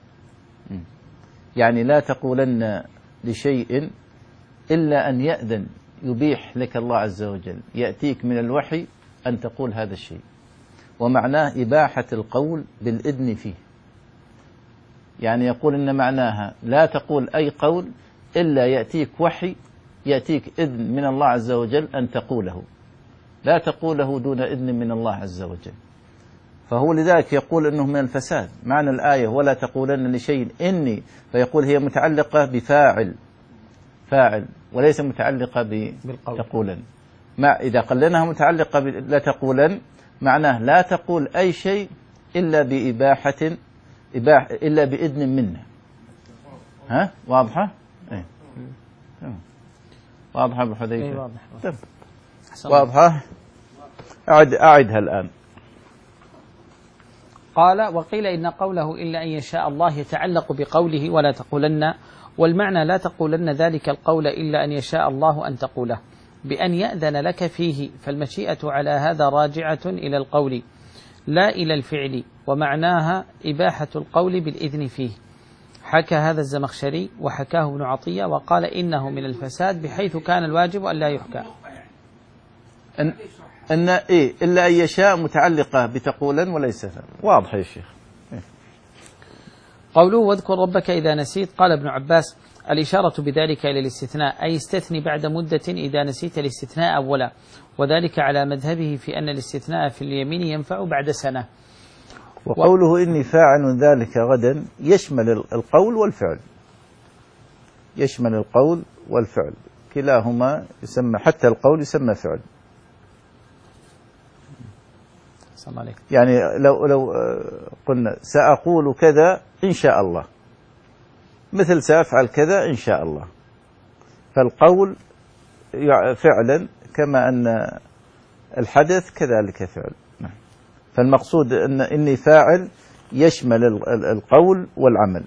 يعني لا تقولن لشيء إلا أن يأذن، يبيح لك الله عز وجل، يأتيك من الوحي أن تقول هذا الشيء، ومعناه إباحة القول بالإذن فيه. يعني يقول إن معناها لا تقول أي قول إلا يأتيك وحي، يأتيك إذن من الله عز وجل أن تقوله، لا تقوله دون إذن من الله عز وجل. فهو لذلك يقول إنه من الفساد. معنى الآية ولا تقولن لشيء إني، فيقول هي متعلقة بفاعل، فاعل وليس متعلقة بتقولن. ما إذا قلناها متعلقة لا تقولن معناه لا تقول أي شيء إلا بإباحة، إباحة إلا بإذن منه. ها واضحة؟ إيه. واضحة أبو حذيفة؟ إيه واضح. واضحة. أعد أعدها الآن. قال وقيل إن قوله إلا أن يشاء الله يتعلق بقوله ولا تقولن، والمعنى لا تقولن ذلك القول إلا أن يشاء الله أن تقوله بأن يأذن لك فيه، فالمشيئة على هذا راجعة إلى القول لا إلى الفعل، ومعناها إباحة القول بالإذن فيه. حكى هذا الزمخشري وحكاه ابن عطية وقال إنه من الفساد بحيث كان الواجب أن لا يحكى. أن, أن إيه إلا أن يشاء متعلقة بتقولا وليس فعل. واضح يا شيخ. إيه؟ قوله واذكر ربك إذا نسيت، قال ابن عباس الإشارة بذلك إلى الاستثناء، أي استثني بعد مدة إذا نسيت الاستثناء أولا، وذلك على مذهبه في أن الاستثناء في اليمين ينفع بعد سنة. وقوله إني فاعل ذلك غدا يشمل القول والفعل، يشمل القول والفعل كلاهما يسمى، حتى القول يسمى فعل. يعني لو لو قلنا سأقول كذا إن شاء الله، مثل سأفعل كذا إن شاء الله، فالقول فعلا كما أن الحدث كذلك فعل. فالمقصود أن إني فاعل يشمل القول والعمل.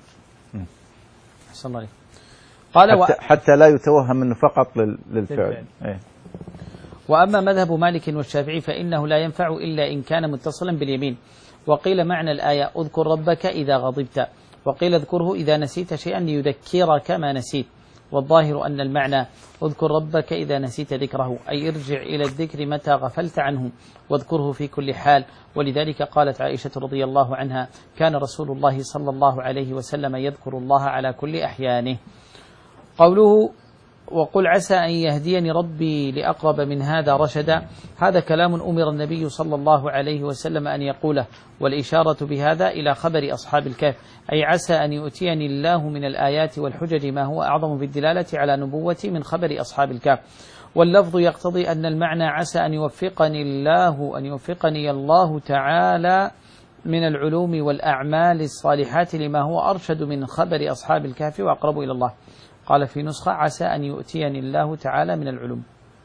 قال حتى, حتى لا يتوهم أنه فقط للفعل. إيه؟ وأما مذهب مالك والشافعي فإنه لا ينفع إلا إن كان متصلا باليمين. وقيل معنى الآية اذكر ربك إذا غضبت، وقيل اذكره إذا نسيت شيئا ليذكرك ما نسيت، والظاهر أن المعنى اذكر ربك إذا نسيت ذكره، أي ارجع إلى الذكر متى غفلت عنه واذكره في كل حال. ولذلك قالت عائشة رضي الله عنها كان رسول الله صلى الله عليه وسلم يذكر الله على كل أحيانه. قوله وقل عسى أن يهديني ربي لأقرب من هذا رشدا، هذا كلام أمر النبي صلى الله عليه وسلم أن يقوله، والإشارة بهذا إلى خبر أصحاب الكهف، أي عسى أن يؤتيني الله من الآيات والحجج ما هو أعظم بالدلالة على نبوتي من خبر أصحاب الكهف. واللفظ يقتضي أن المعنى عسى أن يوفقني الله أن يوفقني الله تعالى من العلوم والأعمال الصالحات لما هو أرشد من خبر أصحاب الكهف وأقرب إلى الله. قال في نسخة عسى أن يؤتيني الله تعالى من العلوم.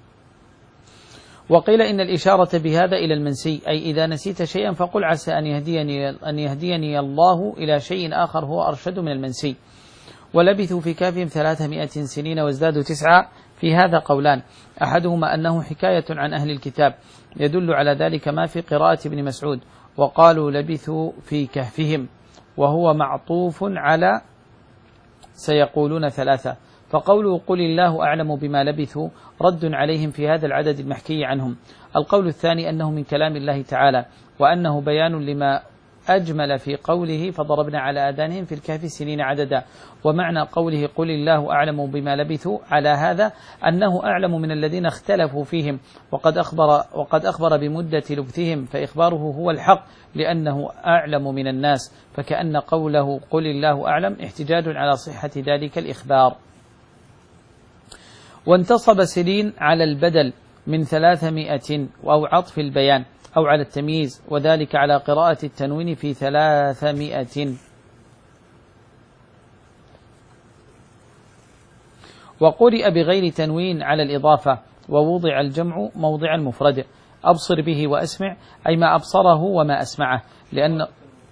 وقيل إن الإشارة بهذا إلى المنسي، أي إذا نسيت شيئا فقل عسى أن يهديني, أن يهديني الله إلى شيء آخر هو أرشد من المنسي. ولبثوا في كهفهم ثلاثمائة سنين وازدادوا تسعة، في هذا قولان، أحدهما أنه حكاية عن أهل الكتاب يدل على ذلك ما في قراءة ابن مسعود وقالوا لبثوا في كهفهم، وهو معطوف على سيقولون ثلاثة، فقوله قل الله أعلم بما لبثوا رد عليهم في هذا العدد المحكي عنهم. القول الثاني أنه من كلام الله تعالى، وأنه بيان لما أجمل في قوله فضربنا على آذانهم في الكهف سنين عددا. ومعنى قوله قل الله أعلم بما لبثوا على هذا أنه أعلم من الذين اختلفوا فيهم، وقد أخبر, وقد أخبر بمدة لبثهم، فإخباره هو الحق لأنه أعلم من الناس، فكأن قوله قل الله أعلم احتجاج على صحة ذلك الإخبار. وانتصب سنين على البدل من ثلاثمائة أو عطف البيان أو على التمييز، وذلك على قراءة التنوين في ثلاثمائة. وقرئ بغير تنوين على الإضافة، ووضع الجمع موضع المفرد. أبصر به وأسمع أي ما أبصره وما أسمعه، لأن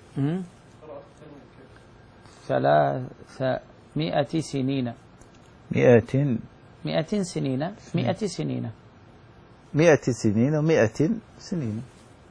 ثلاثمائة سنين مئة مئة سنين مئة سنين مئة سنين ومئة سنين.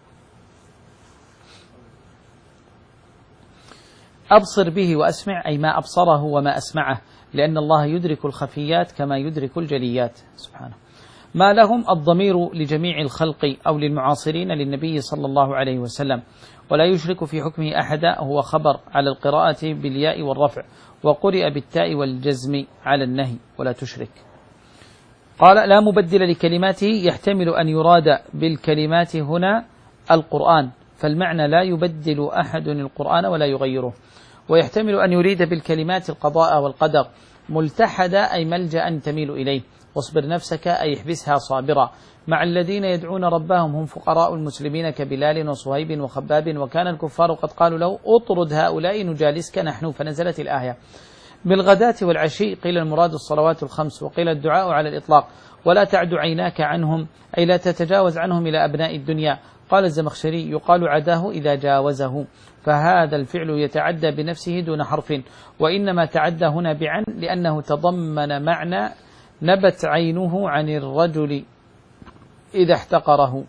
أبصر به وأسمع أي ما أبصره وما أسمعه، لأن الله يدرك الخفيات كما يدرك الجليات سبحانه. ما لهم الضمير لجميع الخلق أو للمعاصرين للنبي صلى الله عليه وسلم، ولا يشرك في حكمه أحدا، هو خبر على القراءة بالياء والرفع، وقرئ بالتاء والجزم على النهي ولا تشرك. قال لا مبدل لكلماته، يحتمل أن يراد بالكلمات هنا القرآن، فالمعنى لا يبدل أحد القرآن ولا يغيره، ويحتمل أن يريد بالكلمات القضاء والقدر، ملتحدا أي ملجأ تميل إليه، واصبر نفسك أي احبسها صابرا مع الذين يدعون ربهم هم فقراء المسلمين كبلال وصهيب وخباب، وكان الكفار قد قالوا له اطرد هؤلاء نجالسك نحن، فنزلت الآية. بالغداة والعشي قيل المراد الصلوات الخمس، وقيل الدعاء على الإطلاق، ولا تعد عيناك عنهم أي لا تتجاوز عنهم إلى أبناء الدنيا. قال الزمخشري يقال عداه إذا جاوزه، فهذا الفعل يتعدى بنفسه دون حرف، وإنما تعدى هنا بعن لأنه تضمن معنى نبت عينه عن الرجل إذا احتقره.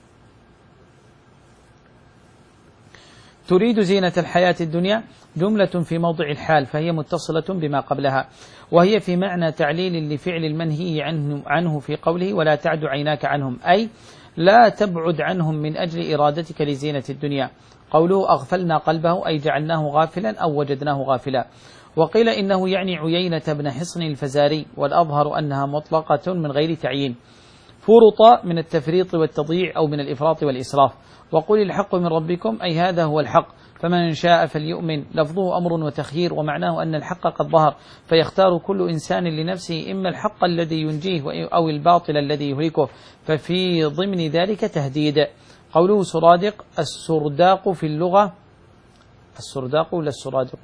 تريد زينة الحياة الدنيا جملة في موضع الحال، فهي متصلة بما قبلها، وهي في معنى تعليل لفعل المنهي عنه, عنه في قوله ولا تعد عيناك عنهم، أي لا تبعد عنهم من أجل إرادتك لزينة الدنيا. قوله أغفلنا قلبه أي جعلناه غافلا أو وجدناه غافلا. وقيل إنه يعني عيينة بن حصن الفزاري، والأظهر أنها مطلقة من غير تعيين. فرط من التفريط والتضييع أو من الإفراط والإسراف. وقل الحق من ربكم أي هذا هو الحق، فمن شاء فليؤمن، لفظه أمر وتخيير، ومعناه أن الحق قد ظهر، فيختار كل إنسان لنفسه إما الحق الذي ينجيه أو الباطل الذي يهلكه، ففي ضمن ذلك تهديد. قوله سرادق، السرداق في اللغة السرداق ولا السرادق؟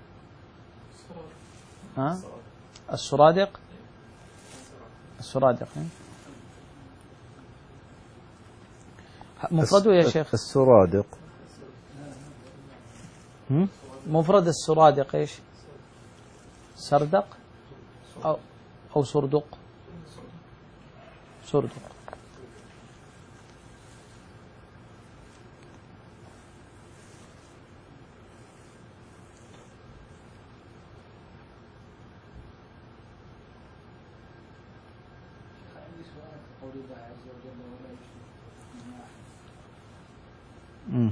ها؟ السرادق السرادق مفرده يا شيخ؟ السرادق مفرد السرادق ايش؟ سردق أو, أو سردق سردق امم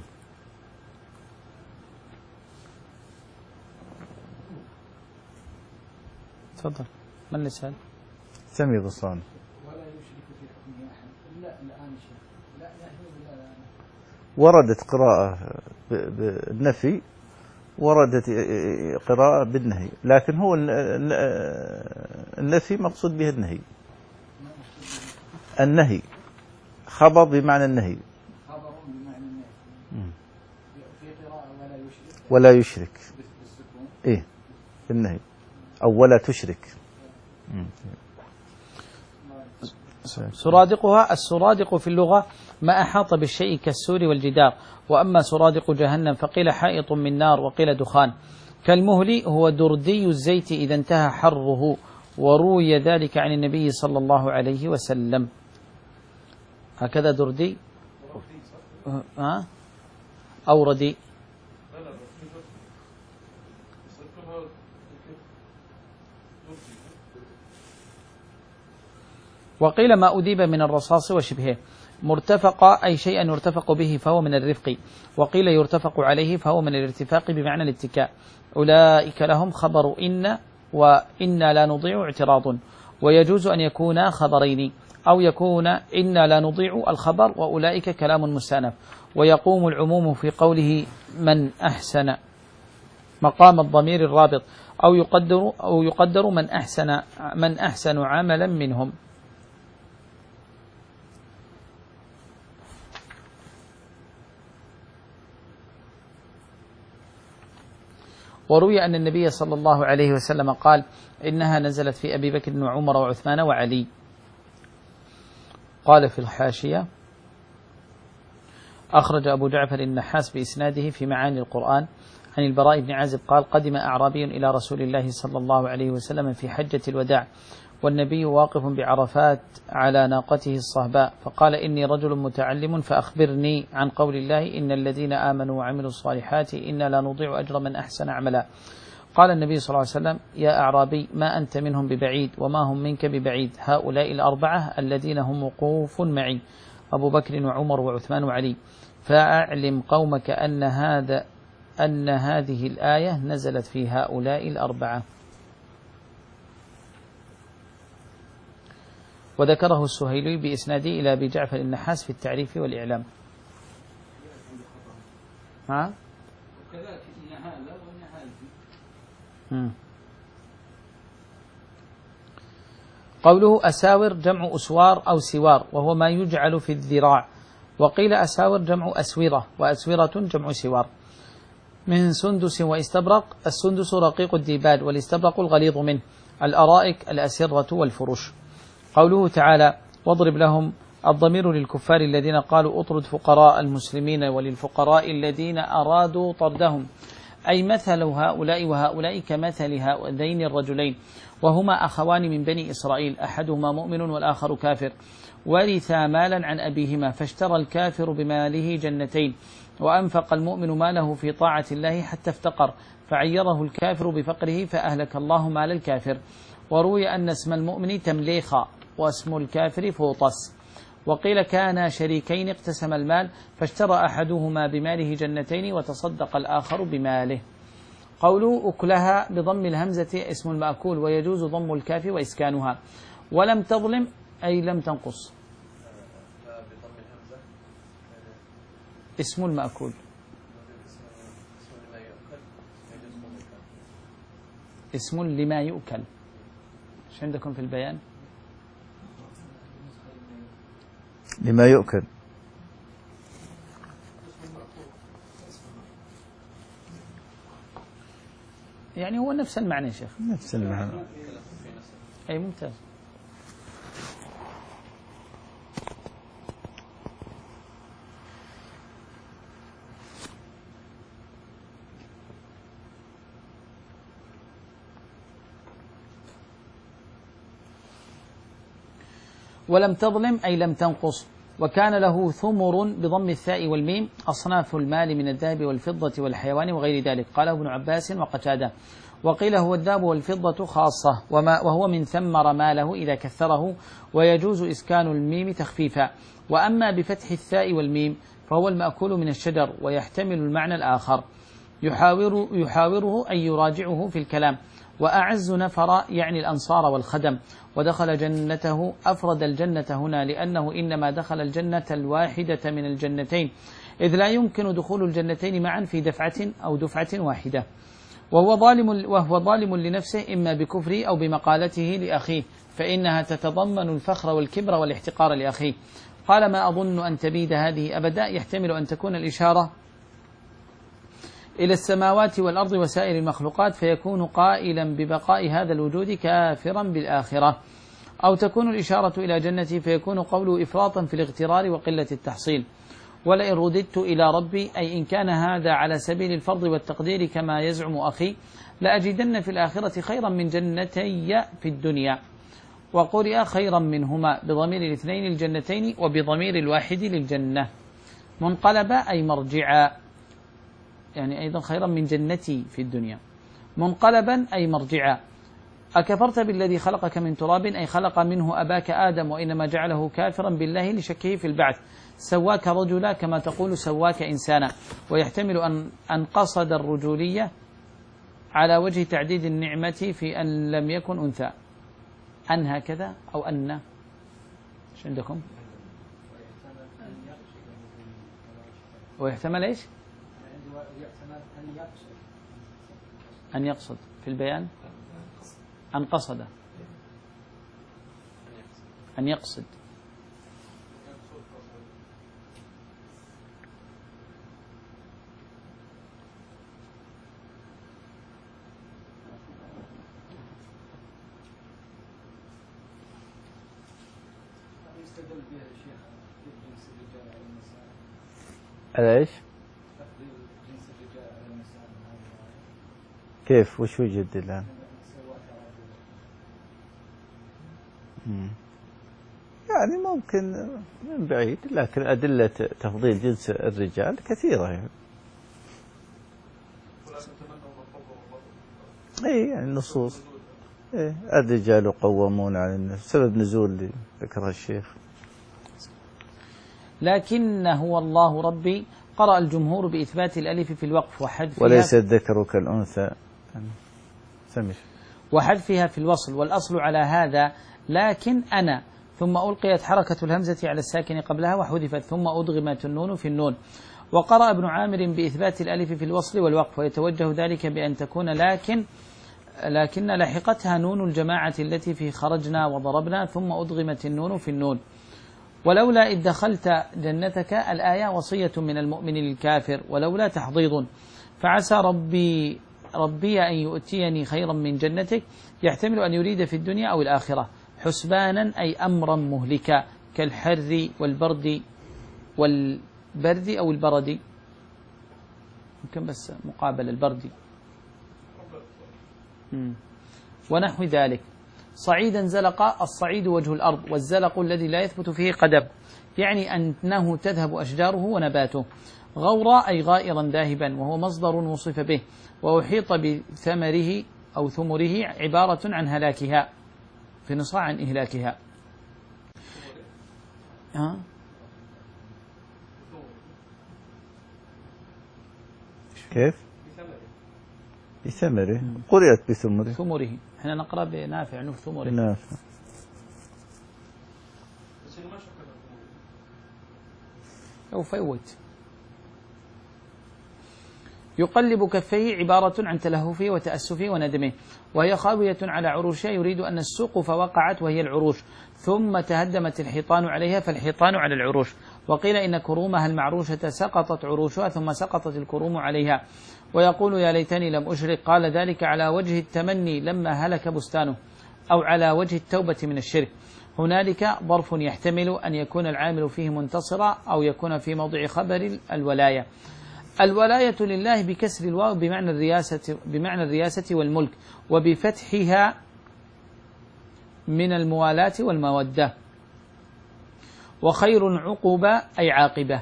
تفضل. من اللي سأل؟ سمي بصان. ولا يشرك في حكمه أحد. لا الآن شيء. لا لا لا. وردت قراءة بالنفي، وردت قراءة بالنهي، لكن هو النفي مقصود به النهي. النهي خبر بمعنى النهي. خبر بمعنى النهي. في قراءة ولا يشرك. ولا يشرك. بالسكون. إيه النهي أو ولا تشرك. سرادقها، السرادق في اللغة ما أحاط بالشيء كالسور والجدار، وأما سرادق جهنم فقيل حائط من نار وقيل دخان. كالمهل هو دردي الزيت إذا انتهى حره، وروي ذلك عن النبي صلى الله عليه وسلم. هكذا دردي ها أو ردي. وقيل ما أديب من الرصاص وشبهه. مرتفق أي شيئا يرتفق به فهو من الرفق، وقيل يرتفق عليه فهو من الارتفاق بمعنى الاتكاء. أولئك لهم خبر إن وإنا لا نضيع اعتراض، ويجوز أن يكونا خبرين، أو يكون إنا لا نضيع الخبر وأولئك كلام مستأنف، ويقوم العموم في قوله من أحسن مقام الضمير الرابط، أو يقدر أو يقدر من أحسن من أحسن عملا منهم. وروي أن النبي صلى الله عليه وسلم قال إنها نزلت في أبي بكر وعمر وعثمان وعلي. قال في الحاشية أخرج أبو جعفر النحاس بإسناده في معاني القرآن عن البراء بن عازب قال قدم أعرابي إلى رسول الله صلى الله عليه وسلم في حجة الوداع، والنبي واقف بعرفات على ناقته الصهباء، فقال إني رجل متعلم فأخبرني عن قول الله إن الذين آمنوا وعملوا الصالحات إنا لا نضيع أجر من أحسن عملا. قال النبي صلى الله عليه وسلم: يا أعرابي ما أنت منهم ببعيد وما هم منك ببعيد، هؤلاء الأربعة الذين هم وقوف معي، أبو بكر وعمر وعثمان وعلي، فأعلم قومك أن هذا أن هذه الآية نزلت في هؤلاء الأربعة. وذكره السهيلي بإسناده إلى أبي جعفر النحاس في التعريف والإعلام. ها؟ وكذلك النهالة والنهالة. قوله أساور جمع أسوار أو سوار، وهو ما يجعل في الذراع، وقيل أساور جمع أسورة، وأسورة جمع سوار. من سندس واستبرق، السندس رقيق الديباج، والاستبرق الغليظ منه، الأرائك الأسرة والفرش. قوله تعالى: واضرب لهم، الضمير للكفار الذين قالوا اطرد فقراء المسلمين، وللفقراء الذين أرادوا طردهم، أي مثل هؤلاء وهؤلاء كمثل هذين الرجلين، وهما أخوان من بني إسرائيل، أحدهما مؤمن والآخر كافر، ورثا مالا عن أبيهما، فاشترى الكافر بماله جنتين، وأنفق المؤمن ماله في طاعة الله حتى افتقر، فعيره الكافر بفقره فأهلك الله مال الكافر. وروي أن اسم المؤمن تمليخا، واسم الكافر فوطس. وقيل كانا شريكين اقتسم المال، فاشترى أحدهما بماله جنتين وتصدق الآخر بماله. قوله أكلها بضم الهمزة اسم المأكول، ويجوز ضم الكاف وإسكانها. ولم تظلم أي لم تنقص. اسم المأكول اسم لما يؤكل. ايش عندكم في البيان؟ لما يؤكل. يعني هو نفس المعنى يا شيخ. نفس المعنى. أي ممتاز. ولم تظلم أي لم تنقص. وكان له ثمر بضم الثاء والميم، أصناف المال من الذهب والفضة والحيوان وغير ذلك، قاله ابن عباس وقتادة. وقيل هو الذهب والفضة خاصة، وما وهو من ثمر ماله إذا كثره، ويجوز إسكان الميم تخفيفا. وأما بفتح الثاء والميم فهو المأكول من الشجر، ويحتمل المعنى الآخر، يحاور يحاوره أي يراجعه في الكلام. وأعز نفر يعني الأنصار والخدم. ودخل جنته، أفرد الجنة هنا لأنه إنما دخل الجنة الواحدة من الجنتين، إذ لا يمكن دخول الجنتين معا في دفعة أو دفعة واحدة. وهو ظالم وهو ظالم لنفسه إما بكفره أو بمقالته لأخيه، فإنها تتضمن الفخر والكبر والاحتقار لأخيه. قال: ما أظن أن تبيد هذه أبدا، يحتمل أن تكون الإشارة إلى السماوات والأرض وسائر المخلوقات، فيكون قائلا ببقاء هذا الوجود كافرا بالآخرة، أو تكون الإشارة إلى جنته فيكون قوله إفراطا في الاغترار وقلة التحصيل. ولئن رددت إلى ربي، أي إن كان هذا على سبيل الفرض والتقدير كما يزعم أخي، لأجدن في الآخرة خيرا من جنتي في الدنيا. وقرئ خيرا منهما بضمير الاثنين الجنتين وبضمير الواحد للجنة. منقلب أي مرجعا، يعني أيضا خيرا من جنتي في الدنيا. منقلبا أي مرجعا. أكفرت بالذي خلقك من تراب، أي خلق منه أباك آدم، وإنما جعله كافرا بالله لشكه في البعث. سواك رجلا كما تقول سواك إنسانا. ويحتمل أن أن قصد الرجولية على وجه تعديد النعمة في أن لم يكن أنثى، أن هكذا أو أن. ايش عندكم؟ ويحتمل ايش؟ أن يقصد في البيان، أن قصد، أن يقصد. ايش؟ كيف؟ وش وجد الآن؟ يعني ممكن من بعيد، لكن أدلة تفضيل جنس الرجال كثيرة يعني. اي يعني النصوص إيه الرجال قوامون على الناس، سبب نزول اللي ذكرها الشيخ. لكن هو الله ربي قرأ الجمهور بإثبات الألف في الوقف وحذفها وليس الذكر كالأنثى سمش وحذفها في الوصل، والأصل على هذا لكن أنا، ثم ألقيت حركة الهمزة على الساكن قبلها وحذفت، ثم أدغمت النون في النون. وقرأ ابن عامر بإثبات الألف في الوصل والوقف، ويتوجه ذلك بأن تكون لكن لكن لحقتها نون الجماعة التي في خرجنا وضربنا، ثم أدغمت النون في النون. ولولا إذ دخلت جنتك الآية وصية من المؤمن للكافر، ولولا تحضيض، فعسى ربي ربي أن يؤتيني خيرا من جنتك، يحتمل أن يريد في الدنيا أو الآخرة. حسبانا أي أمرا مهلكا كالحر والبرد والبرد أو البرد، يمكن بس مقابل البرد ونحو ذلك. صعيدا زلق، الصعيد وجه الأرض، والزلق الذي لا يثبت فيه قدم، يعني أنه تذهب أشجاره ونباته. غورا أي غائرا ذاهبا، وهو مصدر وصف به. وأحيط بثمره أو ثمره عبارة عن هلاكها، في نص عن إهلاكها. ها؟ كيف؟ بثمره قرأت بثمره ثمره، احنا نقرأ بنافع انه ثمره نافع. أو فوت. يقلب كفيه عبارة عن تلهفه وتأسفه وندمه، وهي خاوية على عروشها، يريد أن السوق فوقعت وهي العروش، ثم تهدمت الحيطان عليها فالحيطان على العروش. وقيل إن كرومها المعروشة سقطت عروشها ثم سقطت الكروم عليها. ويقول يا ليتني لم أشرك، قال ذلك على وجه التمني لما هلك بستانه، أو على وجه التوبة من الشرك. هنالك ظرف يحتمل أن يكون العامل فيه منتصرا، أو يكون في موضع خبر الولاية. الولاية لله بكسر الواو بمعنى الرياسة بمعنى الرياسة والملك، وبفتحها من الموالاة والمودة. وخير عقوبة أي عاقبة،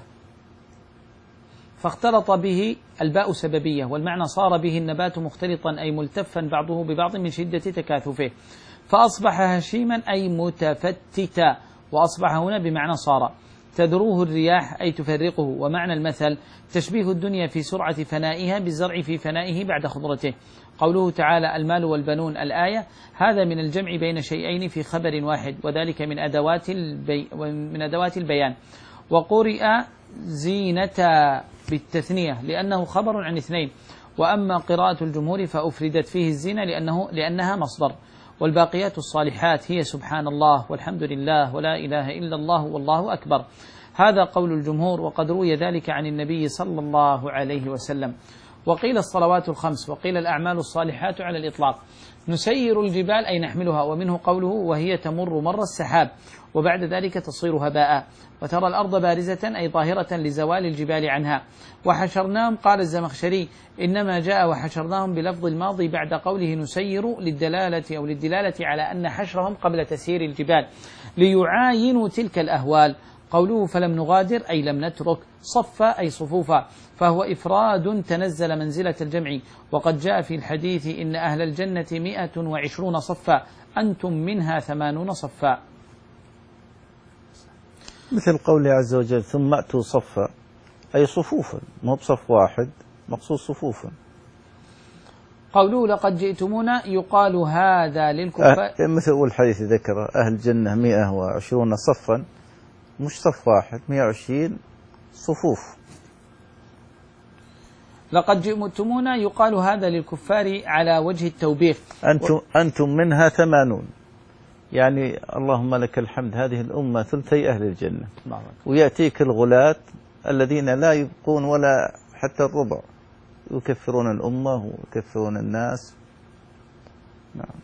فاختلط به الباء سببية، والمعنى صار به النبات مختلطا أي ملتفا بعضه ببعض من شدة تكاثفه، فأصبح هشيما أي متفتتا، وأصبح هنا بمعنى صار. تذروه الرياح أي تفرقه، ومعنى المثل تشبيه الدنيا في سرعة فنائها بالزرع في فنائه بعد خضرته. قوله تعالى المال والبنون الآية، هذا من الجمع بين شيئين في خبر واحد، وذلك من أدوات البي من أدوات البيان. وقرئ زينة بالتثنية لأنه خبر عن اثنين، وأما قراءة الجمهور فأفردت فيه الزينة لأنه لأنها مصدر. والباقيات الصالحات هي سبحان الله والحمد لله ولا إله إلا الله والله أكبر. هذا قول الجمهور، وقد روي ذلك عن النبي صلى الله عليه وسلم. وقيل الصلوات الخمس، وقيل الأعمال الصالحات على الإطلاق. نسير الجبال أي نحملها، ومنه قوله وهي تمر مر السحاب، وبعد ذلك تصير هباء. وترى الأرض بارزة أي ظاهرة لزوال الجبال عنها. وحشرناهم، قال الزمخشري إنما جاء وحشرناهم بلفظ الماضي بعد قوله نسير للدلالة أو للدلالة على أن حشرهم قبل تسيير الجبال ليعاينوا تلك الأهوال. قوله فلم نغادر أي لم نترك، صفا أي صفوفا، فهو إفراد تنزل منزلة الجمع. وقد جاء في الحديث إن أهل الجنة مئة وعشرون صفا، أنتم منها ثمانون صفا. مثل قوله عز وجل ثم أتوا صفا، أي صفوفا، مو بصف واحد، مقصود صفوفا. قوله لقد جئتمونا يقال هذا للكفار، أه مثل الحديث ذكر أهل الجنة مئة وعشرون صفا، مش صف واحد، مئة وعشرين صفوف. لقد جئتمونا يقال هذا للكفار على وجه التوبيخ. أنتم, و... أنتم منها ثمانون، يعني اللهم لك الحمد هذه الأمة ثلثي أهل الجنة، ويأتيك الغلاة الذين لا يبقون ولا حتى الربع، يكفرون الأمة ويكفرون الناس. نعم.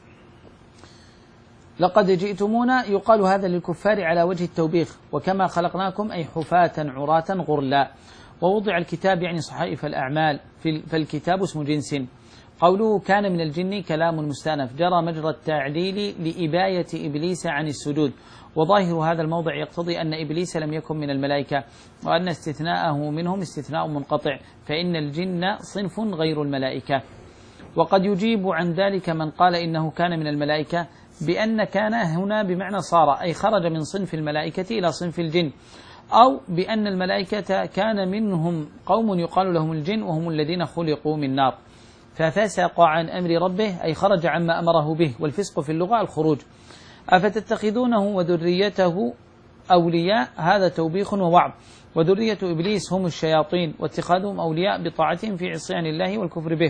لقد جئتمونا يقال هذا للكفار على وجه التوبيخ، وكما خلقناكم أي حفاة عراة غرلا. ووضع الكتاب يعني صحائف الأعمال، فالكتاب اسم جنس. قوله كان من الجن كلام مستأنف، جرى مجرى التعليل لإباية إبليس عن السجود. وظاهر هذا الموضع يقتضي أن إبليس لم يكن من الملائكة، وأن استثناءه منهم استثناء منقطع، فإن الجن صنف غير الملائكة. وقد يجيب عن ذلك من قال إنه كان من الملائكة بأن كان هنا بمعنى صار، أي خرج من صنف الملائكة إلى صنف الجن، أو بأن الملائكة كان منهم قوم يقال لهم الجن وهم الذين خلقوا من نار ففسق عن أمر ربه، أي خرج عما أمره به، والفسق في اللغة الخروج. أفتتخذونه وذريته أولياء، هذا توبيخ ووعظ. وذرية إبليس هم الشياطين، واتخاذهم أولياء بطاعتهم في عصيان الله والكفر به.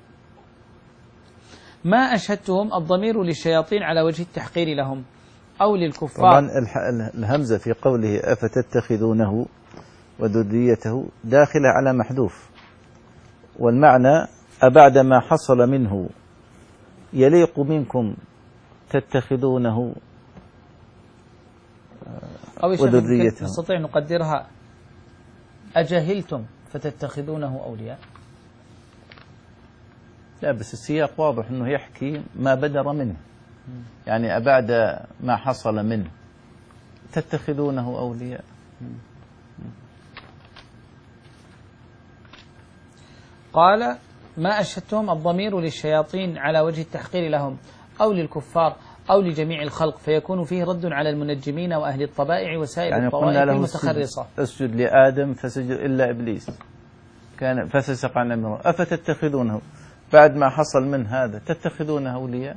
ما أشهدتهم، الضمير للشياطين على وجه التحقير لهم أو للكفار. طبعا الهمزة في قوله أفتتخذونه وذريته داخلة على محذوف، والمعنى أبعد ما حصل منه يليق منكم تتخذونه وذريته. نستطيع نقدرها أجهلتم فتتخذونه أولياء؟ لا، بس السياق واضح أنه يحكي ما بدر منه، يعني أبعد ما حصل منه تتخذونه أولياء. قال ما أشهدتهم، الضمير للشياطين على وجه التحقير لهم أو للكفار أو لجميع الخلق، فيكون فيه رد على المنجمين وأهل الطبائع وسائر يعني الطوائف المتخرصة. اسجد لآدم فسجد إلا إبليس كان فسسق عن أمره، أفتتخذونه بعد ما حصل من هذا تتخذونه أولياء.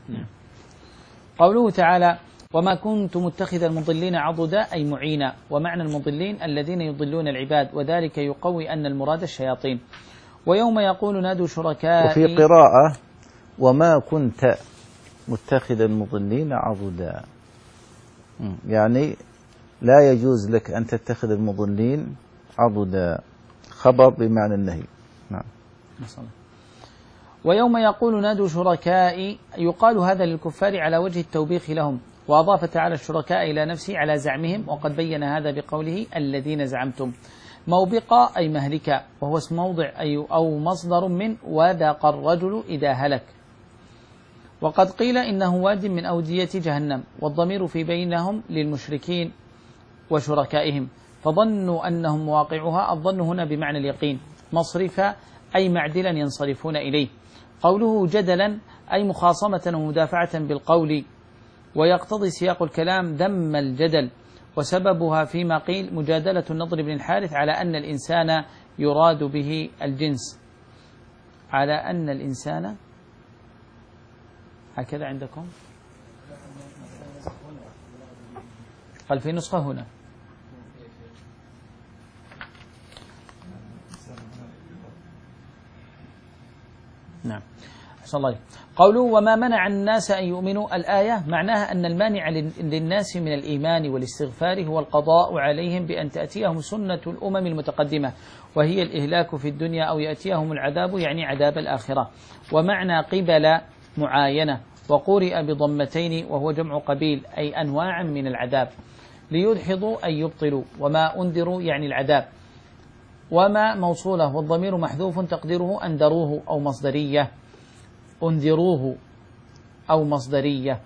قوله تعالى وما كنت متخذ المضلين عضدا، أي معينا، ومعنى المضلين الذين يضلون العباد، وذلك يقوي أن المراد الشياطين. ويوم يقول نادوا شركائي، وفي قراءة وما كنت متخذ المضلين عضدا، يعني لا يجوز لك أن تتخذ المضلين عضدا، خبر بمعنى النهي. نعم. ويوم يقول نادوا شركائي، يقال هذا للكفار على وجه التوبيخ لهم، وأضاف تعالى الشركاء إلى نفسه على زعمهم، وقد بين هذا بقوله الذين زعمتم. موبقة أي مهلكة، وهو اسم موضع أي أو مصدر من وذاق الرجل إذا هلك. وقد قيل إنه واد من أودية جهنم، والضمير في بينهم للمشركين وشركائهم، فظنوا أنهم مواقعها، الظن هنا بمعنى اليقين. مصرفا أي معدلا ينصرفون إليه. قوله جدلا أي مخاصمة ومدافعة بالقول، ويقتضي سياق الكلام ذم الجدل، وسببها فيما قيل مجادلة النضر بن الحارث على أن الإنسان يراد به الجنس، على أن الإنسان، هكذا عندكم قال في نسخة هنا. نعم. أحسن الله. قوله وما منع الناس أن يؤمنوا، الآية معناها أن المانع للناس من الإيمان والاستغفار هو القضاء عليهم بأن تأتيهم سنة الأمم المتقدمة، وهي الإهلاك في الدنيا، أو يأتيهم العذاب يعني عذاب الآخرة. ومعنى قبل معاينة، وقرئ بضمتين وهو جمع قبيل، أي أنواع من العذاب. ليدحضوا أي يبطلوا، وما أنذروا يعني العذاب. وما موصوله، والضمير محذوف تقديره أنذروه أو مصدرية، أنذروه أو مصدرية.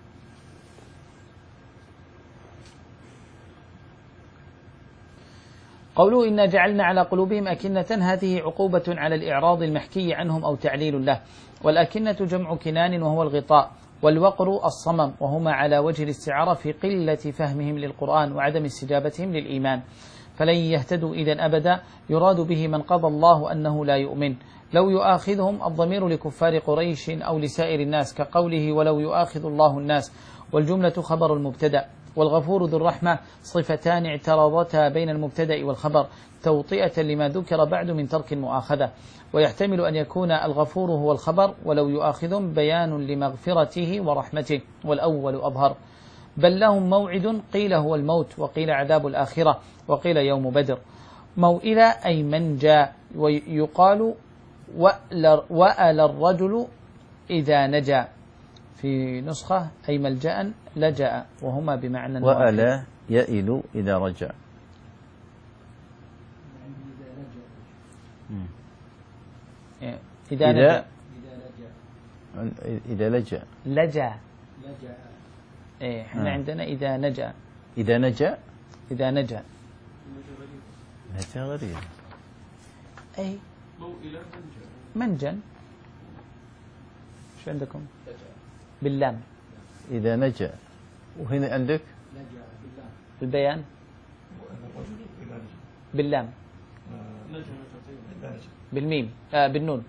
قوله إنا جعلنا على قلوبهم أكنة، هذه عقوبة على الإعراض المحكي عنهم أو تعليل له. والأكنة جمع كنان وهو الغطاء، والوقر الصمم، وهما على وجه الاستعارة في قلة فهمهم للقرآن وعدم استجابتهم للإيمان، فلن يهتدوا إذن أبدا. يراد به من قضى الله أنه لا يؤمن. لو يؤاخذهم، الضمير لكفار قريش أو لسائر الناس، كقوله ولو يؤاخذ الله الناس، والجملة خبر المبتدأ. والغفور ذو الرحمة صفتان اعترضتا بين المبتدأ والخبر توطئة لما ذكر بعد من ترك المؤاخذة، ويحتمل أن يكون الغفور هو الخبر، ولو يؤاخذهم بيان لمغفرته ورحمته، والأول أظهر. بل لهم موعد، قيل هو الموت، وقيل عذاب الآخرة، وقيل يوم بدر. موئلة أي من جاء، ويقال وأل الرجل إذا نجا، في نسخة أي ملجأ لجأ، وهما بمعنى وأل يئل إذا رجع. إذا نجا، إذا لجأ لجأ إيه، احنا آه. عندنا إذا نجا، إذا نجا إذا نجا نجا غريب، أي منجا شو عندكم؟ باللام. إذا نجا. وهنا عندك البيان باللام بالميم آه بالنون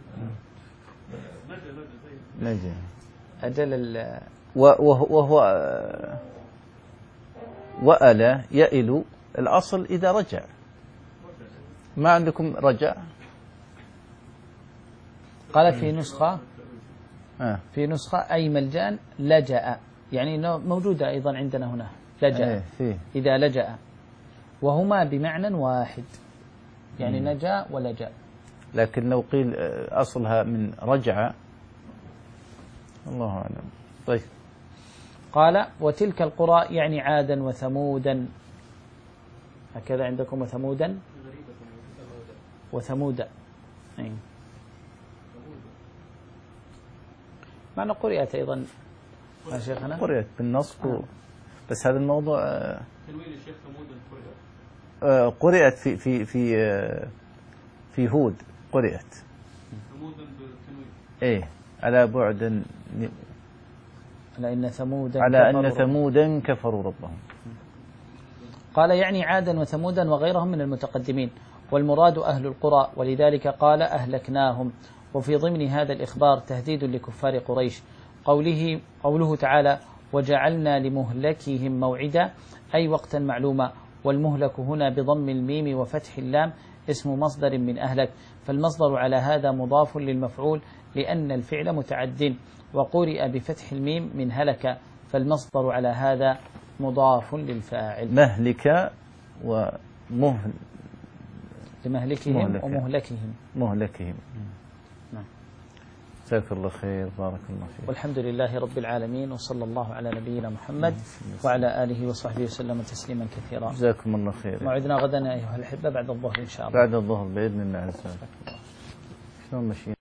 نجا. أجل ال وهو, وهو وأل يئل الأصل إذا رجع. ما عندكم رجع؟ قال في نسخة آه. في نسخة أي ملجأ لجأ، يعني موجودة أيضا عندنا هنا لجأ فيه. إذا لجأ، وهما بمعنى واحد، يعني مم. نجا ولجأ. لكن لو قيل أصلها من رجع الله أعلم. طيب. قال وتلك القرى يعني عادا وثمودا، هكذا عندكم وثمودا وثمودا. أي. معنى قرئت أيضا يا شيخنا، قرئت بالنصب آه. بس هذا الموضوع تنوين الشيخ ثمودا قرئت قرئت في في في في هود قرئت ثمودا بالتنوين. ايه على بعد على ان ثمودا على ان ثمودا كفروا ربهم. قال يعني عادا وثمودا وغيرهم من المتقدمين، والمراد أهل القرى، ولذلك قال أهلكناهم. وفي ضمن هذا الإخبار تهديد لكفار قريش، قوله قوله تعالى وجعلنا لمهلكهم موعدا، أي وقتا معلوما. والمهلك هنا بضم الميم وفتح اللام اسم مصدر من أهلك، فالمصدر على هذا مضاف للمفعول لأن الفعل متعد، وقرئ بفتح الميم من هلك، فالمصدر على هذا مضاف للفاعل. مهلك ومهل لمهلكهم مهلك. ومهلكهم مهلكهم. نعم. جزاك الله خير، بارك الله فيك. والحمد لله رب العالمين، وصلى الله على نبينا محمد وعلى آله وصحبه وسلم تسليما كثيرا. جزاكم الله خير. موعدنا غدا أيها الأحبة بعد الظهر إن شاء الله. بعد الظهر بإذن الله عز وجل. شلون ماشيين؟